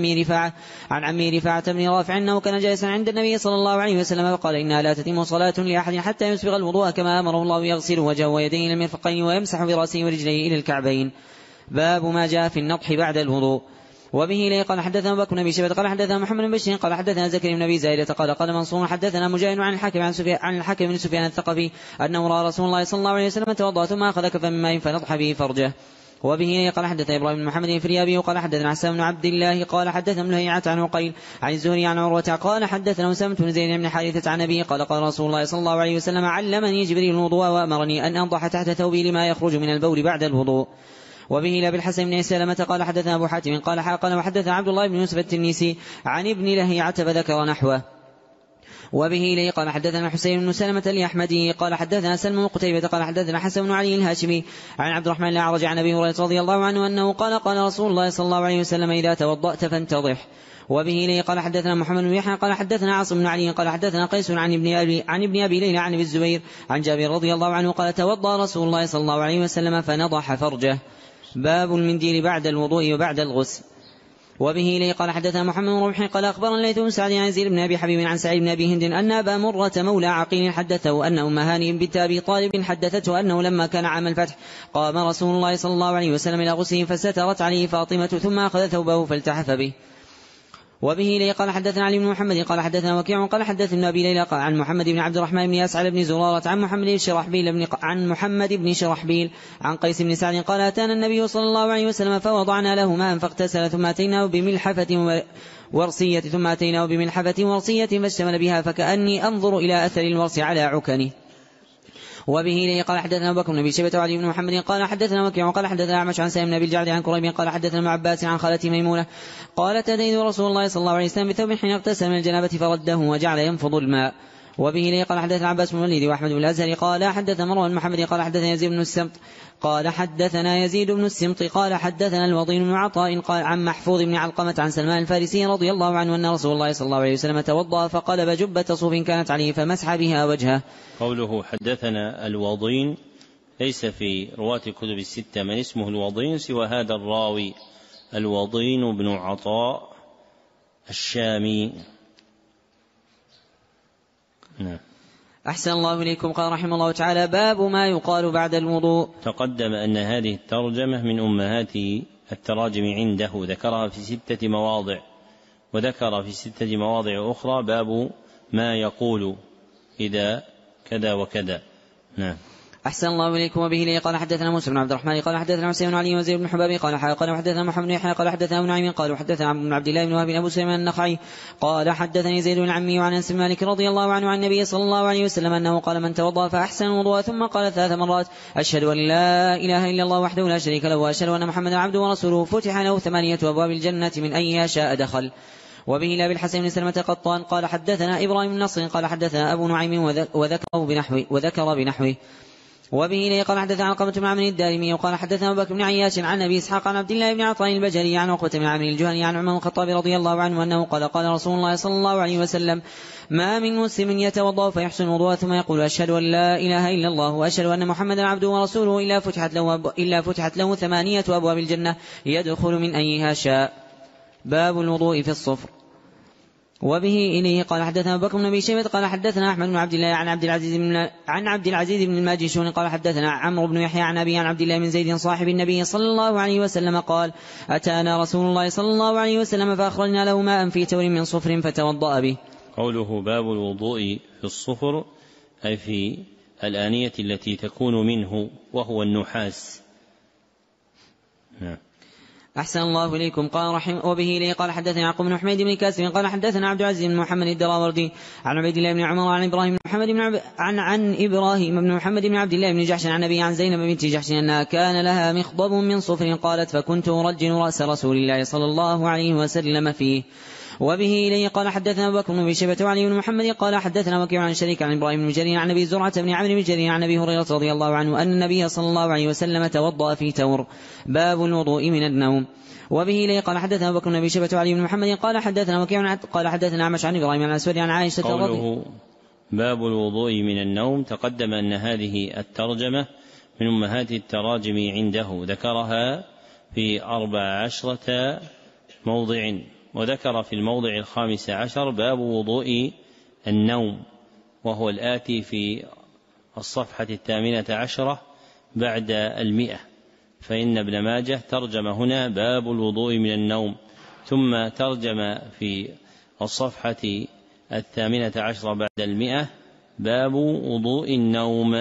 عمي رفاعة بن رافع أنه كان جالسا عند النبي صلى الله عليه وسلم فقال إنها لا تتم صلاة لأحد حتى يسبغ الوضوء كما أمره الله يغسل وجهه ويديه إلى المرفقين ويمسح برأسه ورجليه إلى الكعبين. باب ما جاء في النضح بعد الوضوء. وبه إليه قال حدثنا أبو بكر بن أبي شيبة قال حدثنا محمد بن بشير قال حدثنا زكريا بن أبي زايدة قال منصور حدثنا مجاهد عن الحكم بن سفيان الثقفي أنه رأى رسول الله صلى الله عليه وسلم توضأ ثم أخذ كفا من ماء فنضح به فرجه. وبه إليه قال حدثنا إبراهيم بن محمد الفريابي قال حدثنا حسان بن عبد الله قال حدثنا ابن لهيعة عن عقيل عن الزهري عن عروة قال حدثنا أسامة بن زيد بن حارثة عن أبيه قال قال رسول الله صلى الله عليه وسلم علمني جبريل الوضوء وأمرني أن أنضح تحت ثوبي لما يخرج من البول بعد الوضوء. وبه إلى بالحسن بن سلمة قال حدثنا أبو حاتم قال وحدثنا عبد الله بن يوسف التنيسي عن ابن لهيعة فذكر نحوه. وبه إليه قال حدثنا حسين بن سلمة الأحمدي قال حدثنا سلم قتيبة قال حدثنا حسن بن علي الهاشمي عن عبد الرحمن الأعرج عن أبي هريرة رضي الله عنه أنه قال رسول الله صلى الله عليه وسلم إذا توضأت فانتضح. وبه إليه قال حدثنا محمد بن يحيى قال حدثنا عاصم بن علي قال حدثنا قيس عن ابن أبي ليلى عن أبي الزبير عن جابر رضي الله عنه قال توضأ رسول الله صلى الله عليه وسلم فنضح فرجه. باب المنديل بعد الوضوء وبعد الغسل. وبه إليه قال حدثنا محمد بن رمح قال أخبرنا الليث بن سعد عن يزيد بن أبي حبيب عن سعيد بن أبي هند أن أبا مرة مولى عقيل حدثه أن أم هانئ بنت أبي طالب حدثته أنه لما كان عام الفتح قام رسول الله صلى الله عليه وسلم إلى غسله فسترت عليه فاطمة ثم أخذ ثوبه فالتحف به. وبه إليه قال حدثنا علي بن محمد قال حدثنا وكيع قال حدثنا أبي ليلى عن محمد بن عبد الرحمن بن أسعد بن زرارة عن محمد بن شرحبيل عن قيس بن سعد قال أتانا النبي صلى الله عليه وسلم فوضعنا له ماء فاغتسل ثم أتيناه بملحفة ورصية فاشتمل بها فكأني أنظر إلى أثر الورص على عكنه. وبه إليه قال حدثنا أبو بكر بن أبي شيبة وعلي بن محمد قال حدثنا وكيع قال حدثنا أعمش عن سالم بن أبي الجعد عن كريب قال حدثنا ابن عباس عن خالته ميمونة قالت أتيت رسول الله صلى الله عليه وسلم بثوب حين اغتسل من الجنابة فرده وجعل ينفض الماء. وبه إليه قال حدثنا عباس بن الوليد وأحمد بن الأزهري قال حدثنا مروان بن محمد قال حدثنا يزيد بن السمط قال حدثنا الوضين بن عطاء قال عن محفوظ بن علقمة عن سلمان الفارسي رضي الله عنه أن رسول الله صلى الله عليه وسلم توضأ فقلب جبة صوف كانت عليه فمسح بها وجهه. قوله حدثنا الوضين ليس في رواة كتب الستة من اسمه الوضين سوى هذا الراوي الوضين بن عطاء الشامي. نعم. أحسن الله إليكم. قال رحمه الله تعالى باب ما يقال بعد الوضوء. تقدم أن هذه الترجمة من أمهات التراجم عنده ذكرها في 6 مواضع وذكر في 6 مواضع أخرى باب ما يقول إذا كذا وكذا. نعم. أحسن الله إليكم. وبه لي قال حدثنا موسى بن عبد الرحمن قال حدثنا حسين بن علي وزيد بن حباب قال حدثنا محمد بن يحيى قال حدثنا ابن نعيم قال حدثنا عبد بن عبد الله بن وهب أبو سليمان النخعي قال حدثني زيد بن عمي وعن أنس بن مالك رضي الله عنه عن النبي صلى الله عليه وسلم أنه قال من توضأ فأحسن الوضوء ثم قال 3 مرات أشهد أن لا إله إلا الله وحده لا شريك له وأشهد أن محمدا عبده ورسوله فتح له 8 أبواب الجنة من أيها شاء دخل. وبه لا بالحسن بن سلمة قطان قال حدثنا إبراهيم بن نصر قال حدثنا أبو نعيم وذكر بنحوه. وبه إليه قال حدثنا علقمة بن عمرو الدارمي وقال حدثنا أبو بكر بن عياش عن أبي إسحاق عن عبد الله بن عطاء البجلي عن عقبة بن عمرو الجهني عن عمر الخطاب رضي الله عنه أنه قال قال رسول الله صلى الله عليه وسلم: ما من مسلم يتوضأ فيحسن الوضوء ثم يقول: أشهد أن لا إله إلا الله وأشهد أن محمدا عبده ورسوله إلا فتحت له 8 أبواب الجنة يدخل من أيها شاء. باب الوضوء في الصفر. وبه إليه قال حدثنا أبو بكر بن أبي شيبة قال حدثنا أحمد بن عبد الله عن عبد العزيز بن الماجشون قال حدثنا عمرو بن يحيى عن أبي عن عبد الله بن زيد صاحب النبي صلى الله عليه وسلم قال: أتانا رسول الله صلى الله عليه وسلم فأخرجنا له ماء في تور من صفر فتوضأ به. قوله باب الوضوء في الصفر أي في الآنية التي تكون منه وهو النحاس. أحسن الله إليكم. قال رحمه وبه إليه قال حدثنا يعقوب بن حميد بن كاسب قال حدثنا عبد العزيز بن محمد الدراوردي عن عبيد الله بن عمر عن إبراهيم بن محمد عن إبراهيم بن محمد بن عبد الله بن جحش عن أبي عن زينب بنت جحش أنها كان لها مخضب من صفر قالت: فكنت أرجل رأس رسول الله صلى الله عليه وسلم فيه. وبه إليه قال حدثنا أبو بكر بن أبي شيبة وعلي بن محمد قال حدثنا وكيع عن شريك عن إبراهيم بن جرير عن أبي زرعة بن عمرو بن جرير عن أبي هريرة رضي الله عنه أن النبي صلى الله عليه وسلم توضأ في تور. باب الوضوء من النوم. وبه إليه قال حدثنا أبو بكر بن أبي شيبة وعلي بن محمد قال حدثنا وكيع قال حدثنا أعمش عن إبراهيم عن الأسود عن عائشة قوله باب الوضوء من النوم تقدم أن هذه الترجمة من أمهات التراجم عنده، ذكرها في 14 موضع، وذكر في الموضع 15 باب وضوء النوم، وهو الآتي في الصفحة 18 بعد 100. فإن ابن ماجه ترجم هنا باب الوضوء من النوم، ثم ترجم في الصفحة 18 بعد 100 باب وضوء النوم.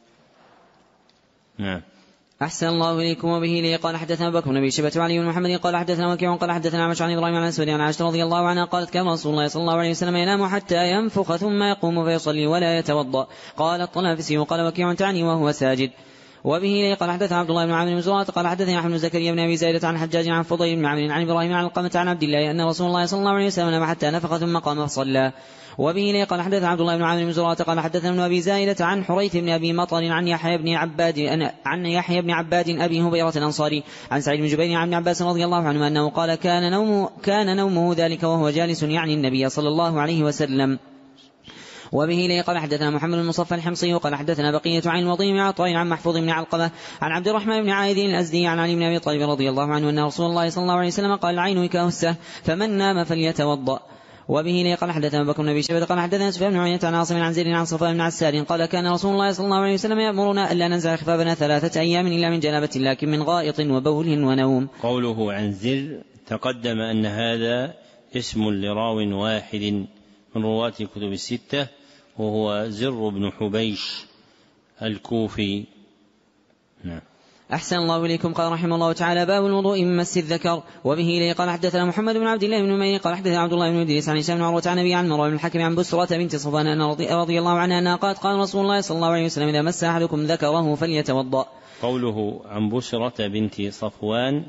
نعم. أحسن الله إليكم. وبه لي قال حدثنا أبو بكر بن أبي شيبة وعلي بن محمد قال حدثنا وكيع قال حدثنا عمش عن إبراهيم عن الأسود عن عائشة رضي الله عنها قالت: كان رسول الله صلى الله عليه وسلم ينام حتى ينفخ ثم يقوم فيصلي ولا يتوضأ. قال الطلافسي وقال وكيع تعني وهو ساجد. وبه لي قال حدثنا عبد الله بن عامر بن زرارة قال حدثنا أحمد بن زكريا بن أبي زايدة عن حجاج عن فضيل بن عمرو عن إبراهيم عن القمة عن عبد الله أن رسول الله صلى الله عليه وسلم نام حتى نفخ ثم قام فصلى. وبه لي قال حدثنا عبد الله بن عامر بن زرارة قال حدثنا ابن أبي زايدة عن حريث بن أبي مطر عن يحيى بن عباد أبي هبيرة الأنصاري عن سعيد بن جبير عن ابن عباس رضي الله عنه أنه قال: كان نومه ذلك وهو جالس، يعني النبي صلى الله عليه وسلم. وبه لي قال حدثنا محمد بن مصفى الحمصي قال حدثنا بقية عن الوضيع بن عطاء عن محفوظ بن علقمة عن عبد الرحمن بن عايد الأزدي عن علي بن أبي طالب رضي الله عنه أن رسول الله صلى الله عليه وسلم قال: العين وكاء السهل فمن نام فليتوضأ. وبه لي قال حدثنا أبو بكر بن أبي شيبة قال حدثنا سفيان بن عيينة عن عاصم عن زيد عن صفوان بن عسار قال: كان رسول الله صلى الله عليه وسلم يأمرنا ألا ننزع خفافنا 3 أيام إلا من جنابة، لكن من غائط وبول ونوم. قوله عن زر تقدم أن هذا اسم لراو واحد من رواة الكتب 6 وهو زر بن حبيش الكوفي. نعم. أحسن الله إليكم. قال رحمه الله تعالى: باب الوضوء من مس الذكر. وبه لي قال حدثنا محمد بن عبد الله بن نمير قال حدثنا عبد الله بن إدريس عن هشام بن عروة عن أبي عن مروان بن الحكم عن بسرة بنت صفوان أن رضي الله عنها أنها قالت: قال رسول الله صلى الله عليه وسلم: إذا مس أحدكم ذكره فليتوضأ. قوله عن بسرة بنت صفوان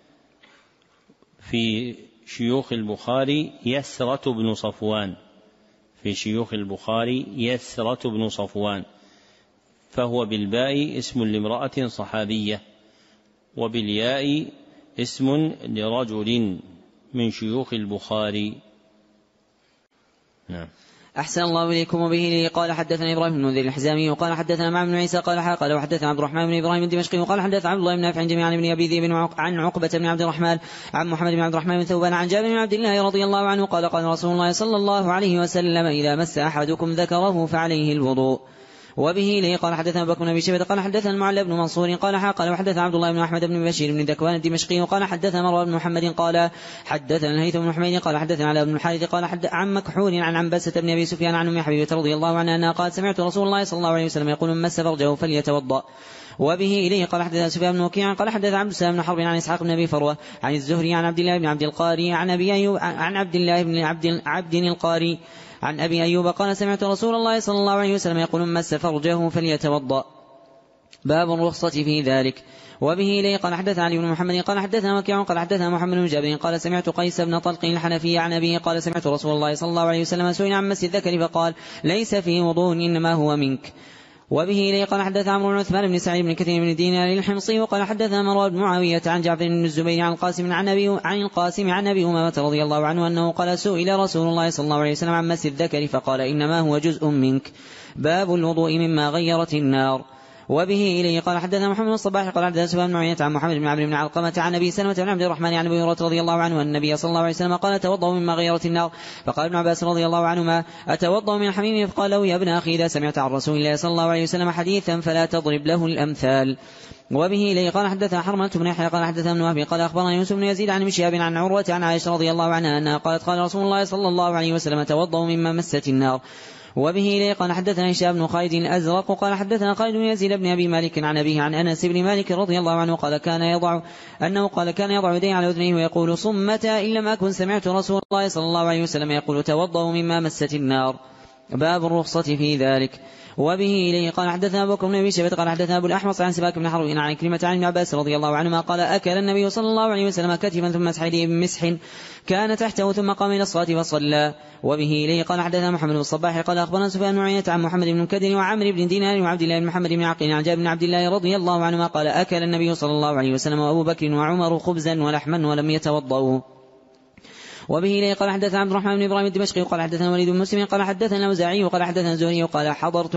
في شيوخ البخاري يسرة بن صفوان، في شيوخ البخاري يسرة بن صفوان، فهو بالباء اسم لامرأة صحابية، وبالياء اسم لرجل من شيوخ البخاري. نعم. أحسن الله إليكم. وبه لي قال حدثنا إبراهيم بن المنذر الحزامي وقال حدثنا معمر بن عيسى قال وحدثنا عبد الرحمن بن إبراهيم الدمشقي وقال حدثنا عبد الله بن نافع جميعا بن أبي ذئب عن عقبة بن عبد الرحمن عن محمد بن عبد الرحمن بن ثوبان عن جابر بن عبد الله رضي الله عنه قال: قال رسول الله صلى الله عليه وسلم: إذا مس أحدكم ذكره فعليه الوضوء. وبه لي قال حدثنا أبو بكر بن أبي شيبة قال حدثنا المعلى بن منصور قال وحدثنا عبد الله بن أحمد بن بشير بن ذكوان الدمشقي وقال حدثنا مروان بن محمد قال حدثنا الهيثم بن حميد قال حدثنا علي بن الحارث قال عن مكحول عن عنبسة بن أبي سفيان عن أم حبيبة رضي الله عنها أنها قال: سمعت رسول الله صلى الله عليه وسلم يقول: من مس فرجه فليتوضأ. وبه إليه قال حدثنا سفيان بن وكيع قال حدث عبد السلام بن حرب عن إسحاق بن أبي فروة عن الزهري عن عبد الله بن عبد القاري عن أبي أيوب عن عبد الله بن عبد القاري عن أبي أيوب قال: سمعت رسول الله صلى الله عليه وسلم يقول: من مس فرجه فليتوضأ. باب الرخصة في ذلك. وبه إليه قال حدثنا علي بن محمد قال حدثنا وكيع قال حدثنا محمد بن جابر قال: سمعت قيس بن طلق الحنفي عن أبيه قال: سمعت رسول الله صلى الله عليه وسلم سئل عن مس الذكر فقال: ليس فيه وضوء إنما هو منك. وبه إليه قال حدث عمرو بن عثمان بن سعيد بن كثير بن دينار الحمصي وقال حدثنا مروان بن معاوية عن جعفر بن الزبير عن القاسم عن أبي أمامة رضي الله عنه أنه قال سئل رسول الله صلى الله عليه وسلم عن مس الذكر فقال إنما هو جزء منك. باب الوضوء مما غيرت النار. وبه إليه قال حدثنا محمد بن الصباح قال حدثنا سفيان بن عيينة عن محمد بن عمرو بن علقمة عن أبي سلمة بن عبد الرحمن عن أبي هريرة رضي الله عنه أن النبي صلى الله عليه وسلم قال توضأوا مما غيرت النار. فقال ابن عباس رضي الله عنهما أتوضأ من الحميم؟ فقال له يا ابن أخي إذا سمعت عن رسول الله صلى الله عليه وسلم حديثا فلا تضرب له الأمثال. وبه إليه قال حدثنا حرملة بن يحيى قال حدثنا ابن وهب قال أخبرنا يوسف بن يزيد عن شهاب عن عروة عن عائشة رضي الله عنها أنها قالت قال رسول الله صلى الله عليه وسلم توضأوا مما مست النار. وبه إليه قال حدثنا هشام بن خالد الأزرق قال حدثنا خالد بن يزيد بن أبي مالك عن أبيه عن أنس بن مالك رضي الله عنه قال كان يضع يديه على أذنيه ويقول صمتا إن لم أكن سمعت رسول الله صلى الله عليه وسلم يقول توضأوا مما مست النار. باب الرخصة في ذلك. وبه إليه قال حدثنا أبو بكر بن أبي شيبة قال حدثنا أبو الأحمص عن سباك بن حرب عن كلمة عن ابن عباس رضي الله عنهما قال أكل النبي صلى الله عليه وسلم كتفا ثم مسح يديه بمسح كان تحته ثم قام إلى الصلاة فصلى. وبه إليه قال حدثنا محمد بن الصباح قال أخبرنا سفيان بن عيينة عن محمد بن كدر وعمرو بن دينار وعبد الله بن محمد بن عقيل عن جابر بن عبد الله رضي الله عنهما قال أكل النبي صلى الله عليه وسلم وأبو بكر وعمر خبزا ولحما ولم يتوضأوا. وبه إليه قال حدثنا عبد الرحمن بن إبراهيم الدمشقي قال حدثنا وليد بن مسلم قال حدثنا الأوزاعي وقال حدثنا الزهري قال حضرت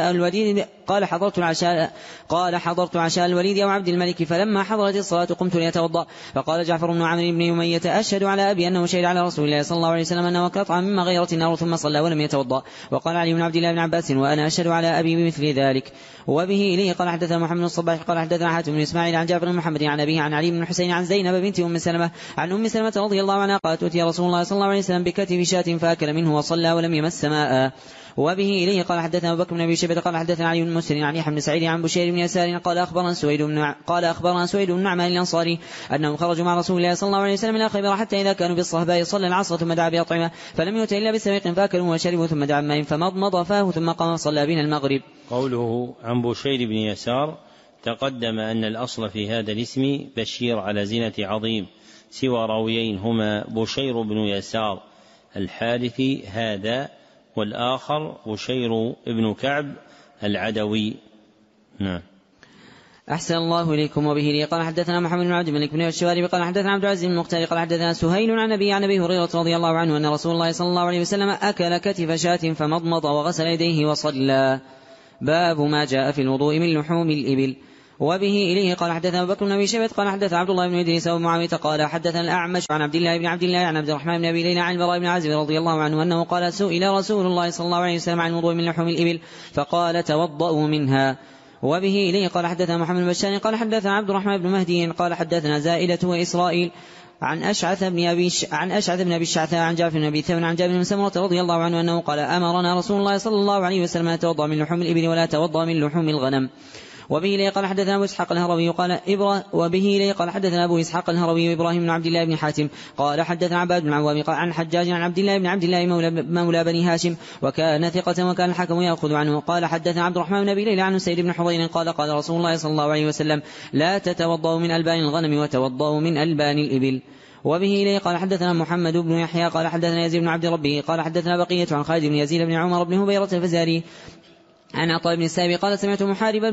عشاء الوليد أو عبد الملك فلما حضرت الصلاة قمت لأتوضأ فقال جعفر بن عمرو بن أمية أشهد على أبي أنه شهد على رسول الله صلى الله عليه وسلم أنه قطع مما غيرت النار ثم صلى ولم يتوضأ. وقال علي بن عبد الله بن عباس وأنا أشهد على أبي بمثل ذلك. وبه إليه قال حدثنا محمد بن الصباح قال حدثنا حاتم بن إسماعيل عن جعفر بن محمد عن أبيه عن علي بن الحسين عن زينب بنت أم سلمة عن أم سلمة رضي الله عنها قالت أتي رسول الله صلى الله عليه وسلم بكتف شاة فأكل منه وصلى ولم يمس ماء. وبه إليه قال حدثنا أبو بكر بن أبي شيبة قال حدثنا علي بن مسلم عن يحيى بن سعيد عن بشير بن يسار قال أخبرنا سويد بن نعمان الأنصاري أنهم خرجوا مع رسول الله صلى الله عليه وسلم إلى خيبر حتى إذا كانوا بالصهباء صلى العصر ثم دعا بأطعمة فلم يؤت إلا بسويق فأكلوا وشربوا ثم دعا بماء فمضمض فاه ثم قام صلى بنا المغرب. قوله عن بشير بن يسار تقدم أن الأصل في هذا الاسم بشير على زينة عظيم سوى راويين هما بشير بن يسار الحارثي هذا والآخر بشير بن كعب العدوي. نعم. أحسن الله إليكم. وبه لي قال حدثنا محمد بن عبد الملك بن الشوارب قال حدثنا عبد العزيز بن المختار قال حدثنا سهيل عن أبي هريرة رضي الله عنه أن رسول الله صلى الله عليه وسلم أكل كتف شاة فمضمض وغسل يديه وصلى. باب ما جاء في الوضوء من لحوم الإبل. وبه إليه قال حدثنا أبو بكر بن أبي شيبة قال حدثنا عبد الله بن إدريس ومعاوية قال حدثنا الأعمش عن عبد الله عن عبد الرحمن بن أبي ليلى عن البراء بن عازب رضي الله عنه أنه قال سئل رسول الله صلى الله عليه وسلم عن الوضوء من لحوم الإبل فقال توضأوا منها. وبه إليه قال حدثنا محمد بن بشار قال حدثنا عبد الرحمن بن مهدي قال حدثنا زائدة وإسرائيل عن أشعث بن أبي الشعثاء عن جعفر بن أبي ثمن عن جابر بن سمرة رضي الله عنه أنه قال أمرنا رسول الله صلى الله عليه وسلم أن نتوضأ من لحوم الإبل ولا توضأ من لحوم الغنم. وبه إليه قال حدثنا أبو إسحاق الهروي وإبراهيم بن عبد الله بن حاتم قال حدثنا عباد بن عوام عن حجاج عن عبد الله مولى بني هاشم وكان ثقة وكان الحكم يأخذ عنه قال حدثنا عبد الرحمن بن أبي ليلى عن سيد بن حضير قال رسول الله صلى الله عليه وسلم لا تتوضأوا من ألبان الغنم وتوضأوا من ألبان الإبل. وبه إليه قال حدثنا محمد بن يحيى قال حدثنا يزيد بن عبد ربه قال حدثنا بقية عن خالد بن يزيد بن عمر بن هبيرة الفزاري عن عطاء بن السائب قال سمعت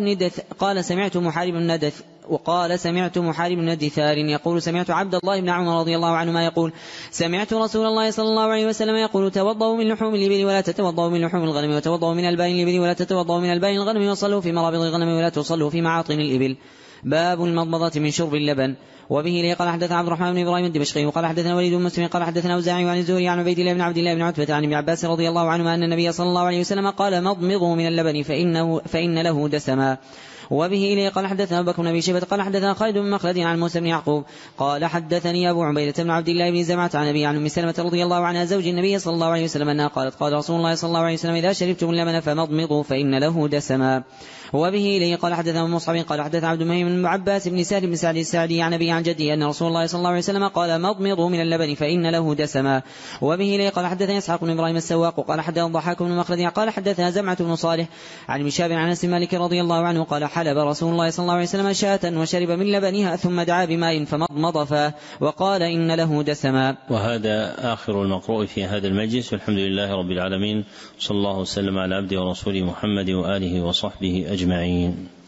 محارب بن دثار يقول سمعت عبد الله بن عمر رضي الله عنهما يقول سمعت رسول الله صلى الله عليه وسلم يقول توضأوا من لحوم الإبل ولا تتوضأوا من لحوم الغنم وتوضأوا من ألبان الإبل ولا تتوضأوا من ألبان الغنم وصلوا في مرابض الغنم ولا تصلوا في معاطن الإبل. باب المضمضة من شرب اللبن. وبه لي قال حدثنا عبد الرحمن بن إبراهيم الدمشقي وقال حدثنا وليد بن مسلم قال حدثنا أوزاعي عن الزهري عن عبيد الله بن عبد الله بن عتبة عن ابن عباس رضي الله عنهما أن النبي صلى الله عليه وسلم قال مضمضوا من اللبن فإن له دسما. وبه إليه قال حدثنا أبو بكر بن أبي شيبة قال حدثنا خالد بن مخلد عن موسى بن يعقوب قال حدثني أبو عبيدة بن عبد الله بن زمعة عن أبي عن أم سلمة رضي الله عنها زوج النبي صلى الله عليه وسلم أنها قالت قال رسول الله صلى الله عليه وسلم إذا شربتم اللبن فمضمضوا فإن له دسما. وبه إليه قال حدثنا مصعب قال حدثنا عبد المهيم بن عباس بن سهل بن سعد الساعدي عن أبي عن جدي أن رسول الله صلى الله عليه وسلم قال مضمضوا من اللبن فإن له دسما. وبه إليه قال حدثنا إسحاق بن إبراهيم السواق وقال حدثنا الضحاك بن مخلد قال حدثنا زمعة بن صالح عن مشاب عن أنس مالك رضي الله عنه قال حلب رسول الله صلى الله عليه وسلم شاة وشرب من لبنها ثم دعا بماء فمضمض وقال إن له دسما. وهذا آخر المقروء في هذا المجلس، والحمد لله رب العالمين، صلى الله وسلم على عبده ورسوله محمد وآله وصحبه أجمعين.